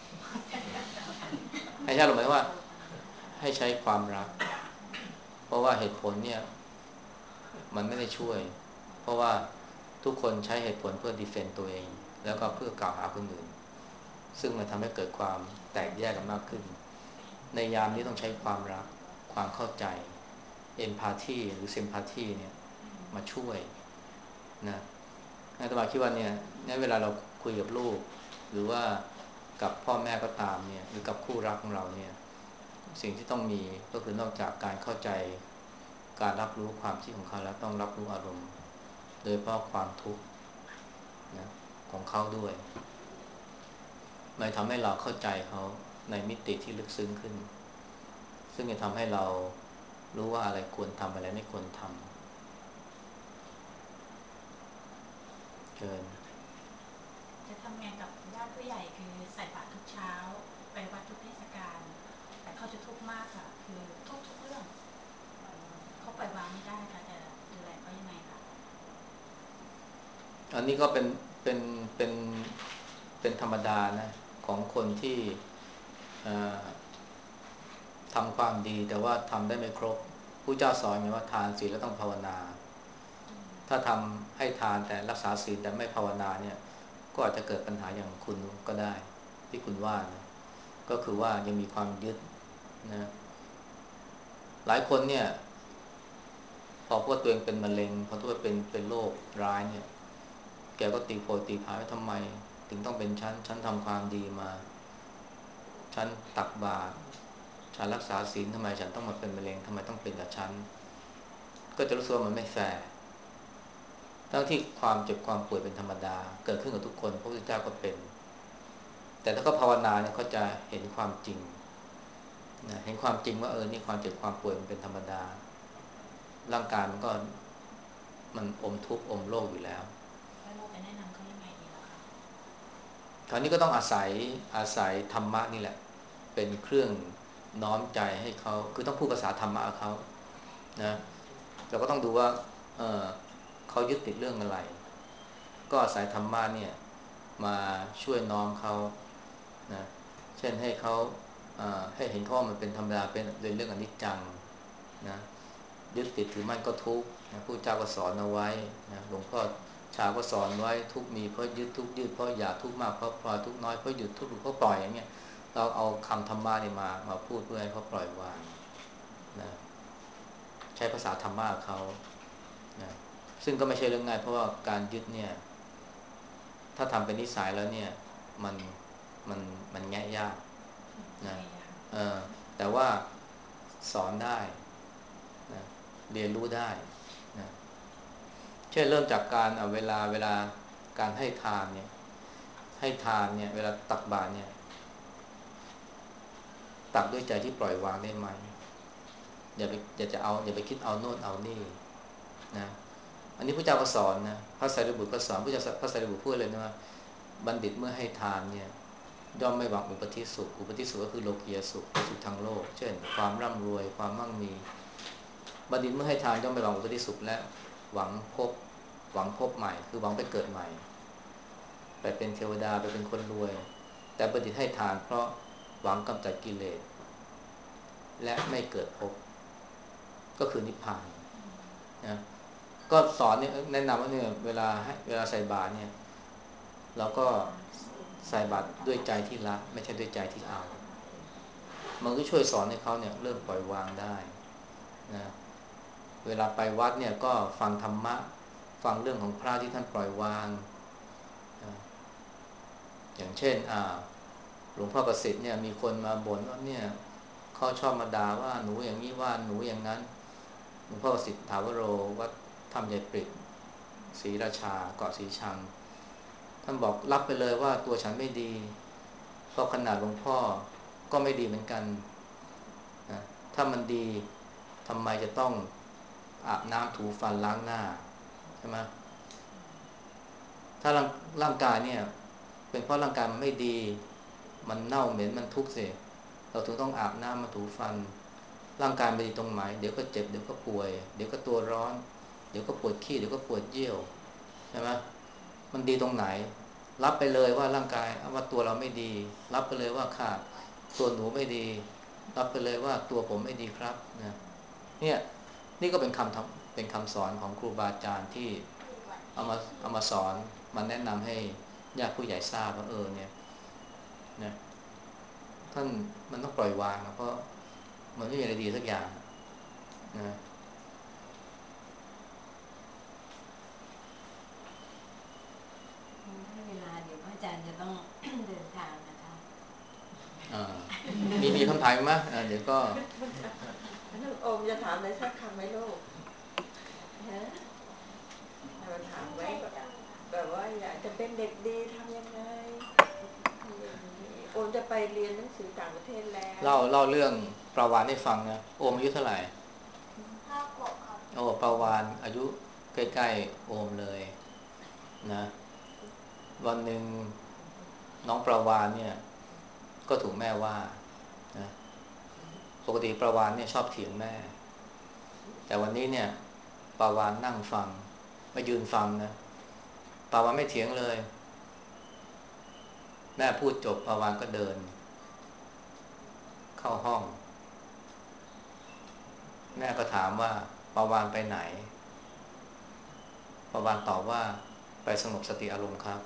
ให้ใช้อารมณ์หมายว่าให้ใช้ความรักเพราะว่าเหตุผลเนี่ยมันไม่ได้ช่วยเพราะว่าทุกคนใช้เหตุผลเพื่อดีเฟนต์ตัวเองแล้วก็เพื่อกล่าวหาคนอื่นซึ่งมันทำให้เกิดความแตกแยกกันมากขึ้นในยามนี้ต้องใช้ความรักความเข้าใจเอมพาธีหรือซิมพาธีเนี่ยมาช่วยนะอาตมาคิดว่าเนี่ยในเวลาเราคุยกับลูกหรือว่ากับพ่อแม่ก็ตามเนี่ยหรือกับคู่รักของเราเนี่ยสิ่งที่ต้องมีก็คือนอกจากการเข้าใจการรับรู้ความคิดของเขาแล้วต้องรับรู้อารมณ์โดยเฉพาะความทุกข์นะของเขาด้วยมันทำให้เราเข้าใจเขาในมิติที่ลึกซึ้งขึ้นซึ่งจะทำให้เรารู้ว่าอะไรควรทำอะไรไม่ควรทำเกินจะทำไงกับญาติผู้ใหญ่คือใส่บาตรทุกเช้าไปวัดทุกเทศกาลแต่เขาจะทุกข์มากค่ะคือทุกทุกเรื่องเขาปล่อยวางไม่ได้ค่ะจะดูแลเขายังไงคะอันนี้ก็เป็นเป็นเป็นเป็นธรรมดานะของคนที่ทำความดีแต่ว่าทำได้ไม่ครบผู้เจ้าสอนไงว่าทานศีลแล้วต้องภาวนาถ้าทำให้ทานแต่รักษาศีลแต่ไม่ภาวนาเนี่ยก็อาจจะเกิดปัญหาอย่างคุณก็ได้ที่คุณว่านะก็คือว่ายังมีความยึดนะหลายคนเนี่ยพอพวกตัวเองเป็นมะเร็งพอตัวเป็นเป็นโรคร้ายเนี่ยแกก็ตีโพยตีพายว่าทำไมถึงต้องเป็นฉันฉันทำความดีมาฉันตักบาตรฉันรักษาศีลทำไมฉันต้องมาเป็นมะเร็งทำไมต้องเป็นกับฉันก็จะรู้สึกว่ามันไม่แฟร์ทั้งที่ความเจ็บความป่วยเป็นธรรมดาเกิดขึ้นกับทุกคนพระพุทธเจ้าก็เป็นแต่ถ้าเขาภาวนาเนี่ยเขาจะเห็นความจริงนะเห็นความจริงว่าเออนี่ความเจ็บความป่วยมันเป็นธรรมดาร่างกายมันก็มันอมทุกข์อมโรคอยู่แล้วแล้วเราจะแนะนำเขายังไงดีล่ะคะคราวนี้ก็ต้องอาศัยอาศัยธรรมะนี่แหละเป็นเครื่องน้อมใจให้เขาคือต้องพูดภาษาธรรมะกับเขานะเราก็ต้องดูว่าเออเขายึดติดเรื่องอะไรก็อาศัยธรรมะเนี่ยมาช่วยน้อมเขานะเช่นให้เขาให้เห็นข้อมันเป็นธรรมดาเป็นเรื่องอนิจจังนะยึดติดถือมั่นก็ทุกข์นะผู้เจ้าก็สอนเอาไว้นะหลวงพ่อชาก็สอนไว้ทุกมีเพราะยึดทุกยึดเพราะอยากทุกมากเพราะปล่อยทุกน้อยเพราะหยุดทุกเพราะปล่อยอย่างเงี้ยเราเอาคำธรรมะนี่มามาพูดเพื่อให้เขาปล่อยวางนะใช้ภาษาธรรมะเขานะซึ่งก็ไม่ใช่เรื่องง่ายเพราะว่าการยึดเนี่ยถ้าทำเป็นนิสัยแล้วเนี่ยมันมันมันแงะยากนะเออแต่ว่าสอนได้นะเรียนรู้ได้นะเช่นเริ่มจากการเอาเวลาเวลาการให้ทานเนี่ยให้ทานเนี่ยเวลาตักบาตรเนี่ยตักด้วยใจที่ปล่อยวางได้ไหมอย่าไปอย่าจะเอาอย่าไปคิดเอาโน่นเอานี่นะอันนี้พระเจ้าก็สอนนะพระไตรปิฎกก็สอนพระเจ้าพระไตรปิฎกพูดเลยนะว่าบัณฑิตเมื่อให้ทานเนี่ยย่อมไม่หวังอุปธิสุขอุปธิสุขก็คือโลกียสุขสุขทางโลกเช่นความร่ำรวยความมั่งมีบัณฑิตเมื่อให้ทานย่อมไม่หวังอุปธิสุขและหวังพบหวังพบใหม่คือหวังไปเกิดใหม่ไปเป็นเทวดาไปเป็นคนรวยแต่บัณฑิตให้ทานเพราะหวังกำจัดกิเลสและไม่เกิดภพก็คือนิพพานนะก็สอนเนี่ยแนะนำว่าเนี่ยเวลาให้เวลาใส่บาตรเนี่ยเราก็ใส่บาตรด้วยใจที่รักไม่ใช่ด้วยใจที่เอามันก็ช่วยสอนให้เขาเนี่ยเริ่มปล่อยวางได้นะเวลาไปวัดเนี่ยก็ฟังธรรมะฟังเรื่องของพระที่ท่านปล่อยวางนะอย่างเช่นอ่าหลวงพ่อประสิทธิ์เนี่ยมีคนมาบ่นว่าเนี่ยเขาชอบมาด่าว่าหนูอย่างนี้ว่าหนูอย่างนั้นหลวงพ่อประสิทธิ์ถาวโรวัดธรรมใหญ่ปริกศรีราชาเกาะศรีชังท่านบอกรับไปเลยว่าตัวฉันไม่ดีเพราะขนาดหลวงพ่อก็ไม่ดีเหมือนกันนะถ้ามันดีทำไมจะต้องอาบน้ำถูฟันล้างหน้าใช่ไหมถ้าร่างร่างกายเนี่ยเป็นเพราะร่างกายมันไม่ดีมันเน่าเหม็นมันทุกข์เสียเราถึงต้องอาบน้ำมาถูฟันร่างกายไม่ดีตรงไหนเดี๋ยวก็เจ็บเดี๋ยวก็ป่วยเดี๋ยวก็ตัวร้อนเดี๋ยวก็ปวดขี้เดี๋ยวก็ปวดเยี่ยวใช่ไหมมันดีตรงไหนรับไปเลยว่าร่างกายว่าตัวเราไม่ดีรับไปเลยว่าค่ะตัวหนูไม่ดีรับไปเลยว่าตัวผมไม่ดีครับนะเนี่ยนี่ก็เป็นคำทำเป็นคำสอนของครูบาอาจารย์ที่เอามาเอามาสอนมาแนะนำให้ญาติผู้ใหญ่ทราบว่าเออเนี่ยนะท่านมันต้องปล่อยวางนะเพราะมันไม่มีอะไรดีสักอย่างนะให้เวลาเดี๋ยวพระอาจารย์จะต้อง เดินทางนะคะอ่ามีมีคำถามไหมอ่าเดี๋ยวก็น้องโอมจะถามอะไรสักคำไหมลูกฮะเราถามไว้แบบว่าอยากจะเป็นเด็กดีทำยังไงโอมจะไปเรียนหนังสือต่างประเทศแล้วเล่าเล่าเรื่องประวานให้ฟังนะโอมอายุเท่าไหร่ห้าขวบครับโอ้ประวานอายุใกล้ๆโอมเลยนะวันหนึ่งน้องประวานเนี่ยก็ถูกแม่ว่านะปกติประวานเนี่ยชอบเถียงแม่แต่วันนี้เนี่ยประวานนั่งฟังไม่ยืนฟังนะประวานไม่เถียงเลยแม่พูดจบประวานก็เดินเข้าห้องแม่ก็ถามว่าประวานไปไหนประวานตอบว่าไปสงบสติอารมณ์ครับ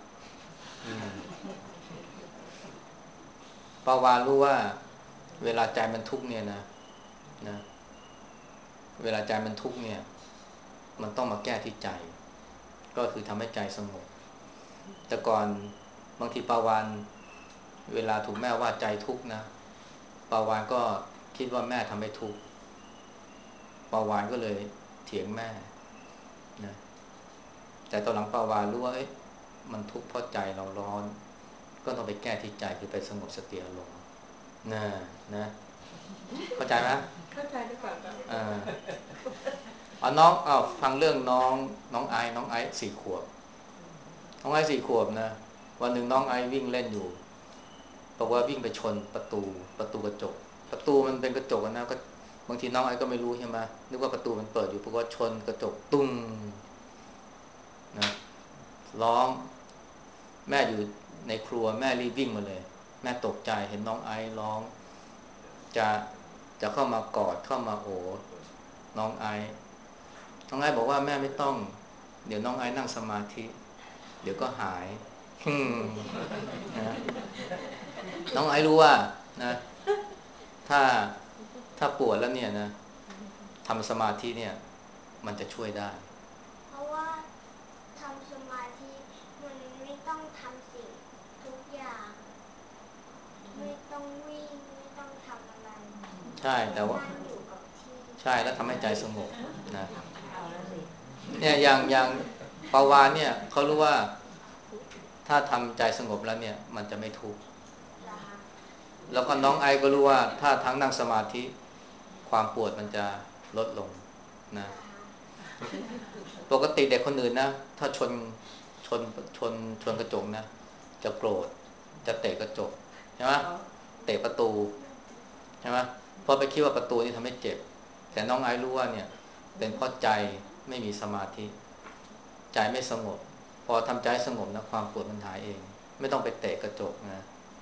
ประวานรู้ว่าเวลาใจมันทุกข์เนี่ยนะนะเวลาใจมันทุกข์เนี่ยมันต้องมาแก้ที่ใจก็คือทำให้ใจสงบแต่ก่อนบางทีประวานเวลาถูกแม่ว่าใจทุกข์นะประวานก็คิดว่าแม่ทำให้ทุกข์ประวานก็เลยเถียงแม่นะแต่ตอนหลังประวานรู้ว่าเอ๊ะมันทุกข์เพราะใจเราร้อนก็ต้องไปแก้ที่ใจคือไปสงบสติอารมณ์นะนะเข้าใจไหมเข้าใจหรือเปล่าครับอ่าเอาน้องเอาฟังเรื่องน้องน้องไอน้องไอสี่ขวบน้องไอสี่ขวบนะวันหนึ่งน้องไอวิ่งเล่นอยู่บอกว่าวิ่งไปชนประตูประตูกระจกประตูมันเป็นกระจกนะก็บางทีน้องไอก็ไม่รู้ใช่ไหมนึกว่าประตูมันเปิดอยู่ปรากฏชนกระจกตุ้งนะร้องแม่อยู่ในครัวแม่รีบวิ่งมาเลยแม่ตกใจเห็นน้องไอร้องจะจะเข้ามากอดเข้ามาโอบน้องไอน้องไอบอกว่าแม่ไม่ต้องเดี๋ยวน้องไอนั่งสมาธิเดี๋ยวก็หายนะน้องไอรู้ว่านะถ้าถ้าปวดแล้วเนี่ยนะทำสมาธิเนี่ยมันจะช่วยได้เพราะว่าทำสมาธิมันไม่ต้องทำสิ่งทุกอย่างไม่ต้องวิ่งไม่ต้องทำอะไรใช่แต่ว่านั่งอยู่กับที่ใช่แล้วทำให้ใจสงบนะเนี่ยอย่างอย่างปาวานเนี่ยเขารู้ว่าถ้าทำใจสงบแล้วเนี่ยมันจะไม่ทุกข์แล้วก็น้องไอก็รู้ว่าถ้าทั้งนั่งสมาธิความปวดมันจะลดลงนะปกติเด็กคนอื่นนะถ้าชนชนชนชนกระจกนะจะโกรธจะเตะกระจกใช่ไหมเตะประตูใช่ไหมเพราะไปคิดว่าประตูนี่ทำให้เจ็บแต่น้องไอรู้ว่าเนี่ยเป็นเพราะใจไม่มีสมาธิใจไม่สงบพอทำใจสงบนะความปวดมันหายเองไม่ต้องไปเตะกระจกนะ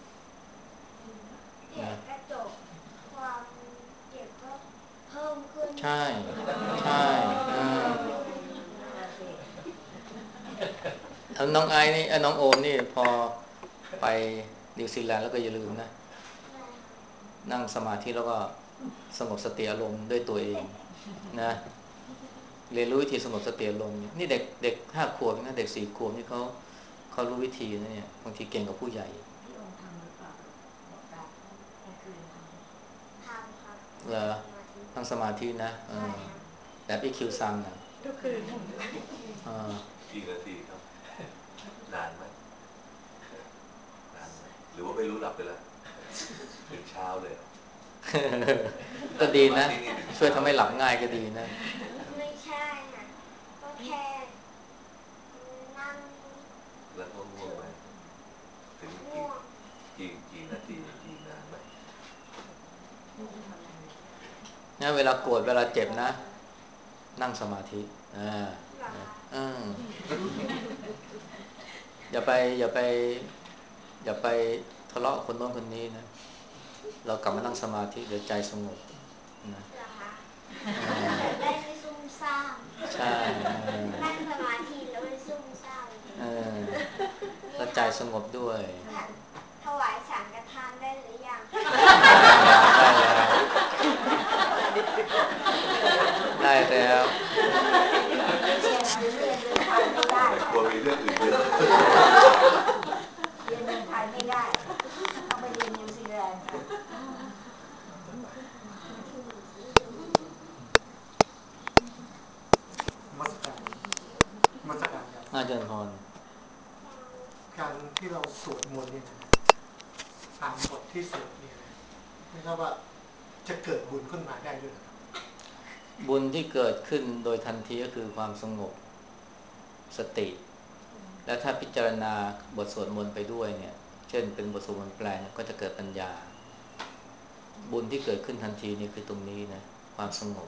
เตะกระจกความเจ็บก็เพิ่มขึ้นใช่ใช่แล้วน้องไอนี่น้องโอมนี่พอไปนิวซีแลนด์แล้วก็อย่าลืมนะนั่งสมาธิแล้วก็สงบสติอารมณ์ด้วยตัวเองนะเรียนรู้วิธีสงบสติอารมณ์นี่เด็กเด็กห้าขวบนะเด็กสี่ขวบนี่เขาเขารู้วิธีนะเนี่ยบางทีเก่งกับผู้ใหญ่พี่องค์ทำหรือเปล่าแบบกลางคืนทำทำครับเหรอนั่งสมาธินะเออแบบอีคิวซังอ่ะทุกคืนอ่ากี่นาทีครับนานไหมนานไหมหรือว่าไม่รู้หลับไปแล้วถึงเช้าเลยก็ดีนะช่วยทำให้หลับง่ายก็ดีนะไม่ใช่นะก็แค่นั่งแล้วก็ง่วงไหมถึงกี่กี่กี่นาทีกี่นานไหมเนี่ยเวลาโกรธเวลาเจ็บนะนั่งสมาธิอ่าอ่าอย่าไปอย่าไปอย่าไปทะเลาะคนโน้นคนนี้นะเรากลับมานั่งสมาธิเดี๋ยวใจสงบนะได้ไม่ซุ่มซ่ามใช่นั่งสมาธิแล้วไม่ซุ่มซ่ามเออแล้วใจสงบด้วยถวายสังฆทรการที่เราสวดมนต์เนี่ยตามบทที่สวดเนี่ยไม่ทราบว่าจะเกิดบุญขึ้นมาได้ด้วยหรือครับบุญที่เกิดขึ้นโดยทันทีก็คือความสงบสติ และถ้าพิจารณาบทสวดมนต์ไปด้วยเนี่ยเช่นเป็นบทสวดมนต์แปลก็จะเกิดปัญญาบุญที่เกิดขึ้นทันทีนี่คือตรงนี้นะความสงบ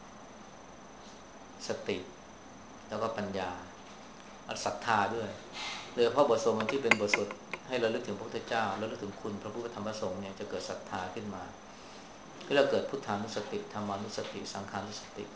สติแล้วก็ปัญญาศรัทธาด้วยโดยเฉพาะบทสวดมนต์ที่เป็นบทสวดให้เราลึกถึงพระพุทธเจ้าแล้วลึกถึงคุณพระพุทธธรรมพระสงฆ์เนี่ยจะเกิดศรัทธาขึ้นมาก็เราเกิดพุทธานุสติธรรมานุสติสังขานุสติ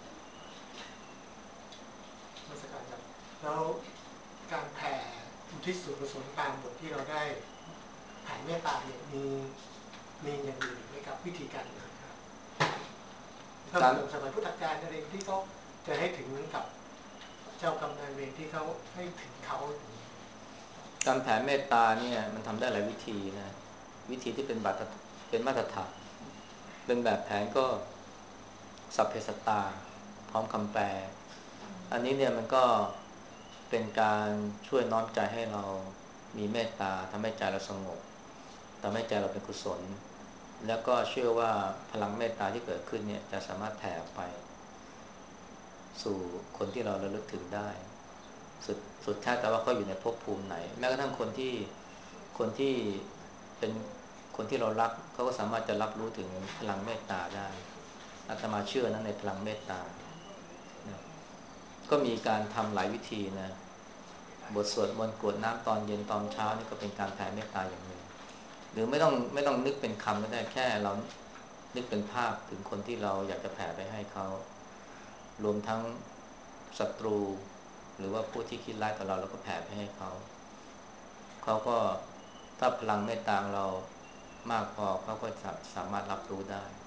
นมัสการครับแล้วการแผ่อุทิศส่วนกุศลตามบทที่เราได้แผ่เมตตาเนี่ยมีมีอย่างอื่นไหมครับวิธีการอื่นครับก็เหมือนสมัยพุทธกาลอะไรที่เขาจะให้ถึงกับเจ้ากรรมนายเวรที่เขาให้ถึงเขาการแผ่เมตตาเนี่ยมันทำได้หลายวิธีนะวิธีที่เป็นบัตรเป็นมาตรฐานเป็นแบบแผนก็สัพเพสัตตาพร้อมคำแปลอันนี้เนี่ยมันก็เป็นการช่วยน้อมใจให้เรามีเมตตาทำให้ใจเราสงบทำให้ใจเราเป็นกุศลแล้วก็เชื่อว่าพลังเมตตาที่เกิดขึ้นเนี่ยจะสามารถแผ่ออกไปสู่คนที่เราระลึกถึงได้สุดสุดท้ายแต่ว่าเขาอยู่ในภพภูมิไหนแม้กระทั่งคนที่คนที่เป็นคนที่เรารักเขาก็สามารถจะรับรู้ถึงพลังเมตตาได้อาตมาเชื่อนั้นในพลังเมตตานะก็มีการทำหลายวิธีนะบทสวดมนต์กรวดน้ำตอนเย็นตอนเช้านี่ก็เป็นการแผ่เมตตาอย่างหนึ่งหรือไม่ต้องไม่ต้องนึกเป็นคำก็ได้แค่เรานึกเป็นภาพถึงคนที่เราอยากจะแผ่ไปให้เขารวมทั้งศัตรูหรือว่าผู้ที่คิดร้ายต่อเราเราก็แผ่ไปให้เขาเขาก็ถ้าพลังเมตตาเรามากพอเขาก็จะสามารถรับรู้ได้